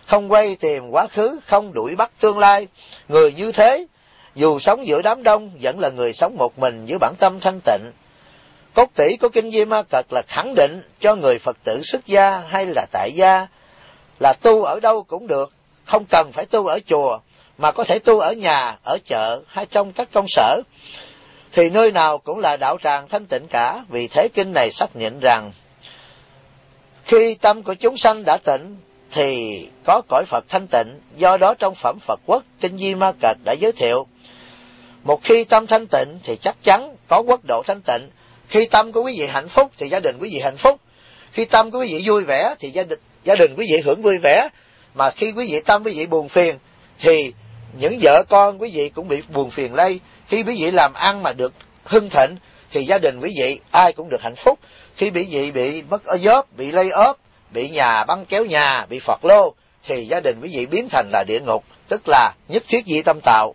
không quay tìm quá khứ, không đuổi bắt tương lai. Người như thế, dù sống giữa đám đông, vẫn là người sống một mình với bản tâm thanh tịnh. Cốt tủy của Kinh Di Ma Cật là khẳng định cho người Phật tử xuất gia hay là tại gia là tu ở đâu cũng được, không cần phải tu ở chùa, mà có thể tu ở nhà, ở chợ hay trong các công sở, thì nơi nào cũng là đạo tràng thanh tịnh cả. Vì thế kinh này xác nhận rằng khi tâm của chúng sanh đã tịnh thì có cõi Phật thanh tịnh. Do đó trong phẩm Phật Quốc, Kinh Di Ma Cật đã giới thiệu, một khi tâm thanh tịnh thì chắc chắn có quốc độ thanh tịnh. Khi tâm của quý vị hạnh phúc thì gia đình quý vị hạnh phúc. Khi tâm của quý vị vui vẻ thì gia đình quý vị hưởng vui vẻ. Mà khi quý vị tâm quý vị buồn phiền thì những vợ con quý vị cũng bị buồn phiền lây. Khi quý vị làm ăn mà được hưng thịnh thì gia đình quý vị ai cũng được hạnh phúc. Khi quý vị bị mất job, bị lay off, bị nhà băng kéo nhà, bị phọt lô thì gia đình quý vị biến thành là địa ngục, tức là nhất thiết di tâm tạo.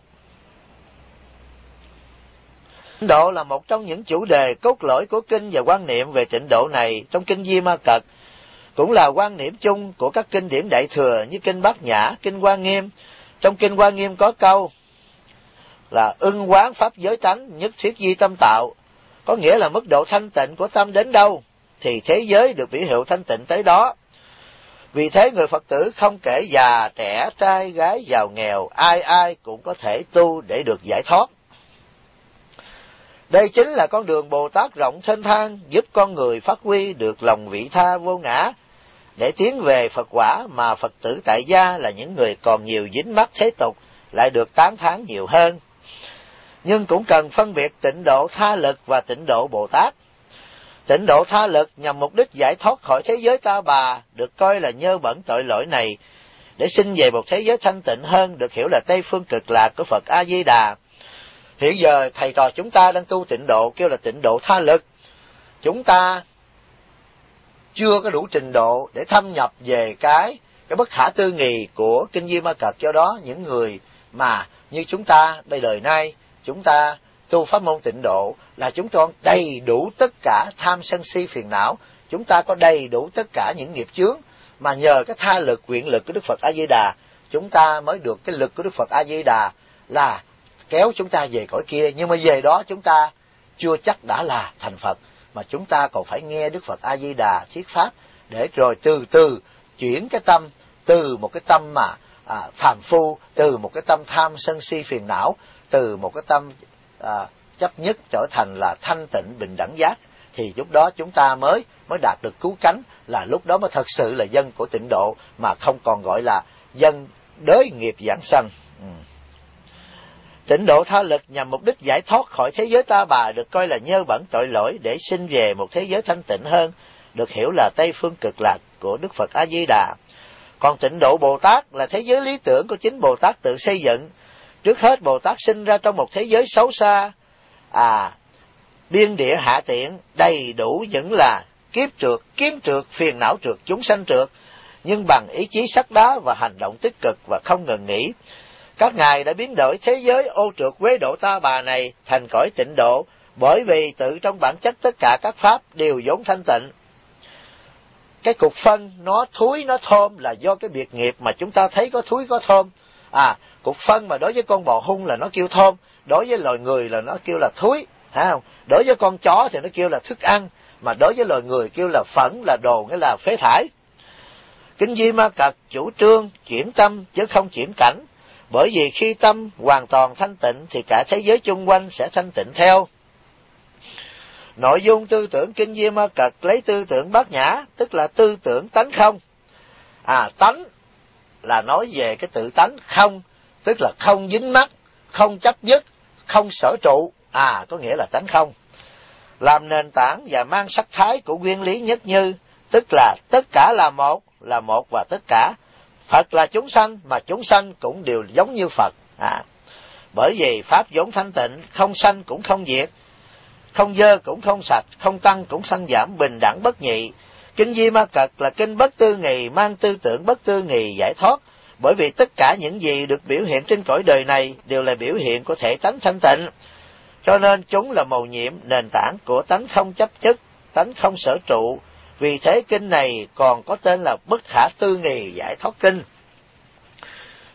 Tịnh độ là một trong những chủ đề cốt lõi của kinh, và quan niệm về tịnh độ này trong Kinh Di Ma Cật cũng là quan niệm chung của các kinh điển Đại Thừa như Kinh Bát Nhã, Kinh Hoa Nghiêm. Trong Kinh Hoa Nghiêm có câu là ưng quán pháp giới tánh, nhất thiết di tâm tạo, có nghĩa là mức độ thanh tịnh của tâm đến đâu thì thế giới được biểu hiệu thanh tịnh tới đó. Vì thế người Phật tử không kể già, trẻ, trai, gái, giàu, nghèo, ai ai cũng có thể tu để được giải thoát. Đây chính là con đường Bồ Tát rộng thênh thang, giúp con người phát huy được lòng vị tha vô ngã để tiến về Phật quả, mà Phật tử tại gia là những người còn nhiều dính mắc thế tục lại được tán thán nhiều hơn. Nhưng cũng cần phân biệt tịnh độ tha lực và tịnh độ Bồ Tát. Tịnh độ tha lực nhằm mục đích giải thoát khỏi thế giới ta bà, được coi là nhơ bẩn tội lỗi này, để sinh về một thế giới thanh tịnh hơn, được hiểu là Tây Phương Cực Lạc của Phật A Di Đà. Hiện giờ thầy trò chúng ta đang tu tịnh độ kêu là tịnh độ tha lực. Chúng ta chưa có đủ trình độ để thâm nhập về cái bất khả tư nghì của Kinh Di Ma Cật. Do đó những người mà như chúng ta đây đời nay chúng ta tu pháp môn tịnh độ là chúng ta đầy đủ tất cả tham sân si phiền não, chúng ta có đầy đủ tất cả những nghiệp chướng, mà nhờ cái tha lực nguyện lực của Đức Phật A Di Đà chúng ta mới được cái lực của Đức Phật A Di Đà là kéo chúng ta về cõi kia. Nhưng mà về đó chúng ta chưa chắc đã là thành Phật, mà chúng ta còn phải nghe Đức Phật A Di Đà thuyết pháp để rồi từ từ chuyển cái tâm từ một cái tâm mà phàm phu, từ một cái tâm tham sân si phiền não, từ một cái tâm chấp nhất trở thành là thanh tịnh bình đẳng giác, thì lúc đó chúng ta mới đạt được cứu cánh, là lúc đó mới thật sự là dân của tịnh độ, mà không còn gọi là dân đới nghiệp giảng sanh. Tịnh độ tha lực nhằm mục đích giải thoát khỏi thế giới ta bà, được coi là nhơ bẩn tội lỗi để sinh về một thế giới thanh tịnh hơn, được hiểu là Tây Phương Cực Lạc của Đức Phật A Di Đà. Còn tịnh độ Bồ Tát là thế giới lý tưởng của chính Bồ Tát tự xây dựng. Trước hết Bồ Tát sinh ra trong một thế giới xấu xa, biên địa hạ tiện, đầy đủ những là kiếp trượt, kiến trượt, phiền não trượt, chúng sanh trượt, nhưng bằng ý chí sắt đá và hành động tích cực và không ngừng nghỉ, các ngài đã biến đổi thế giới ô trượt quế độ ta bà này thành cõi tịnh độ, bởi vì tự trong bản chất tất cả các pháp đều vốn thanh tịnh. Cái cục phân nó thúi nó thơm là do cái biệt nghiệp mà chúng ta thấy có thúi có thơm. Cục phân mà đối với con bò hung là nó kêu thơm, đối với loài người là nó kêu là thúi, thấy không? Đối với con chó thì nó kêu là thức ăn, mà đối với loài người kêu là phẫn, là đồ, nghĩa là phế thải. Kinh Di Ma Cật chủ trương chuyển tâm chứ không chuyển cảnh, bởi vì khi tâm hoàn toàn thanh tịnh thì cả thế giới chung quanh sẽ thanh tịnh theo. Nội dung tư tưởng Kinh Di Ma Cật lấy tư tưởng Bát Nhã, tức là tư tưởng tánh không. Tánh là nói về cái tự tánh, không tức là không dính mắc, không chấp nhất, không sở trụ, có nghĩa là tánh không. Làm nền tảng và mang sắc thái của nguyên lý nhất như, tức là tất cả là một và tất cả. Phật là chúng sanh, mà chúng sanh cũng đều giống như Phật. Bởi vì Pháp vốn thanh tịnh, không sanh cũng không diệt, không dơ cũng không sạch, không tăng cũng sanh giảm, bình đẳng bất nhị. Kinh Di Ma Cật là kinh bất tư nghì, mang tư tưởng bất tư nghì giải thoát, bởi vì tất cả những gì được biểu hiện trên cõi đời này đều là biểu hiện của thể tánh thanh tịnh, cho nên chúng là mầu nhiệm, nền tảng của tánh không chấp nhất, tánh không sở trụ. Vì thế kinh này còn có tên là Bất Khả Tư Nghì Giải Thoát Kinh.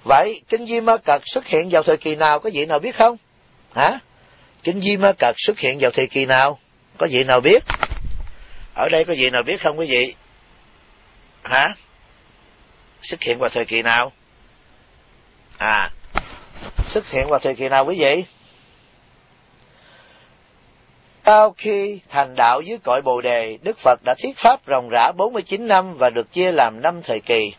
Vậy kinh Di Ma Cật xuất hiện vào thời kỳ nào, có vị nào biết không? Hả? Kinh Di Ma Cật xuất hiện vào thời kỳ nào? Có vị nào biết? Ở đây có vị nào biết không quý vị? Hả? Xuất hiện vào thời kỳ nào? Xuất hiện vào thời kỳ nào quý vị? Sau khi thành đạo dưới cội Bồ Đề, Đức Phật đã thuyết pháp ròng rã 49 năm và được chia làm 5 thời kỳ.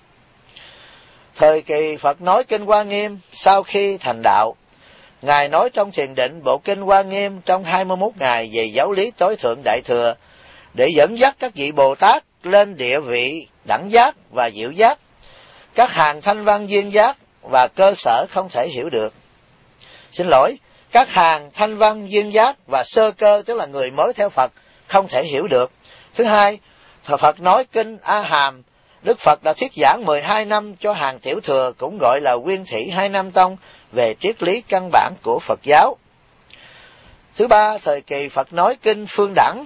Thời kỳ Phật nói Kinh Hoa Nghiêm sau khi thành đạo, Ngài nói trong thiền định bộ Kinh Hoa Nghiêm trong 21 ngày về giáo lý tối thượng đại thừa, để dẫn dắt các vị Bồ Tát lên địa vị đẳng giác và diệu giác, các hàng thanh văn duyên giác và cơ sở không thể hiểu được. Các hàng thanh văn duyên giác và sơ cơ, tức là người mới theo Phật, không thể hiểu được. Thứ hai, Phật nói Kinh A Hàm, Đức Phật đã thuyết giảng 12 năm cho hàng tiểu thừa, cũng gọi là Nguyên Thủy 2 Nam Tông, về triết lý căn bản của Phật giáo. Thứ ba, thời kỳ Phật nói Kinh Phương Đẳng.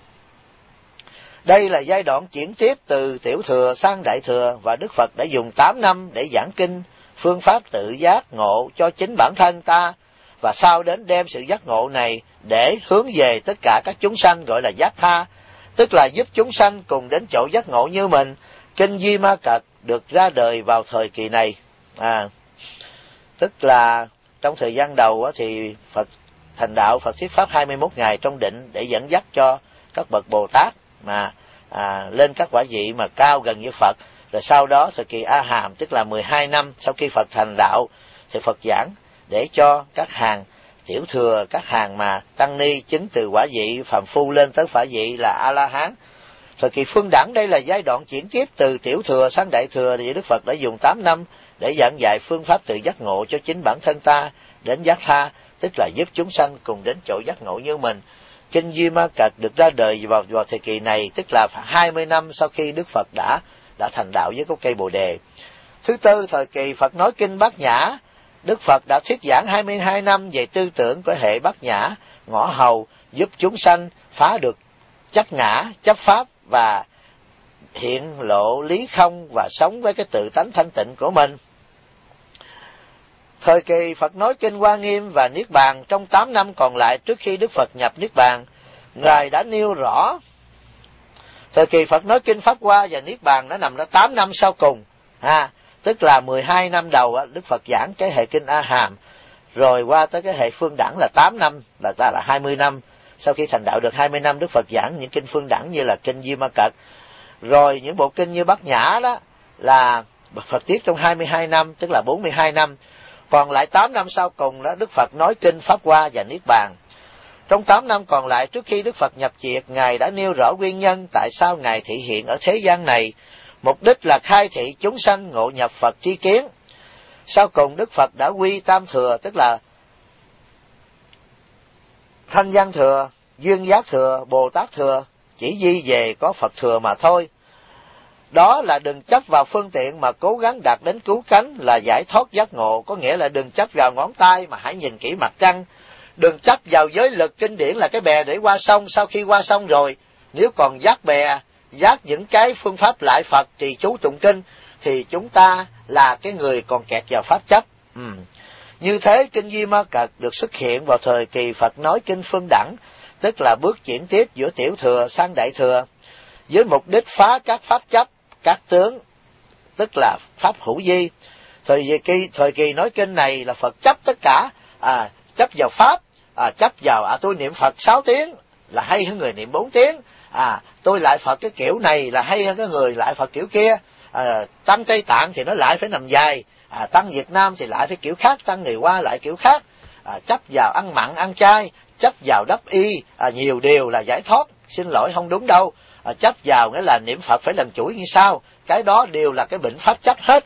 Đây là giai đoạn chuyển tiếp từ tiểu thừa sang đại thừa, và Đức Phật đã dùng 8 năm để giảng kinh phương pháp tự giác ngộ cho chính bản thân ta, và sau đến đem sự giác ngộ này để hướng về tất cả các chúng sanh, gọi là giác tha, tức là giúp chúng sanh cùng đến chỗ giác ngộ như mình. Kinh Di Ma Cật được ra đời vào thời kỳ này. Tức là trong thời gian đầu thì Phật thành đạo, Phật thuyết pháp 21 ngày trong định để dẫn dắt cho các bậc Bồ Tát mà lên các quả vị mà cao gần như Phật. Rồi sau đó thời kỳ A Hàm, tức là 12 năm sau khi Phật thành đạo, thì Phật giảng để cho các hàng tiểu thừa, các hàng mà tăng ni chứng từ quả vị phàm phu lên tới quả vị là A La Hán. Thời kỳ Phương Đẳng, đây là giai đoạn chuyển tiếp từ tiểu thừa sang đại thừa, thì Đức Phật đã dùng 8 năm để giảng dạy phương pháp tự giác ngộ cho chính bản thân ta đến giác tha, tức là giúp chúng sanh cùng đến chỗ giác ngộ như mình. Kinh Di Ma Cật được ra đời vào thời kỳ này, tức là 20 năm sau khi Đức Phật đã thành đạo với gốc cây Bồ Đề. Thứ tư, thời kỳ Phật nói Kinh Bát Nhã. Đức Phật đã thuyết giảng 22 năm về tư tưởng của hệ Bát Nhã, ngõ hầu, giúp chúng sanh phá được chấp ngã, chấp pháp và hiện lộ lý không và sống với cái tự tánh thanh tịnh của mình. Thời kỳ Phật nói Kinh Hoa Nghiêm và Niết Bàn, trong 8 năm còn lại trước khi Đức Phật nhập Niết Bàn, Ngài đã nêu rõ. Thời kỳ Phật nói Kinh Pháp Hoa và Niết Bàn đã nằm ra 8 năm sau cùng, tức là 12 năm đầu Đức Phật giảng cái hệ Kinh A Hàm, rồi qua tới cái hệ Phương Đẳng là 8 năm, là 20 năm. Sau khi thành đạo được 20 năm, Đức Phật giảng những kinh Phương Đẳng như là Kinh Di Ma Cật. Rồi những bộ kinh như Bát Nhã đó là Phật thuyết trong 22 năm, tức là 42 năm. Còn lại 8 năm sau cùng đó, Đức Phật nói Kinh Pháp Hoa và Niết Bàn. Trong 8 năm còn lại trước khi Đức Phật nhập diệt, Ngài đã nêu rõ nguyên nhân tại sao Ngài thị hiện ở thế gian này. Mục đích là khai thị chúng sanh ngộ nhập Phật tri kiến. Sau cùng Đức Phật đã quy tam thừa, tức là Thanh Văn thừa, Duyên Giác thừa, Bồ Tát thừa, chỉ di về có Phật thừa mà thôi. Đó là đừng chấp vào phương tiện mà cố gắng đạt đến cứu cánh là giải thoát giác ngộ, có nghĩa là đừng chấp vào ngón tay mà hãy nhìn kỹ mặt trăng. Đừng chấp vào giới lực kinh điển là cái bè để qua sông, sau khi qua sông rồi, nếu còn dắt bè, dắt những cái phương pháp lại Phật trì chú tụng kinh, thì chúng ta là cái người còn kẹt vào pháp chấp. Như thế Kinh Di Ma Cật được xuất hiện vào thời kỳ Phật nói Kinh Phương Đẳng, tức là bước chuyển tiếp giữa tiểu thừa sang đại thừa, với mục đích phá các pháp chấp, các tướng, tức là pháp hữu vi. Thời kỳ nói kinh này là Phật chấp tất cả, chấp vào pháp, chấp vào tôi niệm Phật 6 tiếng là hay hơn người niệm 4 tiếng, tôi lại Phật cái kiểu này là hay hơn cái người lại Phật kiểu kia, tăng Tây Tạng thì nó lại phải nằm dài, tăng Việt Nam thì lại phải kiểu khác, tăng người Hoa lại kiểu khác, chấp vào ăn mặn ăn chay, chấp vào đắp y, nhiều điều là giải thoát. Xin lỗi, không đúng đâu. Chấp vào nghĩa là niệm Phật phải lần chuỗi như sao, cái đó đều là cái bệnh pháp chấp hết.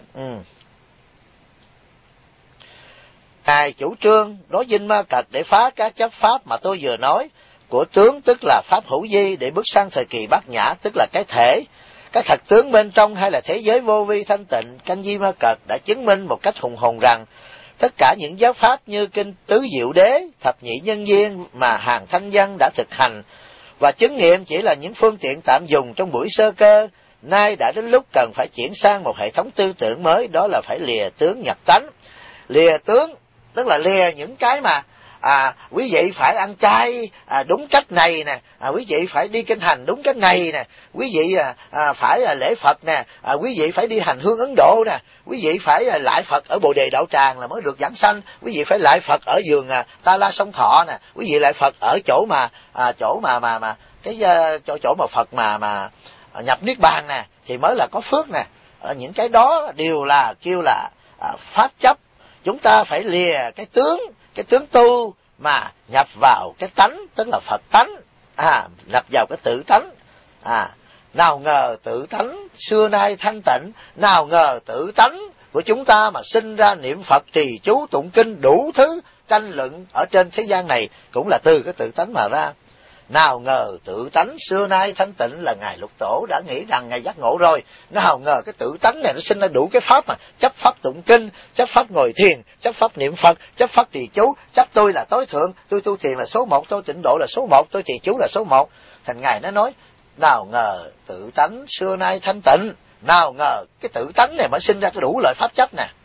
Ngài chủ trương nói Dinh Ma Cật để phá các chấp pháp mà tôi vừa nói, của tướng tức là pháp hữu vi, để bước sang thời kỳ Bát Nhã, tức là cái thể, cái thật tướng bên trong hay là thế giới vô vi thanh tịnh. Kinh Di Ma Cật đã chứng minh một cách hùng hồn rằng tất cả những giáo pháp như kinh Tứ Diệu Đế, Thập Nhị Nhân Duyên mà hàng thanh văn đã thực hành và chứng nghiệm chỉ là những phương tiện tạm dùng trong buổi sơ cơ, nay đã đến lúc cần phải chuyển sang một hệ thống tư tưởng mới, đó là phải lìa tướng nhập tánh. Lìa tướng tức là lìa những cái mà quý vị phải ăn chay đúng cách này nè, quý vị phải đi kinh hành đúng cách này nè, quý vị phải lễ Phật nè, quý vị phải đi hành hương Ấn Độ nè, quý vị phải lại Phật ở Bồ Đề Đạo Tràng là mới được giảng sanh, quý vị phải lại Phật ở vườn Ta La Sông Thọ nè, quý vị lại Phật ở chỗ mà chỗ mà Phật mà nhập niết bàn nè thì mới là có phước nè. Những cái đó đều là kêu là pháp chấp. Chúng ta phải lìa cái tướng tu mà nhập vào cái tánh, tức là Phật tánh, nhập vào cái tự tánh. Nào ngờ tự tánh xưa nay thanh tịnh, nào ngờ tự tánh của chúng ta mà sinh ra niệm Phật trì chú tụng kinh đủ thứ tranh luận ở trên thế gian này cũng là từ cái tự tánh mà ra. Nào ngờ tự tánh xưa nay thanh tịnh là Ngài Lục Tổ đã nghĩ rằng Ngài giác ngộ rồi. Nào ngờ cái tự tánh này nó sinh ra đủ cái pháp mà chấp pháp tụng kinh, chấp pháp ngồi thiền, chấp pháp niệm Phật, chấp pháp trì chú, chấp tôi là tối thượng, tôi tu thiền là số 1, tôi tịnh độ là số 1, tôi trì chú là số 1. Thành Ngài nó nói nào ngờ tự tánh xưa nay thanh tịnh, nào ngờ cái tự tánh này mới sinh ra cái đủ loại pháp chấp nè.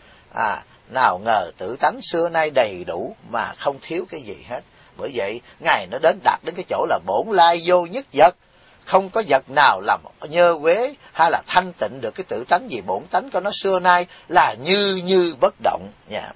Nào ngờ tự tánh xưa nay đầy đủ mà không thiếu cái gì hết. Bởi vậy Ngài nó đạt đến cái chỗ là bổn lai vô nhất vật, không có vật nào làm nhơ quế hay là thanh tịnh được cái tự tánh gì. Bổn tánh của nó xưa nay là như bất động nha.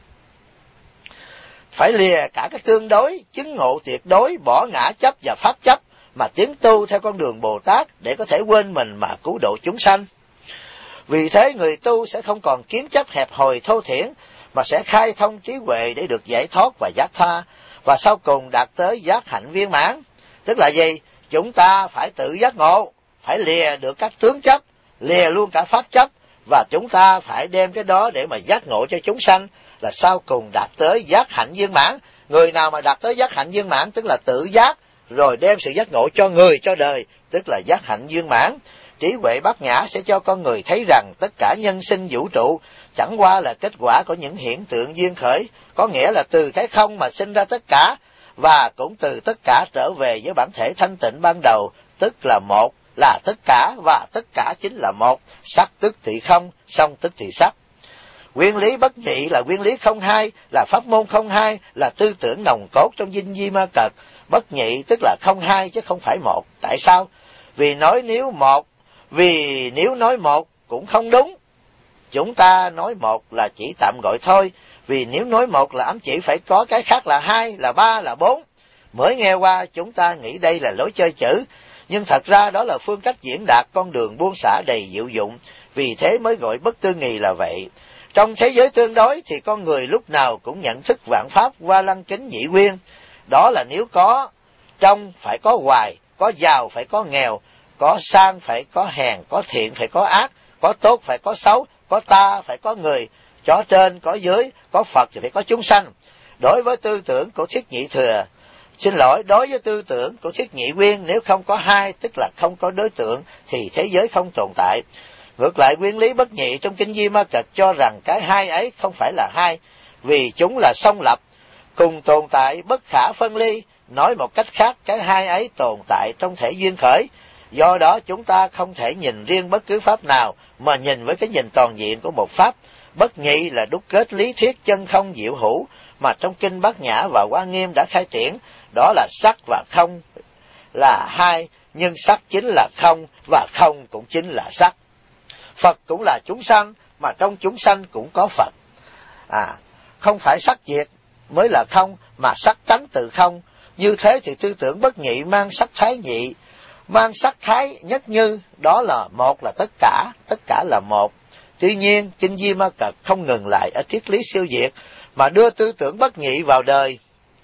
Phải lìa cả cái tương đối, chứng ngộ tuyệt đối, bỏ ngã chấp và pháp chấp mà tiến tu theo con đường Bồ Tát để có thể quên mình mà cứu độ chúng sanh. Vì thế người tu sẽ không còn kiến chấp hẹp hòi thô thiển, mà sẽ khai thông trí huệ để được giải thoát và giác tha, và sau cùng đạt tới giác hạnh viên mãn. Tức là gì? Chúng ta phải tự giác ngộ, phải lìa được các tướng chấp, lìa luôn cả pháp chấp, và chúng ta phải đem cái đó để mà giác ngộ cho chúng sanh, là sau cùng đạt tới giác hạnh viên mãn. Người nào mà đạt tới giác hạnh viên mãn tức là tự giác, rồi đem sự giác ngộ cho người cho đời, tức là giác hạnh viên mãn. Trí huệ bát nhã sẽ cho con người thấy rằng tất cả nhân sinh vũ trụ chẳng qua là kết quả của những hiện tượng duyên khởi, có nghĩa là từ cái không mà sinh ra tất cả, và cũng từ tất cả trở về với bản thể thanh tịnh ban đầu, tức là một, là tất cả, và tất cả chính là một. Sắc tức thì không, song tức thì sắc. Nguyên lý bất nhị là nguyên lý không hai, là pháp môn không hai, là tư tưởng nòng cốt trong Dinh Di Ma Cật. Bất nhị tức là không hai chứ không phải một. Tại sao? Vì nếu nói một cũng không đúng. Chúng ta nói một là chỉ tạm gọi thôi, vì nếu nói một là ám chỉ phải có cái khác là 2, là 3, là 4. Mới nghe qua chúng ta nghĩ đây là lối chơi chữ, nhưng thật ra đó là phương cách diễn đạt con đường buông xả đầy diệu dụng, vì thế mới gọi bất tư nghì là vậy. Trong thế giới tương đối thì con người lúc nào cũng nhận thức vạn pháp qua lăng kính nhị nguyên. Đó là nếu có trong phải có ngoài, có giàu phải có nghèo, có sang phải có hèn, có thiện phải có ác, có tốt phải có xấu, có ta phải có người, có trên có dưới, có Phật thì phải có chúng sanh. Đối với tư tưởng của Thiết Nhị Thừa, đối với tư tưởng của Thiết Nhị Nguyên, nếu không có hai tức là không có đối tượng thì thế giới không tồn tại. Ngược lại nguyên lý bất nhị trong Kinh Di Ma Cật cho rằng cái hai ấy không phải là hai, vì chúng là song lập, cùng tồn tại bất khả phân ly. Nói một cách khác, cái hai ấy tồn tại trong thể duyên khởi. Do đó chúng ta không thể nhìn riêng bất cứ pháp nào, mà nhìn với cái nhìn toàn diện của một pháp. Bất nhị là đúc kết lý thuyết chân không diệu hữu mà trong Kinh Bát Nhã và Hoa Nghiêm đã khai triển. Đó là sắc và không là hai, nhưng sắc chính là không, và không cũng chính là sắc. Phật cũng là chúng sanh, mà trong chúng sanh cũng có Phật. Không phải sắc diệt mới là không, mà sắc tánh từ không. Như thế thì tư tưởng bất nhị mang sắc thái nhị, mang sắc thái nhất như, đó là một là tất cả là một. Tuy nhiên, Kinh Di Ma Cật không ngừng lại ở triết lý siêu việt, mà đưa tư tưởng bất nhị vào đời,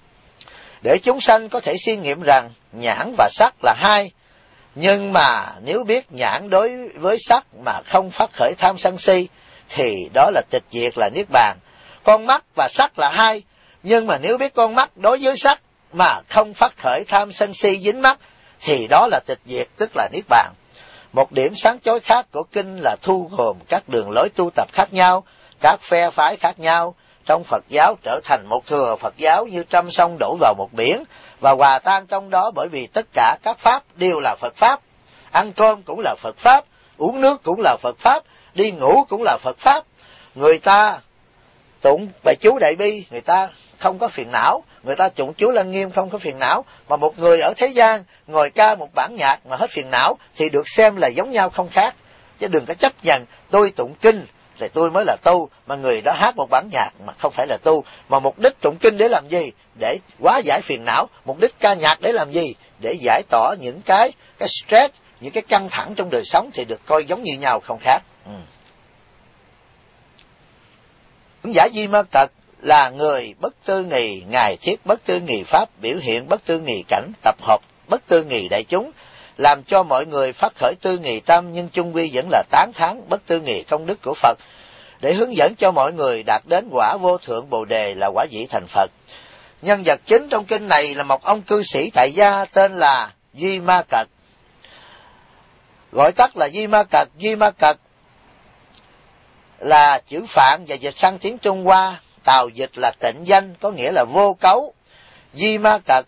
để chúng sanh có thể suy nghiệm rằng nhãn và sắc là hai. Nhưng mà nếu biết nhãn đối với sắc mà không phát khởi tham sân si, thì đó là tịch diệt, là niết bàn. Con mắt và sắc là hai, nhưng mà nếu biết con mắt đối với sắc mà không phát khởi tham sân si dính mắt, thì đó là tịch diệt, tức là niết bàn. Một điểm sáng chói khác của kinh là thu gồm các đường lối tu tập khác nhau, các phe phái khác nhau trong Phật giáo trở thành một thừa Phật giáo như trăm sông đổ vào một biển, và hòa tan trong đó, bởi vì tất cả các pháp đều là Phật pháp. Ăn cơm cũng là Phật pháp, uống nước cũng là Phật Pháp, đi ngủ cũng là Phật Pháp. Người ta tụng bài chú Đại Bi, người ta không có phiền não, người ta tụng chú Lăng Nghiêm không có phiền não, mà một người ở thế gian ngồi ca một bản nhạc mà hết phiền não thì được xem là giống nhau không khác. Chứ đừng có chấp nhận tôi tụng kinh thì tôi mới là tu, mà người đó hát một bản nhạc mà không phải là tu. Mà mục đích tụng kinh để làm gì? Để hóa giải phiền não. Mục đích ca nhạc để làm gì? Để giải tỏa những cái stress, những cái căng thẳng trong đời sống, thì được coi giống như nhau không khác. Hướng giả Di Ma Cật là người bất tư nghì, ngài thiết bất tư nghì pháp, biểu hiện bất tư nghì cảnh, tập hợp bất tư nghì đại chúng, làm cho mọi người phát khởi tư nghì tâm, nhưng chung quy vẫn là tán thán bất tư nghì công đức của Phật, để hướng dẫn cho mọi người đạt đến quả vô thượng Bồ Đề, là quả vị thành Phật. Nhân vật chính trong kinh này là một ông cư sĩ tại gia tên là Di Ma Cật, gọi tắt là Di Ma Cật. Di Ma Cật là chữ Phạn và dịch sang tiếng Trung Hoa, tào dịch là tịnh danh, có nghĩa là vô cấu. Di Ma Cật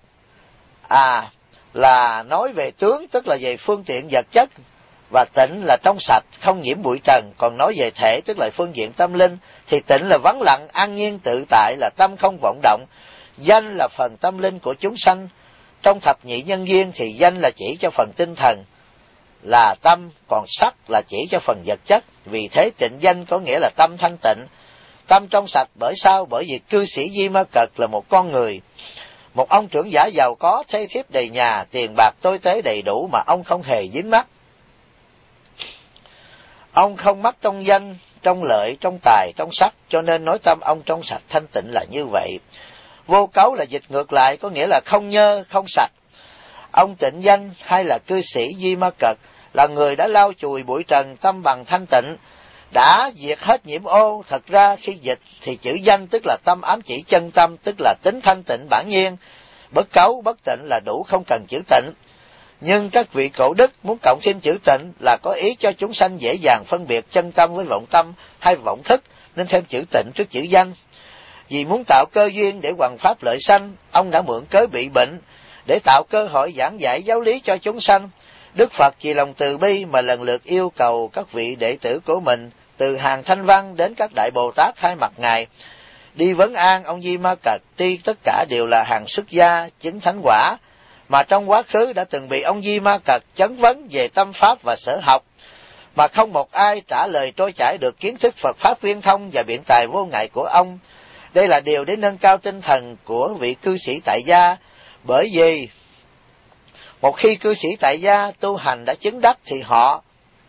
là nói về tướng, tức là về phương tiện vật chất, và tịnh là trong sạch, không nhiễm bụi trần. Còn nói về thể, tức là phương diện tâm linh, thì tịnh là vắng lặng, an nhiên tự tại, là tâm không vọng động. Danh là phần tâm linh của chúng sanh. Trong thập nhị nhân duyên thì danh là chỉ cho phần tinh thần là tâm, còn sắc là chỉ cho phần vật chất. Vì thế tịnh danh có nghĩa là tâm thanh tịnh, tâm trong sạch. Bởi sao? Bởi vì cư sĩ Di Ma Cật là một con người, một ông trưởng giả giàu có, thê thiếp đầy nhà, tiền bạc tôi tế đầy đủ, mà ông không hề dính mắc. Ông không mắc trong danh, trong lợi, trong tài, trong sắc, cho nên nói tâm ông trong sạch thanh tịnh là như vậy. Vô cấu là dịch ngược lại, có nghĩa là không nhơ, không sạch. Ông tịnh danh hay là cư sĩ Di Ma Cật là người đã lau chùi bụi trần, tâm bằng thanh tịnh, đã diệt hết nhiễm ô. Thật ra khi dịch thì chữ danh tức là tâm ám chỉ chân tâm, tức là tính thanh tịnh bản nhiên. Bất cấu, bất tịnh là đủ, không cần chữ tịnh. Nhưng các vị cổ đức muốn cộng thêm chữ tịnh là có ý cho chúng sanh dễ dàng phân biệt chân tâm với vọng tâm hay vọng thức, nên thêm chữ tịnh trước chữ danh. Vì muốn tạo cơ duyên để hoằng pháp lợi sanh, ông đã mượn cớ bị bệnh để tạo cơ hội giảng giải giáo lý cho chúng sanh. Đức Phật vì lòng từ bi mà lần lượt yêu cầu các vị đệ tử của mình, từ hàng Thanh Văn đến các đại Bồ Tát, thay mặt Ngài đi vấn an ông Di Ma Cật. Tuy tất cả đều là hàng xuất gia chứng thánh quả, mà trong quá khứ đã từng bị ông Di Ma Cật chấn vấn về tâm pháp và sở học, mà không một ai trả lời trôi chảy được kiến thức Phật pháp viên thông và biện tài vô ngại của ông. Đây là điều để nâng cao tinh thần của vị cư sĩ tại gia, bởi vì một khi cư sĩ tại gia tu hành đã chứng đắc thì họ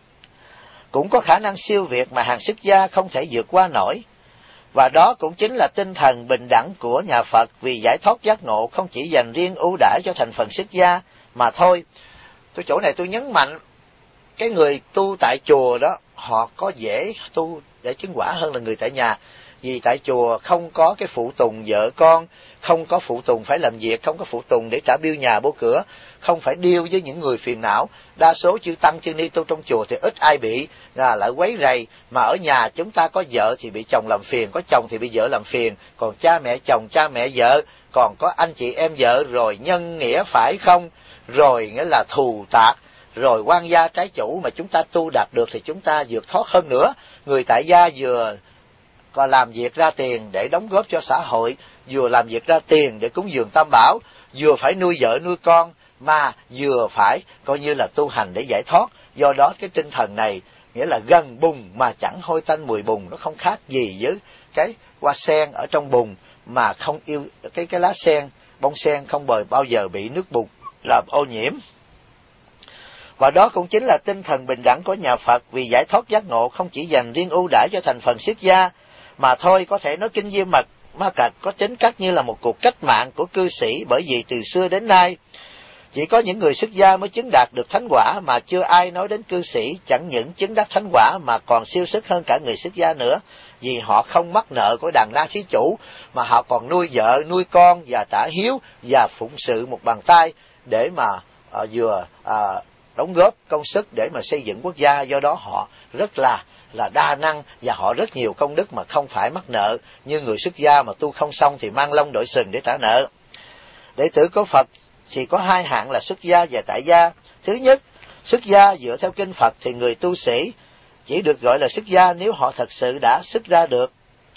cũng có khả năng siêu việt mà hàng xuất gia không thể vượt qua nổi. Và đó cũng chính là tinh thần bình đẳng của nhà Phật, vì giải thoát giác ngộ không chỉ dành riêng ưu đãi cho thành phần xuất gia mà thôi. Chỗ này tôi nhấn mạnh, cái người tu tại chùa đó họ có dễ tu để chứng quả hơn là người tại nhà. Vì tại chùa không có cái phụ tùng vợ con, không có phụ tùng phải làm việc, không có phụ tùng để trả bill nhà bố cửa, không phải deal với những người phiền não. Đa số chư tăng chư ni tu trong chùa thì ít ai bị lại quấy rầy, mà ở nhà chúng ta có vợ thì bị chồng làm phiền, có chồng thì bị vợ làm phiền, còn cha mẹ chồng, cha mẹ vợ, còn có anh chị em vợ, rồi nhân nghĩa phải không, rồi nghĩa là thù tạc, rồi quan gia trái chủ, mà chúng ta tu đạt được thì chúng ta vượt thoát hơn nữa. Người tại gia vừa còn làm việc ra tiền để đóng góp cho xã hội, vừa làm việc ra tiền để cúng dường tam bảo, vừa phải nuôi vợ nuôi con, mà vừa phải coi như là tu hành để giải thoát. Do đó cái tinh thần này nghĩa là gần bùn mà chẳng hôi tanh mùi bùn, nó không khác gì với cái hoa sen ở trong bùn mà không yêu cái lá sen, bông sen không bao giờ bị nước bùn làm ô nhiễm. Và đó cũng chính là tinh thần bình đẳng của nhà Phật, vì giải thoát giác ngộ không chỉ dành riêng ưu đãi cho thành phần xuất gia mà thôi. Có thể nói kinh Di Ma Cật có tính cách như là một cuộc cách mạng của cư sĩ, bởi vì từ xưa đến nay chỉ có những người xuất gia mới chứng đạt được thánh quả, mà chưa ai nói đến cư sĩ chẳng những chứng đắc thánh quả mà còn siêu sức hơn cả người xuất gia nữa. Vì họ không mắc nợ của đàn na thí chủ, mà họ còn nuôi vợ, nuôi con và trả hiếu và phụng sự một bàn tay để mà vừa đóng góp công sức để mà xây dựng quốc gia. Do đó họ rất là đa năng và họ rất nhiều công đức mà không phải mắc nợ như người xuất gia mà tu không xong thì mang lông đội sừng để trả nợ. Đệ tử của Phật chỉ có hai hạng là xuất gia và tại gia. Thứ nhất, Xuất gia dựa theo kinh Phật thì người tu sĩ chỉ được gọi là xuất gia nếu họ thật sự đã xuất ra được.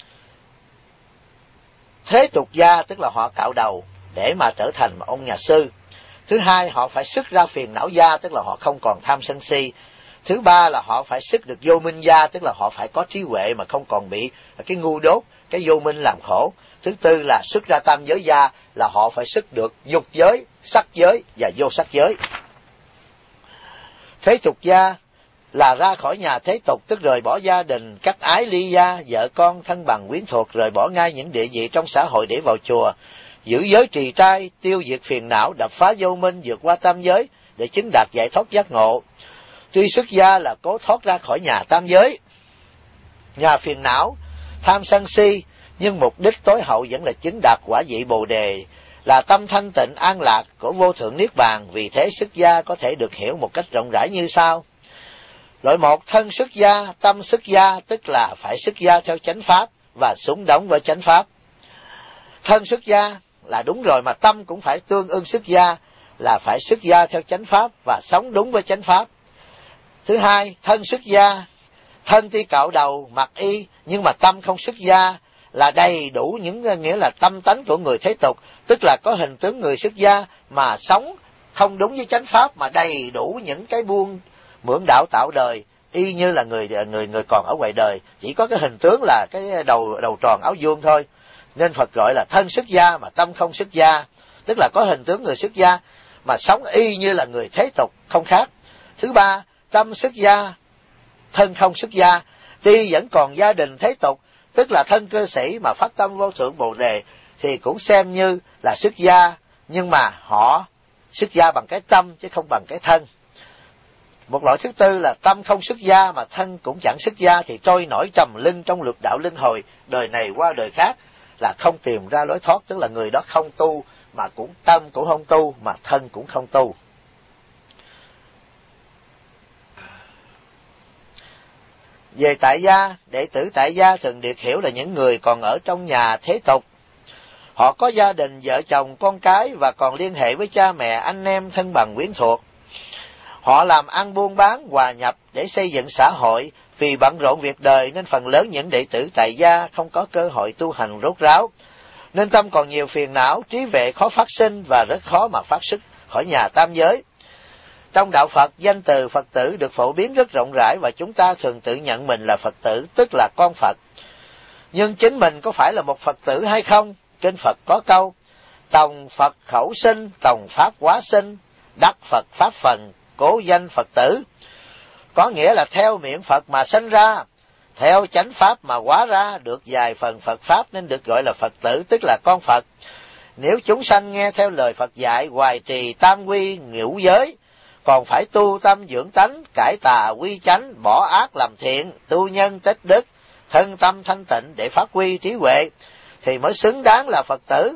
Thế tục gia tức là họ cạo đầu để mà trở thành một ông nhà sư. Thứ hai, họ phải xuất ra phiền não gia, tức là họ không còn tham sân si. Thứ ba là họ phải xuất được vô minh gia, tức là họ phải có trí huệ mà không còn bị cái ngu dốt, cái vô minh làm khổ. Thứ tư là xuất ra tam giới gia, là họ phải xuất được dục giới, sắc giới và vô sắc giới. Thế tục gia là ra khỏi nhà thế tục, tức rời bỏ gia đình, cắt ái ly gia, vợ con, thân bằng quyến thuộc, rời bỏ ngay những địa vị trong xã hội để vào chùa, giữ giới trì trai, tiêu diệt phiền não, đập phá vô minh, vượt qua tam giới để chứng đạt giải thoát giác ngộ. Tuy xuất gia là cố thoát ra khỏi nhà tam giới, nhà phiền não, tham sân si, nhưng mục đích tối hậu vẫn là chứng đạt quả vị Bồ Đề, là tâm thanh tịnh an lạc của vô thượng niết bàn. Vì thế xuất gia có thể được hiểu một cách rộng rãi như sau. Loại một, thân xuất gia, tâm xuất gia, tức là phải xuất gia theo chánh pháp và xứng đóng với chánh pháp. Thân xuất gia là đúng rồi, mà tâm cũng phải tương ưng xuất gia, là phải xuất gia theo chánh pháp và sống đúng với chánh pháp. Thứ hai, thân xuất gia, thân tuy cạo đầu mặc y nhưng mà tâm không xuất gia, là đầy đủ những nghĩa là tâm tánh của người thế tục, tức là có hình tướng người xuất gia mà sống không đúng với chánh pháp, mà đầy đủ những cái buông mượn đạo tạo đời, y như là người còn ở ngoài đời, chỉ có cái hình tướng là cái đầu tròn áo vuông thôi. Nên Phật gọi là thân xuất gia mà tâm không xuất gia, tức là có hình tướng người xuất gia mà sống y như là người thế tục, không khác. Thứ ba, tâm xuất gia, thân không xuất gia, tuy vẫn còn gia đình thế tục, tức là thân cư sĩ mà phát tâm vô thượng Bồ Đề, thì cũng xem như là xuất gia, nhưng mà họ xuất gia bằng cái tâm chứ không bằng cái thân. Một loại thứ tư là tâm không xuất gia mà thân cũng chẳng xuất gia, thì trôi nổi trầm lưng trong lục đạo luân hồi, đời này qua đời khác, là không tìm ra lối thoát, tức là người đó không tu, mà cũng tâm cũng không tu, mà thân cũng không tu. Về tại gia, đệ tử tại gia thường được hiểu là những người còn ở trong nhà thế tục. Họ có gia đình, vợ chồng, con cái và còn liên hệ với cha mẹ, anh em, thân bằng quyến thuộc. Họ làm ăn buôn bán, hòa nhập để xây dựng xã hội. Vì bận rộn việc đời nên phần lớn những đệ tử tại gia không có cơ hội tu hành rốt ráo, nên tâm còn nhiều phiền não, trí huệ khó phát sinh và rất khó mà phát xuất khỏi nhà tam giới. Trong đạo Phật, danh từ Phật tử được phổ biến rất rộng rãi và chúng ta thường tự nhận mình là Phật tử, tức là con Phật. Nhưng chính mình có phải là một Phật tử hay không? Kinh Phật có câu: tòng Phật khẩu sinh, tòng Pháp hóa sinh, đắc Phật Pháp phần, cố danh Phật tử. Có nghĩa là theo miệng Phật mà sinh ra, theo chánh Pháp mà hóa ra, được vài phần Phật Pháp nên được gọi là Phật tử, tức là con Phật. Nếu chúng sanh nghe theo lời Phật dạy, hoài trì tam quy ngũ giới, còn phải tu tâm dưỡng tánh, cải tà quy chánh, bỏ ác làm thiện, tu nhân tích đức, thân tâm thanh tịnh để phát huy trí huệ, thì mới xứng đáng là Phật tử.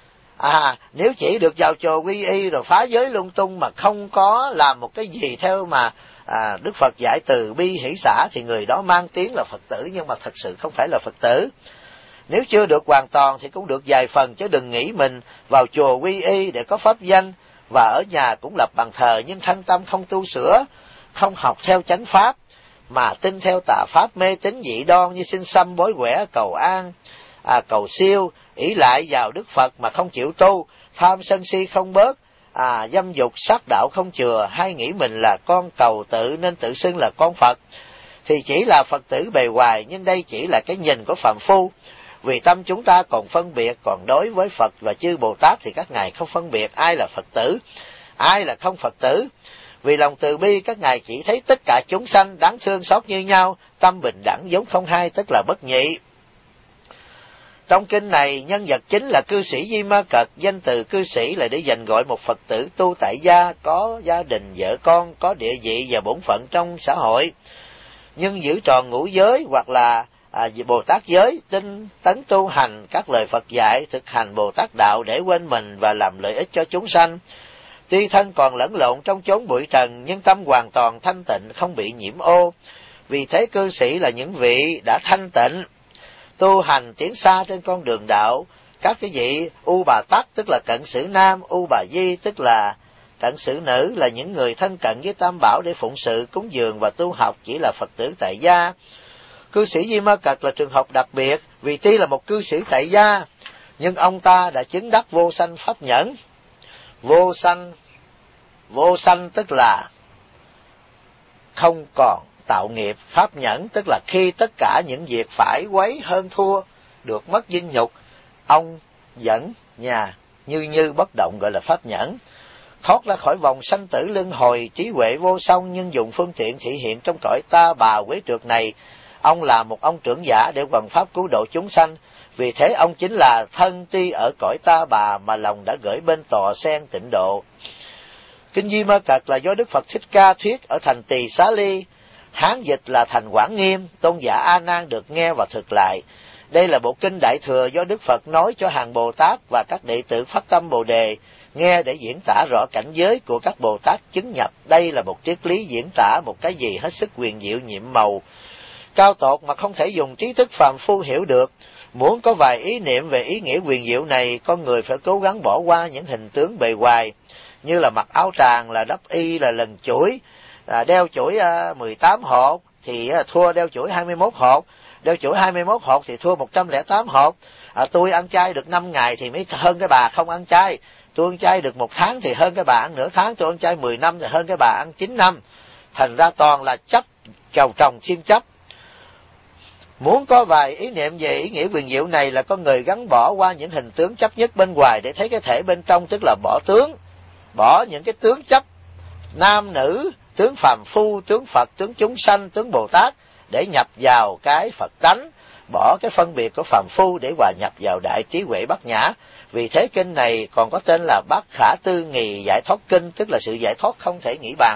Nếu chỉ được vào chùa quy y rồi phá giới lung tung mà không có làm một cái gì theo mà Đức Phật dạy từ bi hỷ xả, thì người đó mang tiếng là Phật tử nhưng mà thật sự không phải là Phật tử. Nếu chưa được hoàn toàn thì cũng được vài phần, chứ đừng nghĩ mình vào chùa quy y để có pháp danh và ở nhà cũng lập bàn thờ nhưng thân tâm không tu sửa, không học theo chánh pháp mà tin theo tà pháp mê tín dị đoan như xin xăm bói quẻ, cầu an, cầu siêu, ỷ lại vào Đức Phật mà không chịu tu, tham sân si không bớt, dâm dục sát đạo không chừa, hay nghĩ mình là con cầu tự nên tự xưng là con Phật, thì chỉ là Phật tử bề ngoài, nhưng đây chỉ là cái nhìn của phàm phu. Vì tâm chúng ta còn phân biệt, còn đối với Phật và chư Bồ Tát thì các ngài không phân biệt ai là Phật tử, ai là không Phật tử. Vì lòng từ bi, các ngài chỉ thấy tất cả chúng sanh đáng thương xót như nhau, tâm bình đẳng vốn không hai, tức là bất nhị. Trong kinh này, nhân vật chính là cư sĩ Di Ma Cật. Danh từ cư sĩ là để dành gọi một Phật tử tu tại gia, có gia đình, vợ con, có địa vị và bổn phận trong xã hội, nhưng giữ tròn ngũ giới hoặc là Bồ Tát giới, tinh tấn tu hành các lời Phật dạy, thực hành Bồ Tát đạo để quên mình và làm lợi ích cho chúng sanh. Tuy thân còn lẫn lộn trong chốn bụi trần, nhưng tâm hoàn toàn thanh tịnh, không bị nhiễm ô. Vì thế cư sĩ là những vị đã thanh tịnh, tu hành tiến xa trên con đường đạo. Các cái vị U Bà Tát tức là cận sử nam, U Bà Di tức là Trận Sự Nữ là những người thân cận với Tam Bảo để phụng sự, cúng dường và tu học, chỉ là Phật tử tại gia. Cư sĩ Di Ma Cật là trường hợp đặc biệt, vì tuy là một cư sĩ tại gia, nhưng ông ta đã chứng đắc vô sanh pháp nhẫn. Vô sanh tức là không còn tạo nghiệp. Pháp nhẫn tức là khi tất cả những việc phải quấy hơn thua, được mất dinh nhục, ông dẫn nhà như bất động, gọi là pháp nhẫn. Thoát ra khỏi vòng sanh tử luân hồi, trí huệ vô song, nhưng dùng phương tiện thị hiện trong cõi ta bà quế trượt này. Ông là một ông trưởng giả để hoằng pháp cứu độ chúng sanh. Vì thế ông chính là thân tuy ở cõi ta bà mà lòng đã gửi bên tòa sen tịnh độ. Kinh Di Ma Cật là do Đức Phật Thích Ca thuyết ở thành Tỳ Xá Ly, Hán dịch là thành Quảng Nghiêm. Tôn giả A Nan được nghe và thực lại. Đây là bộ kinh Đại Thừa do Đức Phật nói cho hàng Bồ Tát và các đệ tử phát tâm Bồ Đề nghe, để diễn tả rõ cảnh giới của các Bồ Tát chứng nhập. Đây là một triết lý diễn tả một cái gì hết sức huyền diệu, nhiệm màu, cao tột mà không thể dùng trí thức phàm phu hiểu được. Muốn có vài ý niệm về ý nghĩa huyền diệu này, con người phải cố gắng bỏ qua những hình tướng bề ngoài, như là mặc áo tràng, là đắp y, là lần chuỗi, đeo chuỗi 18 hột thì thua đeo chuỗi 21 hột, đeo chuỗi 21 hột thì thua 108 hột. Tôi ăn chay được 5 ngày thì mới hơn cái bà không ăn chay. Tôi ăn chay được 1 tháng thì hơn cái bà ăn nửa tháng. Tôi ăn chay 10 năm thì hơn cái bà ăn 9 năm. Thành ra toàn là chấp, chầu trồng thiên chấp. Muốn có vài ý niệm về ý nghĩa huyền diệu này là con người gắn bỏ qua những hình tướng chấp nhất bên ngoài để thấy cái thể bên trong, tức là bỏ tướng, bỏ những cái tướng chấp nam nữ, tướng phàm phu, tướng Phật, tướng chúng sanh, tướng Bồ Tát, để nhập vào cái Phật tánh, bỏ cái phân biệt của phàm phu để hòa nhập vào đại trí huệ bát nhã. Vì thế kinh này còn có tên là Bát Khả Tư Nghì Giải Thoát Kinh, tức là sự giải thoát không thể nghĩ bàn.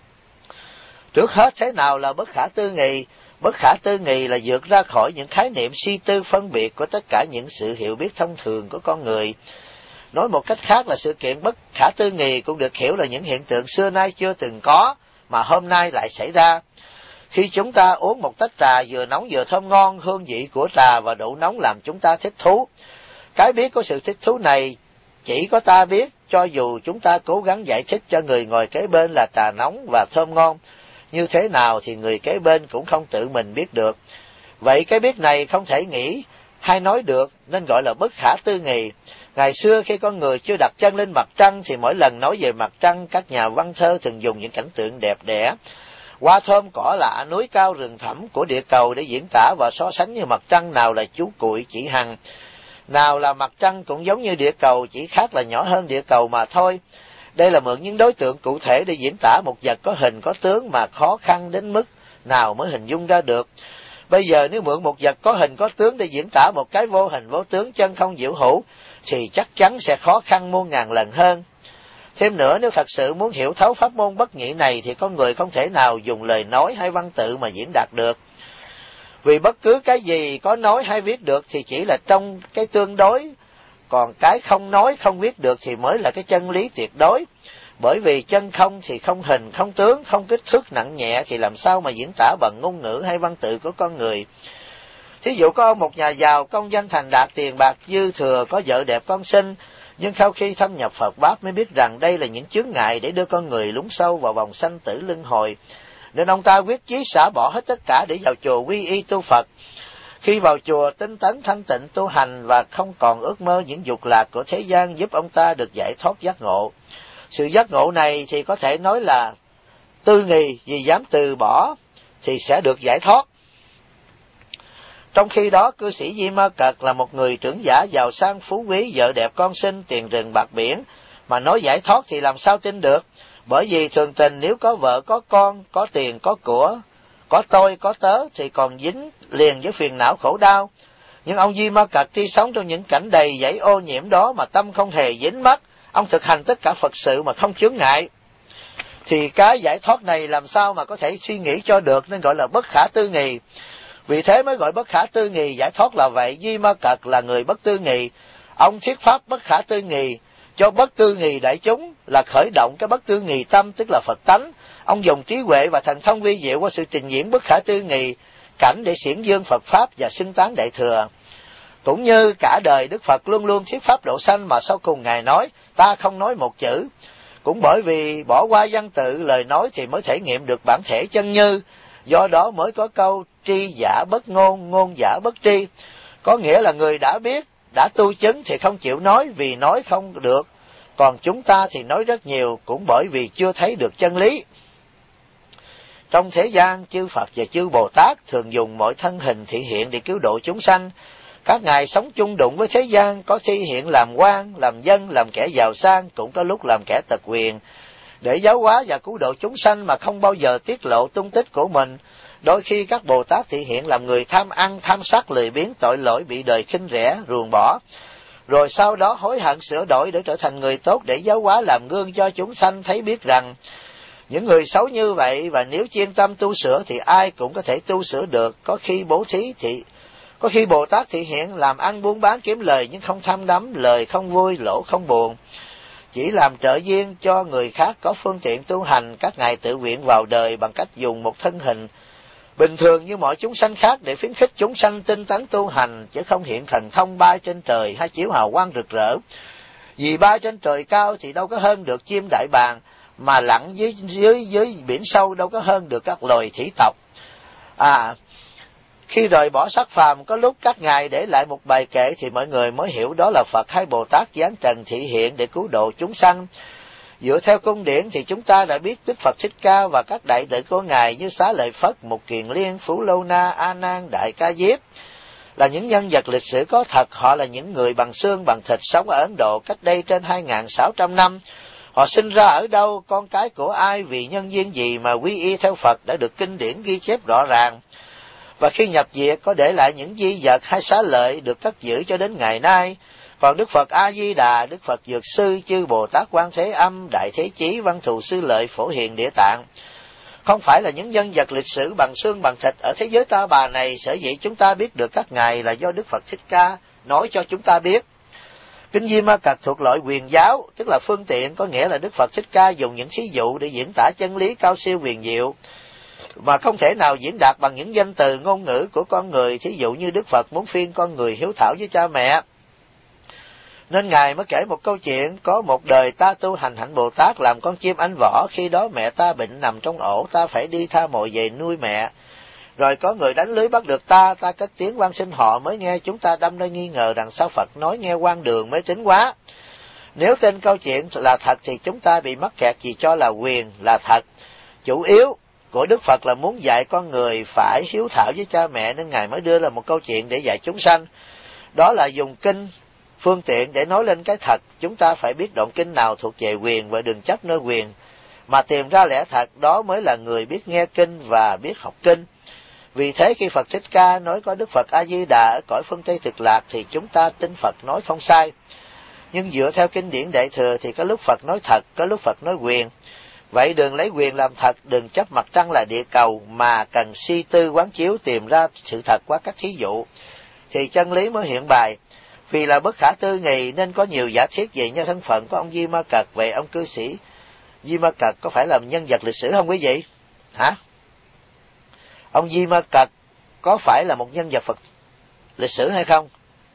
Trước hết, thế nào là bất khả tư nghì? Bất khả tư nghì là vượt ra khỏi những khái niệm suy tư phân biệt của tất cả những sự hiểu biết thông thường của con người. Nói một cách khác là sự kiện bất khả tư nghì cũng được hiểu là những hiện tượng xưa nay chưa từng có mà hôm nay lại xảy ra. Khi chúng ta uống một tách trà vừa nóng vừa thơm ngon, hương vị của trà và độ nóng làm chúng ta thích thú. Cái biết của sự thích thú này chỉ có ta biết, cho dù chúng ta cố gắng giải thích cho người ngồi kế bên là trà nóng và thơm ngon như thế nào thì người kế bên cũng không tự mình biết được. Vậy cái biết này không thể nghĩ hay nói được, nên gọi là bất khả tư nghì. Ngày xưa khi con người chưa đặt chân lên mặt trăng thì mỗi lần nói về mặt trăng, các nhà văn thơ thường dùng những cảnh tượng đẹp đẽ, hoa thơm cỏ lạ, núi cao rừng thẳm của địa cầu để diễn tả và so sánh như mặt trăng nào là chú cuội chỉ hằng, nào là mặt trăng cũng giống như địa cầu, chỉ khác là nhỏ hơn địa cầu mà thôi. Đây là mượn những đối tượng cụ thể để diễn tả một vật có hình có tướng mà khó khăn đến mức nào mới hình dung ra được. Bây giờ nếu mượn một vật có hình có tướng để diễn tả một cái vô hình vô tướng chân không diệu hữu thì chắc chắn sẽ khó khăn muôn ngàn lần hơn. Thêm nữa, nếu thật sự muốn hiểu thấu pháp môn bất nhị này thì con người không thể nào dùng lời nói hay văn tự mà diễn đạt được. Vì bất cứ cái gì có nói hay viết được thì chỉ là trong cái tương đối, còn cái không nói không viết được thì mới là cái chân lý tuyệt đối. Bởi vì chân không thì không hình, không tướng, không kích thước nặng nhẹ thì làm sao mà diễn tả bằng ngôn ngữ hay văn tự của con người. Thí dụ có một nhà giàu công danh thành đạt, tiền bạc dư thừa, có vợ đẹp con xinh, nhưng sau khi thâm nhập Phật Pháp mới biết rằng đây là những chướng ngại để đưa con người lún sâu vào vòng sanh tử luân hồi. Nên ông ta quyết chí xả bỏ hết tất cả để vào chùa quy y tu Phật. Khi vào chùa tinh tấn thanh tịnh tu hành và không còn ước mơ những dục lạc của thế gian, giúp ông ta được giải thoát giác ngộ. Sự giác ngộ này thì có thể nói là tư nghì, vì dám từ bỏ thì sẽ được giải thoát. Trong khi đó, cư sĩ Di Ma Cật là một người trưởng giả giàu sang phú quý, vợ đẹp con xinh, tiền rừng bạc biển, mà nói giải thoát thì làm sao tin được? Bởi vì thường tình nếu có vợ, có con, có tiền, có của, có tôi, có tớ thì còn dính liền với phiền não khổ đau. Nhưng ông Di Ma Cật tuy sống trong những cảnh đầy dẫy ô nhiễm đó mà tâm không hề dính mắc, ông thực hành tất cả Phật sự mà không chướng ngại. Thì cái giải thoát này làm sao mà có thể suy nghĩ cho được, nên gọi là bất khả tư nghì. Vì thế mới gọi bất khả tư nghì, giải thoát là vậy. Di Ma Cật là người bất tư nghì. Ông thuyết pháp bất khả tư nghì cho bất tư nghì đại chúng, là khởi động cái bất tư nghì tâm, tức là Phật tánh. Ông dùng trí huệ và thần thông vi diệu qua sự trình diễn bất khả tư nghì cảnh để xiển dương Phật Pháp và xưng tán Đại Thừa. Cũng như cả đời Đức Phật luôn luôn thuyết pháp độ sanh mà sau cùng Ngài nói, ta không nói một chữ. Cũng bởi vì bỏ qua văn tự lời nói thì mới thể nghiệm được bản thể chân như, do đó mới có câu tri giả bất ngôn, ngôn giả bất tri. Có nghĩa là người đã biết, đã tu chứng thì không chịu nói vì nói không được, còn chúng ta thì nói rất nhiều cũng bởi vì chưa thấy được chân lý. Trong thế gian, chư Phật và chư Bồ Tát thường dùng mọi thân hình thị hiện để cứu độ chúng sanh. Các ngài sống chung đụng với thế gian, có thi hiện làm quan, làm dân, làm kẻ giàu sang, cũng có lúc làm kẻ tật quyền, để giáo hóa và cứu độ chúng sanh mà không bao giờ tiết lộ tung tích của mình. Đôi khi các Bồ Tát thị hiện làm người tham ăn, tham sắc, lười biếng, tội lỗi, bị đời khinh rẻ, ruồng bỏ, rồi sau đó hối hận sửa đổi để trở thành người tốt, để giáo hóa làm gương cho chúng sanh thấy biết rằng những người xấu như vậy, và nếu chuyên tâm tu sửa thì ai cũng có thể tu sửa được. Có khi bố thí thì có khi Bồ Tát thị hiện làm ăn buôn bán kiếm lời, nhưng không tham đắm, lời không vui, lỗ không buồn, chỉ làm trợ duyên cho người khác có phương tiện tu hành. Các ngài tự nguyện vào đời bằng cách dùng một thân hình bình thường như mọi chúng sanh khác để khuyến khích chúng sanh tinh tấn tu hành, chứ không hiện thần thông bay trên trời hay chiếu hào quang rực rỡ. Vì bay trên trời cao thì đâu có hơn được chim đại bàng, mà lặn dưới biển sâu đâu có hơn được các loài thủy tộc. Khi rời bỏ sắc phàm, có lúc các ngài để lại một bài kệ thì mọi người mới hiểu đó là Phật hay Bồ Tát giáng trần thị hiện để cứu độ chúng sanh. Dựa theo cung điển thì chúng ta đã biết Đức Phật Thích Ca và các đại đệ của ngài như Xá Lợi Phất, Mục Kiền Liên, Phú Lâu Na, A Nan, Đại Ca Diếp là những nhân vật lịch sử có thật. Họ là những người bằng xương bằng thịt sống ở Ấn Độ cách đây trên 2.600 năm. Họ sinh ra ở đâu, con cái của ai, vì nhân duyên gì mà quy y theo Phật đã được kinh điển ghi chép rõ ràng. Và khi nhập diệt có để lại những di vật hay xá lợi được cất giữ cho đến ngày nay. Còn Đức Phật A Di Đà, Đức Phật Dược Sư, chư Bồ Tát Quan Thế Âm, Đại Thế Chí, Văn Thù Sư Lợi, Phổ Hiền Địa Tạng không phải là những nhân vật lịch sử bằng xương bằng thịt ở thế giới ta bà này. Sở dĩ chúng ta biết được các ngài là do Đức Phật Thích Ca nói cho chúng ta biết. Kinh Di Ma Cật thuộc loại huyền giáo, tức là phương tiện, có nghĩa là Đức Phật Thích Ca dùng những thí dụ để diễn tả chân lý cao siêu huyền diệu mà không thể nào diễn đạt bằng những danh từ ngôn ngữ của con người. Thí dụ như Đức Phật muốn khuyên con người hiếu thảo với cha mẹ, nên ngài mới kể một câu chuyện: có một đời ta tu hành hạnh Bồ Tát làm con chim anh võ, khi đó mẹ ta bệnh nằm trong ổ, ta phải đi tha mồi về nuôi mẹ. Rồi có người đánh lưới bắt được ta cất tiếng van xin họ, mới nghe chúng ta đâm ra nghi ngờ rằng sao Phật nói nghe quan đường mới tính quá. Nếu tin câu chuyện là thật thì chúng ta bị mắc kẹt vì cho là quyền là thật. Chủ yếu của Đức Phật là muốn dạy con người phải hiếu thảo với cha mẹ, nên ngài mới đưa ra một câu chuyện để dạy chúng sanh. Đó là dùng kinh phương tiện để nói lên cái thật. Chúng ta phải biết đoạn kinh nào thuộc về quyền và đừng chấp nơi quyền, mà tìm ra lẽ thật, đó mới là người biết nghe kinh và biết học kinh. Vì thế khi Phật Thích Ca nói có Đức Phật A Di Đà ở cõi phương Tây Cực Lạc thì chúng ta tin Phật nói không sai. Nhưng dựa theo kinh điển Đại Thừa thì có lúc Phật nói thật, có lúc Phật nói quyền. Vậy đừng lấy quyền làm thật, đừng chấp mặt trăng là địa cầu, mà cần suy tư quán chiếu tìm ra sự thật qua các thí dụ, thì chân lý mới hiện bày. Vì là bất khả tư nghị nên có nhiều giả thiết về nhân thân phận của ông Di Ma Cật. Vậy ông cư sĩ Di Ma Cật có phải là nhân vật lịch sử không quý vị? Hả? Ông Di Ma Cật có phải là một nhân vật Phật lịch sử hay không?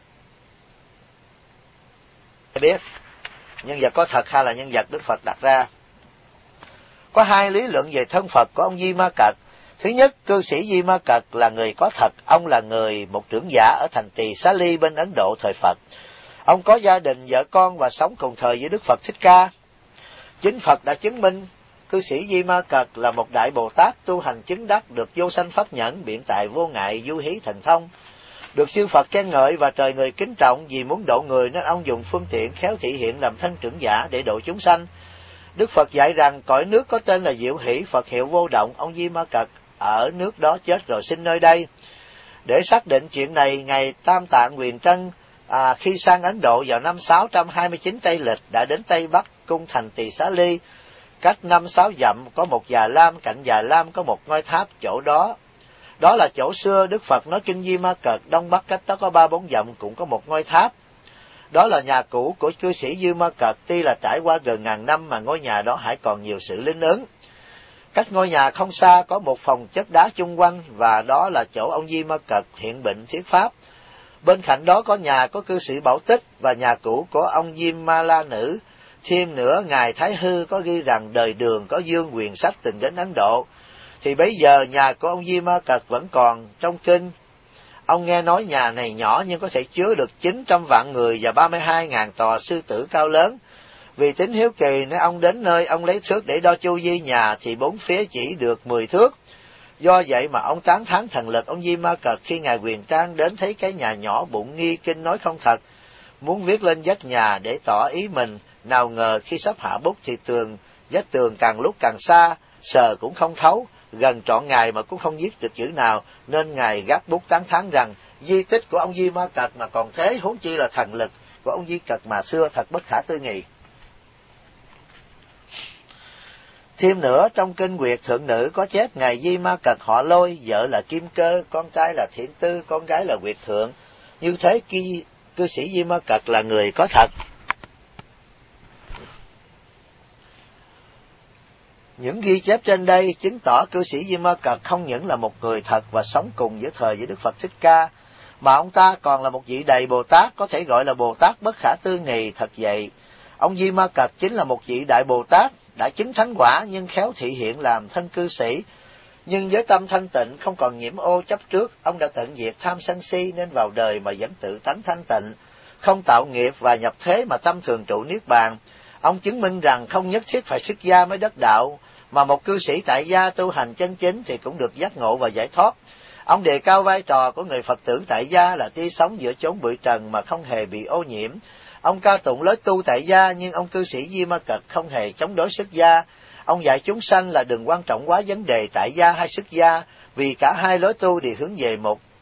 Biết nhân vật có thật hay là nhân vật Đức Phật đặt ra. Có hai lý luận về thân Phật của ông Di Ma Cật. Thứ nhất, cư sĩ Di Ma Cật là người có thật. Ông là một trưởng giả ở thành Tỳ Xá Ly bên Ấn Độ thời Phật. Ông có gia đình, vợ con và sống cùng thời với Đức Phật Thích Ca. Chính Phật đã chứng minh cư sĩ Di Ma Cật là một đại Bồ Tát tu hành chứng đắc, được vô sanh pháp nhẫn, biện tài vô ngại, du hí thần thông, được chư Phật khen ngợi và trời người kính trọng. Vì muốn độ người nên ông dùng phương tiện khéo thị hiện làm thân trưởng giả để độ chúng sanh. Đức Phật dạy rằng cõi nước có tên là Diệu Hỷ, Phật hiệu Vô Động. Ông Di Ma Cật ở nước đó chết rồi sinh nơi đây. Để xác định chuyện này, ngài Tam Tạng Huyền Trân khi sang Ấn Độ vào năm 629 Tây Lịch đã đến Tây Bắc cung thành Tỳ Xá Ly. Cách 5-6 dặm có một già lam, cạnh già lam có một ngôi tháp. Chỗ đó là chỗ xưa Đức Phật nói kinh Di Ma Cật. Đông Bắc cách đó có 3-4 dặm cũng có một ngôi tháp. Đó là nhà cũ của cư sĩ Di Ma Cật. Tuy là trải qua gần 1000 năm mà ngôi nhà đó hãy còn nhiều sự linh ứng. Cách ngôi nhà không xa có một phòng chất đá chung quanh, và đó là chỗ ông Di Ma Cật hiện bệnh thuyết pháp. Bên cạnh đó có nhà có cư sĩ Bảo Tích và nhà cũ của ông Diêm Ma La Nữ. Thêm nữa, Ngài Thái Hư có ghi rằng đời Đường có dương quyền sách từng đến Ấn Độ, thì bấy giờ nhà của ông Di Ma Cật vẫn còn trong kinh. Ông nghe nói nhà này nhỏ nhưng có thể chứa được 900 vạn người và 32.000 tòa sư tử cao lớn. Vì tính hiếu kỳ nên ông đến nơi ông lấy thước để đo chu vi nhà thì bốn phía chỉ được 10 thước. Do vậy mà ông tán thán thần lực ông Di Ma Cật khi Ngài Quyền Trang đến thấy cái nhà nhỏ bụng nghi kinh nói không thật, muốn viết lên vách nhà để tỏ ý mình. Nào ngờ khi sắp hạ bút thì vách tường càng lúc càng xa, sờ cũng không thấu, gần trọn ngày mà cũng không viết được chữ nào, nên Ngài gác bút tán thán rằng di tích của ông Di Ma Cật mà còn thế, huống chi là thần lực của ông Di Cật mà xưa thật bất khả tư nghị. Thêm nữa, trong kinh Nguyệt Thượng Nữ có chép Ngài Di Ma Cật họ Lôi, vợ là Kim Cơ, con trai là Thiện Tư, con gái là Nguyệt Thượng. Như thế cư sĩ Di Ma Cật là người có thật. Những ghi chép trên đây chứng tỏ cư sĩ Di Ma Cật không những là một người thật và sống cùng với thời với Đức Phật Thích Ca, mà ông ta còn là một vị Đại Bồ Tát, có thể gọi là Bồ Tát bất khả tư nghì thật vậy. Ông Di Ma Cật chính là một vị Đại Bồ Tát đã chứng thánh quả nhưng khéo thị hiện làm thân cư sĩ. Nhưng với tâm thanh tịnh không còn nhiễm ô chấp trước, ông đã tận diệt tham sân si nên vào đời mà vẫn tự tánh thanh tịnh, không tạo nghiệp và nhập thế mà tâm thường trụ niết bàn. Ông chứng minh rằng không nhất thiết phải xuất gia mới đắc đạo, mà một cư sĩ tại gia tu hành chân chính thì cũng được giác ngộ và giải thoát. Ông đề cao vai trò của người Phật tử tại gia là tia sống giữa chốn bụi trần mà không hề bị ô nhiễm. Ông ca tụng lối tu tại gia, nhưng ông cư sĩ Di Ma Cật không hề chống đối xuất gia. Ông dạy chúng sanh là đừng quan trọng quá vấn đề tại gia hay xuất gia, vì cả hai lối tu đều hướng về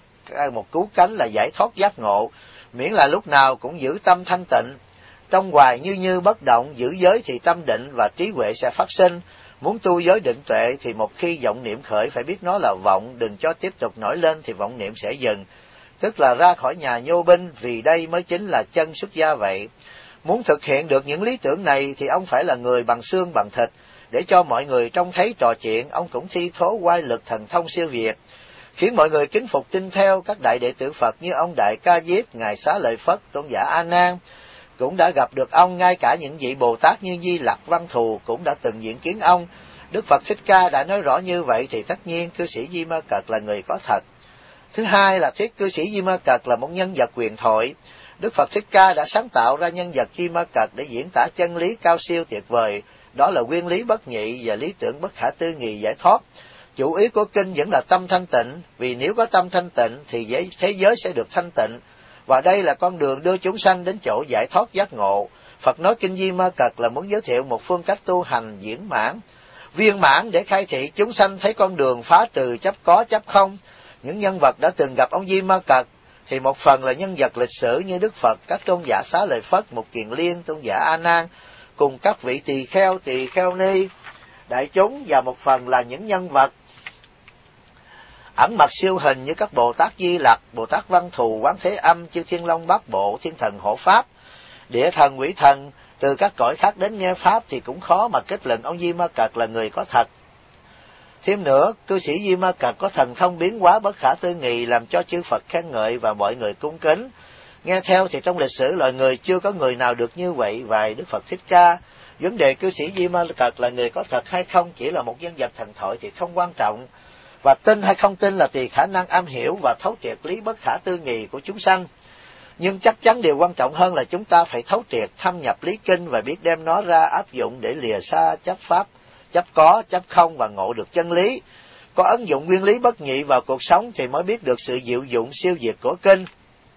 một cứu cánh là giải thoát giác ngộ, miễn là lúc nào cũng giữ tâm thanh tịnh. Trong hoài như bất động, giữ giới thì tâm định và trí huệ sẽ phát sinh. Muốn tu giới định tuệ thì một khi vọng niệm khởi phải biết nó là vọng, đừng cho tiếp tục nổi lên thì vọng niệm sẽ dừng, tức là ra khỏi nhà nhô binh, vì đây mới chính là chân xuất gia vậy. Muốn thực hiện được những lý tưởng này thì ông phải là người bằng xương bằng thịt, để cho mọi người trông thấy trò chuyện, ông cũng thi thố oai lực thần thông siêu việt, khiến mọi người kính phục tin theo. Các đại đệ tử Phật như ông Đại Ca Diếp, Ngài Xá Lợi Phất, Tôn giả A Nan cũng đã gặp được ông, ngay cả những vị Bồ Tát như Di Lặc, Văn Thù cũng đã từng diện kiến ông. Đức Phật Thích Ca đã nói rõ như vậy thì tất nhiên cư sĩ Di Ma Cật là người có thật. Thứ hai là thuyết cư sĩ Di Ma Cật là một nhân vật quyền thoại. Đức Phật Thích Ca đã sáng tạo ra nhân vật Di Ma Cật để diễn tả chân lý cao siêu tuyệt vời, đó là nguyên lý bất nhị và lý tưởng bất khả tư nghị giải thoát. Chủ ý của kinh vẫn là tâm thanh tịnh, vì nếu có tâm thanh tịnh thì thế giới sẽ được thanh tịnh, và đây là con đường đưa chúng sanh đến chỗ giải thoát giác ngộ. Phật nói kinh Di Ma Cật là muốn giới thiệu một phương cách tu hành viên mãn để khai thị chúng sanh thấy con đường phá trừ chấp có chấp không. Những nhân vật đã từng gặp ông Di Ma Cật thì một phần là nhân vật lịch sử như Đức Phật, các tôn giả Xá Lợi Phất, Mục Kiền Liên, tôn giả A Nan cùng các vị tỳ kheo ni đại chúng, và một phần là những nhân vật ẩn mật siêu hình như các Bồ Tát Di Lặc, Bồ Tát Văn Thù, Quán Thế Âm, chư Thiên Long Bát Bộ, Thiên Thần Hộ Pháp, Địa Thần Quỷ Thần từ các cõi khác đến nghe pháp, thì cũng khó mà kết luận ông Di Ma Cật là người có thật. Thêm nữa, cư sĩ Di Ma Cật có thần thông biến hóa bất khả tư nghị, làm cho chư Phật khen ngợi và mọi người cung kính. Nghe theo thì trong lịch sử loài người chưa có người nào được như vậy ngoài Đức Phật Thích Ca. Vấn đề cư sĩ Di Ma Cật là người có thật hay không chỉ là một nhân vật thần thoại thì không quan trọng, và tin hay không tin là tùy khả năng am hiểu và thấu triệt lý bất khả tư nghị của chúng sanh. Nhưng chắc chắn điều quan trọng hơn là chúng ta phải thấu triệt thâm nhập lý kinh và biết đem nó ra áp dụng để lìa xa chấp pháp, chấp có, chấp không và ngộ được chân lý. Có ứng dụng nguyên lý bất nhị vào cuộc sống thì mới biết được sự diệu dụng siêu việt của kinh.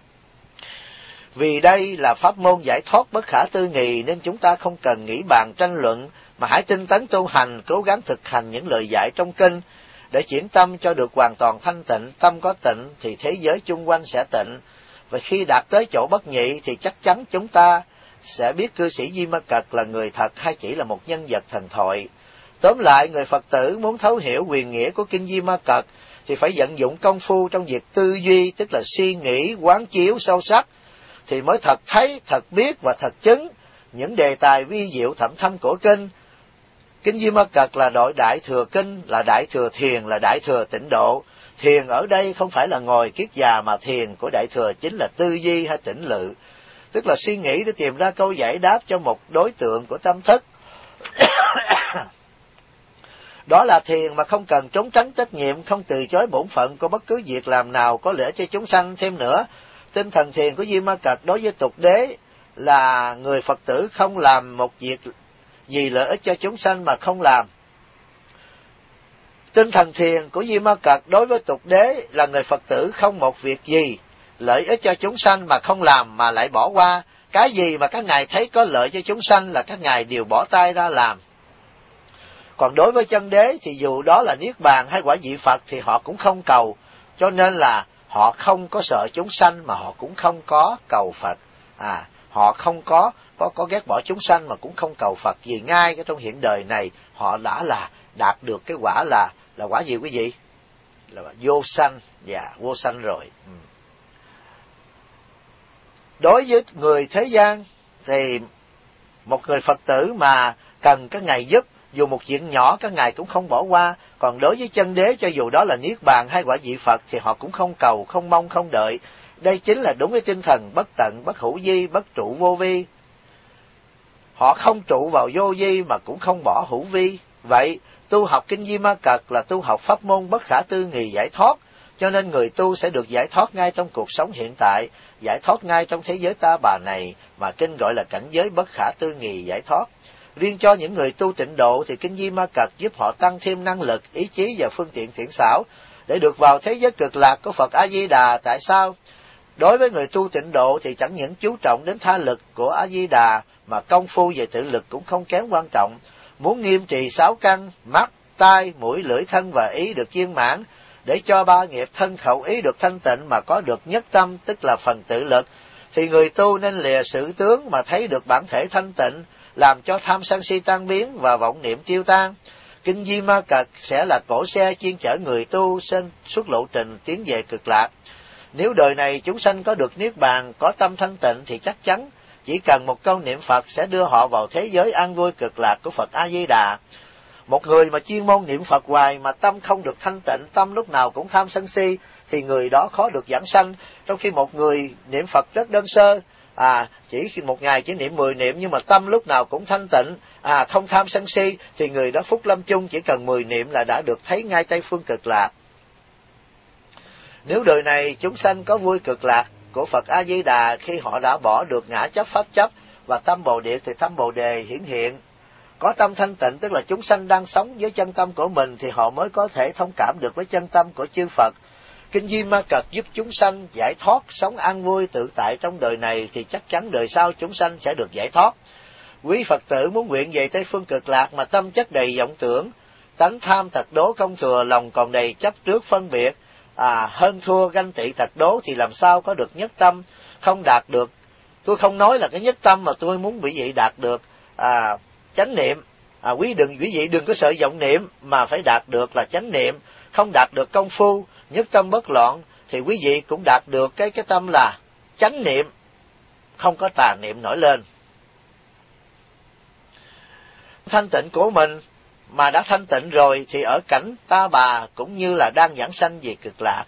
Vì đây là pháp môn giải thoát bất khả tư nghị nên chúng ta không cần nghĩ bàn tranh luận, mà hãy tinh tấn tu hành, cố gắng thực hành những lời dạy trong kinh để chuyển tâm cho được hoàn toàn thanh tịnh. Tâm có tịnh thì thế giới chung quanh sẽ tịnh, và khi đạt tới chỗ bất nhị thì chắc chắn chúng ta sẽ biết cư sĩ Di Ma Cật là người thật hay chỉ là một nhân vật thần thoại. Tóm lại, người Phật tử muốn thấu hiểu quyền nghĩa của kinh Di Ma Cật thì phải vận dụng công phu trong việc tư duy, tức là suy nghĩ, quán chiếu sâu sắc, thì mới thật thấy, thật biết và thật chứng những đề tài vi diệu thậm thâm của kinh. Kinh Di Ma Cật là đội đại thừa kinh, là đại thừa thiền, là đại thừa tịnh độ. Thiền ở đây không phải là ngồi kiết già, mà thiền của đại thừa chính là tư duy hay tĩnh lự. tức là suy nghĩ để tìm ra câu giải đáp cho một đối tượng của tâm thức. Đó là thiền mà không cần trốn tránh trách nhiệm, không từ chối bổn phận của bất cứ việc làm nào có lợi cho chúng sanh. Thêm nữa, tinh thần thiền của Di Ma Cật đối với tục đế là người Phật tử không làm một việc gì lợi ích cho chúng sanh mà không làm. Tinh thần thiền của Di Ma Cật đối với tục đế là người Phật tử không một việc gì lợi ích cho chúng sanh mà không làm, mà lại bỏ qua. Cái gì mà các ngài thấy có lợi cho chúng sanh là các ngài đều bỏ tay ra làm. Còn đối với chân đế thì dù đó là Niết Bàn hay quả vị Phật thì họ cũng không cầu, cho nên là họ không có sợ chúng sanh mà họ cũng không có cầu Phật. Họ không có ghét bỏ chúng sanh mà cũng không cầu Phật, vì ngay cái trong hiện đời này họ đã là đạt được cái quả là quả gì quý vị? Là vô sanh, vô sanh rồi. Đối với người thế gian thì một người Phật tử mà cần các ngài giúp, dù một chuyện nhỏ các ngài cũng không bỏ qua. Còn đối với chân đế, cho dù đó là Niết Bàn hay quả vị Phật thì họ cũng không cầu, không mong, không đợi. Đây chính là đúng cái tinh thần bất tận, bất hữu vi, bất trụ vô vi. Họ không trụ vào vô vi mà cũng không bỏ hữu vi. Vậy tu học kinh Di Ma Cật là tu học pháp môn bất khả tư nghì giải thoát, cho nên người tu sẽ được giải thoát ngay trong cuộc sống hiện tại, giải thoát ngay trong thế giới ta bà này, mà kinh gọi là cảnh giới bất khả tư nghì giải thoát. Riêng cho những người tu tịnh độ thì kinh Di Ma Cật giúp họ tăng thêm năng lực, ý chí và phương tiện thiện xảo để được vào thế giới cực lạc của Phật A Di Đà. Tại sao? Đối với người tu tịnh độ thì chẳng những chú trọng đến tha lực của A Di Đà mà công phu về tự lực cũng không kém quan trọng. Muốn nghiêm trì 6 căn mắt, tai, mũi, lưỡi, thân và ý được viên mãn, để cho 3 nghiệp thân khẩu ý được thanh tịnh mà có được nhất tâm, tức là phần tự lực, thì người tu nên lìa sự tướng mà thấy được bản thể thanh tịnh, làm cho tham sân si tan biến và vọng niệm tiêu tan. Kinh Di Ma Cật sẽ là cỗ xe chuyên chở người tu trên suốt lộ trình tiến về cực lạc. Nếu đời này chúng sanh có được Niết Bàn, có tâm thanh tịnh thì chắc chắn chỉ cần một câu niệm Phật sẽ đưa họ vào thế giới an vui cực lạc của Phật A Di Đà. Một người mà chuyên môn niệm Phật hoài mà tâm không được thanh tịnh, tâm lúc nào cũng tham sân si, thì người đó khó được giảng sanh. Trong khi một người niệm Phật rất đơn sơ, chỉ một ngày chỉ niệm 10 niệm nhưng mà tâm lúc nào cũng thanh tịnh, không tham sân si, thì người đó phúc lâm chung chỉ cần 10 niệm là đã được thấy ngay Tây phương cực lạc. Nếu đời này chúng sanh có vui cực lạc của Phật A Di Đà khi họ đã bỏ được ngã chấp, pháp chấp và tâm Bồ Điệt thì tâm Bồ Đề hiển hiện. Có tâm thanh tịnh tức là chúng sanh đang sống với chân tâm của mình thì họ mới có thể thông cảm được với chân tâm của chư Phật. Kinh Di Ma Cật giúp chúng sanh giải thoát, sống an vui tự tại trong đời này thì chắc chắn đời sau chúng sanh sẽ được giải thoát. Quý Phật tử muốn nguyện về Tây phương cực lạc mà tâm chất đầy vọng tưởng, tánh tham tật đố không thừa, lòng còn đầy chấp trước phân biệt, hơn thua ganh tị tật đố thì làm sao có được nhất tâm, không đạt được. Tôi không nói là cái nhất tâm mà tôi muốn quý vị đạt được chánh niệm. Quý vị đừng có sợ vọng niệm mà phải đạt được là chánh niệm. Không đạt được công phu nhất tâm bất loạn thì quý vị cũng đạt được cái tâm là chánh niệm, không có tà niệm nổi lên. Thanh tịnh của mình mà đã thanh tịnh rồi thì ở cảnh ta bà cũng như là đang giảng sanh về cực lạc.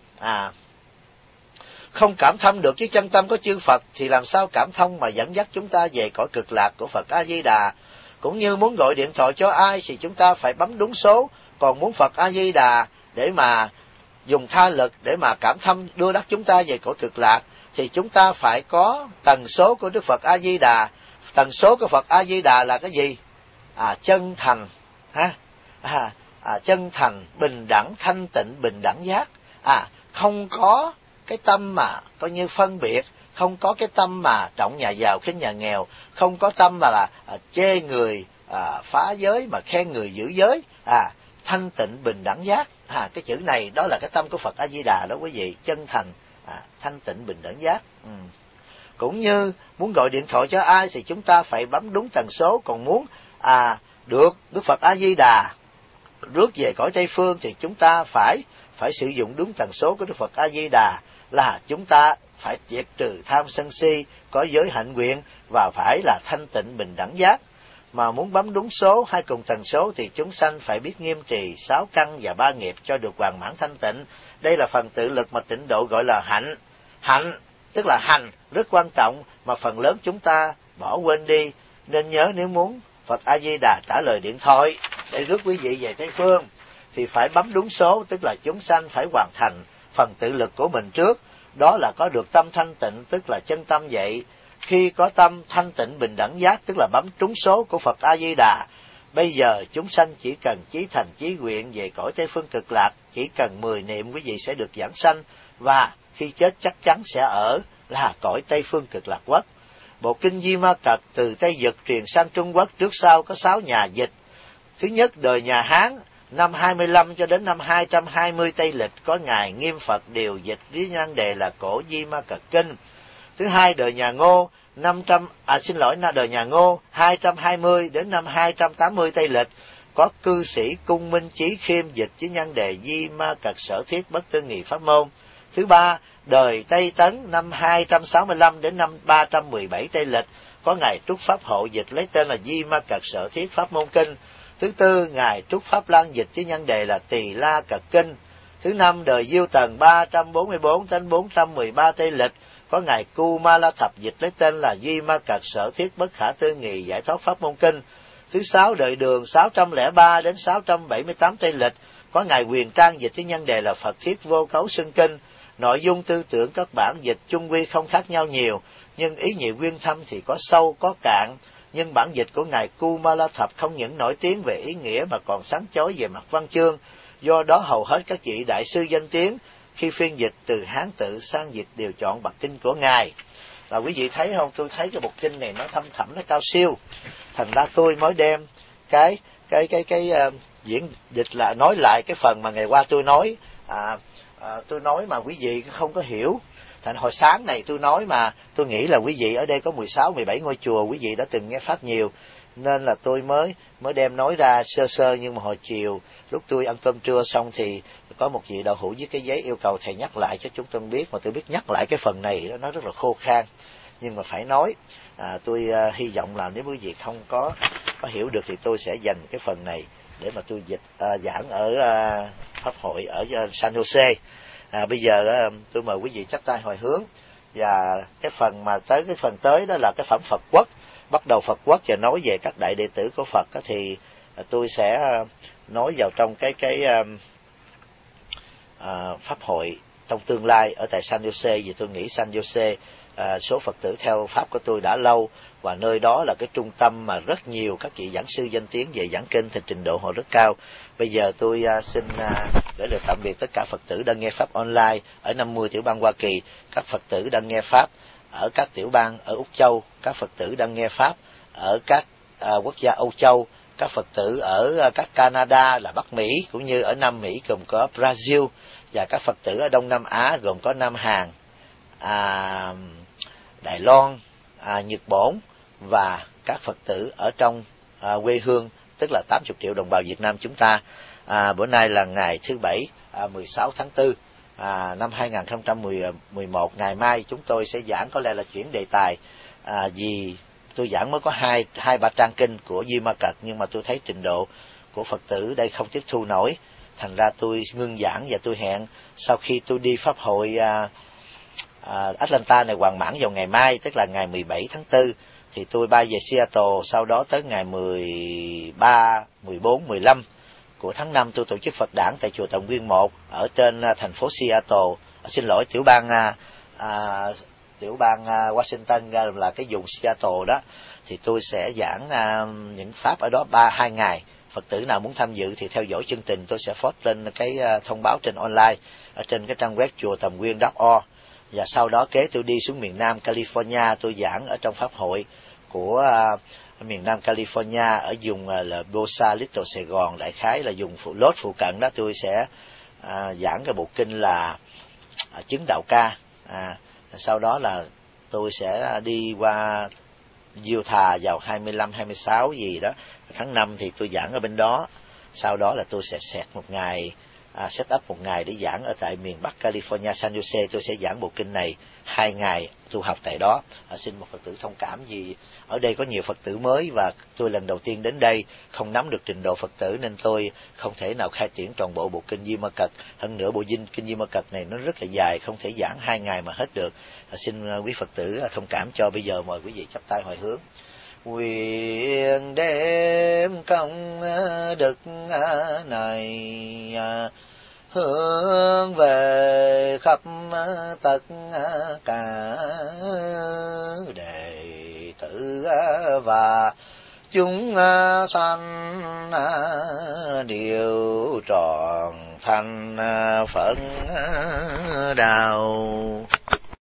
Không cảm thông được với chân tâm của chư Phật thì làm sao cảm thông mà dẫn dắt chúng ta về cõi cực lạc của Phật A Di Đà. Cũng như muốn gọi điện thoại cho ai thì chúng ta phải bấm đúng số, còn muốn Phật A Di Đà để mà dùng tha lực để mà cảm thông đưa đắc chúng ta về cõi cực lạc thì chúng ta phải có tần số của Đức Phật A Di Đà. Tần số của Phật A Di Đà là cái gì? Chân thành, chân thành, bình đẳng, thanh tịnh, bình đẳng giác. Không có cái tâm mà coi như phân biệt, không có cái tâm mà trọng nhà giàu khinh nhà nghèo, không có tâm mà là chê người phá giới mà khen người giữ giới. Thanh tịnh, bình đẳng giác. Cái chữ này đó là cái tâm của Phật A Di Đà đó quý vị, chân thành, thanh tịnh, bình đẳng giác. Cũng như muốn gọi điện thoại cho ai thì chúng ta phải bấm đúng tần số, còn muốn được Đức Phật A Di Đà rước về cõi Tây phương thì chúng ta phải sử dụng đúng tần số của Đức Phật A Di Đà, là chúng ta phải diệt trừ tham sân si, có giới hạnh nguyện và phải là thanh tịnh, bình đẳng giác. Mà muốn bấm đúng số hay cùng tần số thì chúng sanh phải biết nghiêm trì 6 căn và 3 nghiệp cho được hoàn mãn thanh tịnh. Đây là phần tự lực mà tịnh độ gọi là hạnh. Hạnh tức là hành rất quan trọng mà phần lớn chúng ta bỏ quên đi. Nên nhớ nếu muốn Phật A Di Đà trả lời điện thoại để rước quý vị về Tây Phương thì phải bấm đúng số, tức là chúng sanh phải hoàn thành phần tự lực của mình trước, đó là có được tâm thanh tịnh, tức là chân tâm vậy. Khi có tâm thanh tịnh bình đẳng giác, tức là bấm trúng số của Phật A Di Đà. Bây giờ chúng sanh chỉ cần chí thành chí nguyện về cõi Tây Phương Cực Lạc, chỉ cần 10 niệm quý vị sẽ được giảng sanh, và khi chết chắc chắn sẽ ở là cõi Tây Phương Cực Lạc Quốc. Bộ kinh Di Ma Cật từ Tây Vực truyền sang Trung Quốc trước sau có 6 nhà dịch. Thứ nhất, đời nhà Hán, năm 25 cho đến năm 220 Tây Lịch có ngài Nghiêm Phật điều dịch với nhan đề là Cổ Di Ma Cật Kinh. Thứ hai, đời nhà Ngô, đời nhà Ngô 220 đến năm 280 Tây Lịch có cư sĩ Cung Minh Chí Khiêm dịch với nhan đề Di Ma Cật Sở Thiết Bất Tư Nghị Pháp Môn. Thứ ba, đời Tây Tấn năm 265 đến năm 317 Tây Lịch có ngài Trúc Pháp Hộ dịch lấy tên là Di Ma Cật Sở Thiết Pháp Môn Kinh. Thứ tư, ngài Trúc Pháp Lan dịch với nhan đề là Tỳ La Cật Kinh. Thứ năm, đời Diêu Tần 344 đến 413 Tây Lịch có ngài Cu Ma La Thập dịch lấy tên là Di Ma Cật Sở Thiết Bất Khả Tư Nghị Giải Thoát Pháp Môn Kinh. Thứ sáu, đời Đường 603 đến 678 Tây Lịch có ngài Quyền Trang dịch với nhan đề là Phật Thiết Vô Cấu Xưng Kinh. Nội dung tư tưởng các bản dịch chung quy không khác nhau nhiều, nhưng ý nhị nguyên thâm thì có sâu có cạn. Nhưng bản dịch của ngài Cu Ma La Thập không những nổi tiếng về ý nghĩa mà còn sáng chói về mặt văn chương. Do đó hầu hết các vị đại sư danh tiếng khi phiên dịch từ Hán tự sang dịch đều chọn bản kinh của ngài. Là quý vị thấy không? Tôi thấy cái bộ kinh này nó thâm thẳm, nó cao siêu. Thành ra tôi mới đem cái diễn dịch là nói lại cái phần mà ngày qua tôi nói. Tôi nói mà quý vị không có hiểu. Thành hồi sáng này tôi nói mà tôi nghĩ là quý vị ở đây có 16, 17 ngôi chùa, quý vị đã từng nghe pháp nhiều, nên là tôi mới đem nói ra sơ sơ. Nhưng mà hồi chiều lúc tôi ăn cơm trưa xong thì có một vị đạo hữu viết cái giấy yêu cầu thầy nhắc lại cho chúng tôi biết, mà tôi biết nhắc lại cái phần này nó rất là khô khan, nhưng mà phải nói. Tôi hy vọng là nếu quý vị không có hiểu được thì tôi sẽ dành cái phần này để mà tôi dịch giảng ở pháp hội ở San Jose. Bây giờ tôi mời quý vị chắp tay hồi hướng, và cái phần mà tới cái phần tới đó là cái phẩm Phật Quốc. Bắt đầu Phật Quốc và nói về các đại đệ tử của Phật đó, thì tôi sẽ nói vào trong cái pháp hội trong tương lai ở tại San Jose, vì tôi nghĩ San Jose số Phật tử theo pháp của tôi đã lâu, và nơi đó là cái trung tâm mà rất nhiều các vị giảng sư danh tiếng về giảng kinh thì trình độ họ rất cao. Bây giờ tôi xin gửi lời tạm biệt tất cả Phật tử đang nghe pháp online ở 50 tiểu bang Hoa Kỳ, các Phật tử đang nghe pháp ở các tiểu bang ở Úc Châu, các Phật tử đang nghe pháp ở các quốc gia Âu Châu, các Phật tử ở các Canada là Bắc Mỹ, cũng như ở Nam Mỹ gồm có Brazil, và các Phật tử ở Đông Nam Á gồm có Nam Hàn, Đài Loan, Nhật Bản, và các Phật tử ở trong quê hương, tức là 80 triệu đồng bào Việt Nam chúng ta. Bữa nay là ngày thứ Bảy, 16 tháng 4 năm 2011. Ngày mai chúng tôi sẽ giảng, có lẽ là chuyển đề tài, vì tôi giảng mới có hai ba trang kinh của Di Ma Cật, nhưng mà tôi thấy trình độ của Phật tử đây không tiếp thu nổi, thành ra tôi ngưng giảng, và tôi hẹn sau khi tôi đi pháp hội Atlanta này hoàn mãn vào ngày mai, tức là ngày 17 tháng 4, thì tôi bay về Seattle. Sau đó tới ngày 13, 14, 15 của tháng 5 tôi tổ chức Phật đản tại chùa Tầm Nguyên 1 ở trên thành phố Seattle, tiểu bang Washington, là cái vùng Seattle đó. Thì tôi sẽ giảng những pháp ở đó 2 ngày. Phật tử nào muốn tham dự thì theo dõi chương trình, tôi sẽ post lên cái thông báo trên online ở trên cái trang web chùa Tầm Nguyên.org. Và sau đó kế tôi đi xuống miền Nam California, tôi giảng ở trong pháp hội của miền Nam California ở vùng là Bosa, Little Sài Gòn, đại khái là vùng Lốt phụ cận đó. Tôi sẽ giảng cái bộ kinh là Chứng Đạo Ca. Sau đó là tôi sẽ đi qua Utah vào 25, 26 gì đó tháng 5 thì tôi giảng ở bên đó. Sau đó là tôi sẽ set up một ngày để giảng ở tại miền Bắc California, San Jose. Tôi sẽ giảng bộ kinh này 2 ngày tu học tại đó. Xin một Phật tử thông cảm vì ở đây có nhiều Phật tử mới và tôi lần đầu tiên đến đây, không nắm được trình độ Phật tử nên tôi không thể nào khai triển toàn bộ bộ kinh Di Ma Cật. Hơn nữa bộ kinh Di Ma Cật này nó rất là dài, không thể giảng 2 ngày mà hết được. Xin quý Phật tử thông cảm cho. Bây giờ mời quý vị chắp tay hồi hướng. Nguyện đem công đức này hướng về khắp tất cả đệ tử và chúng sanh đều tròn thành Phật đạo.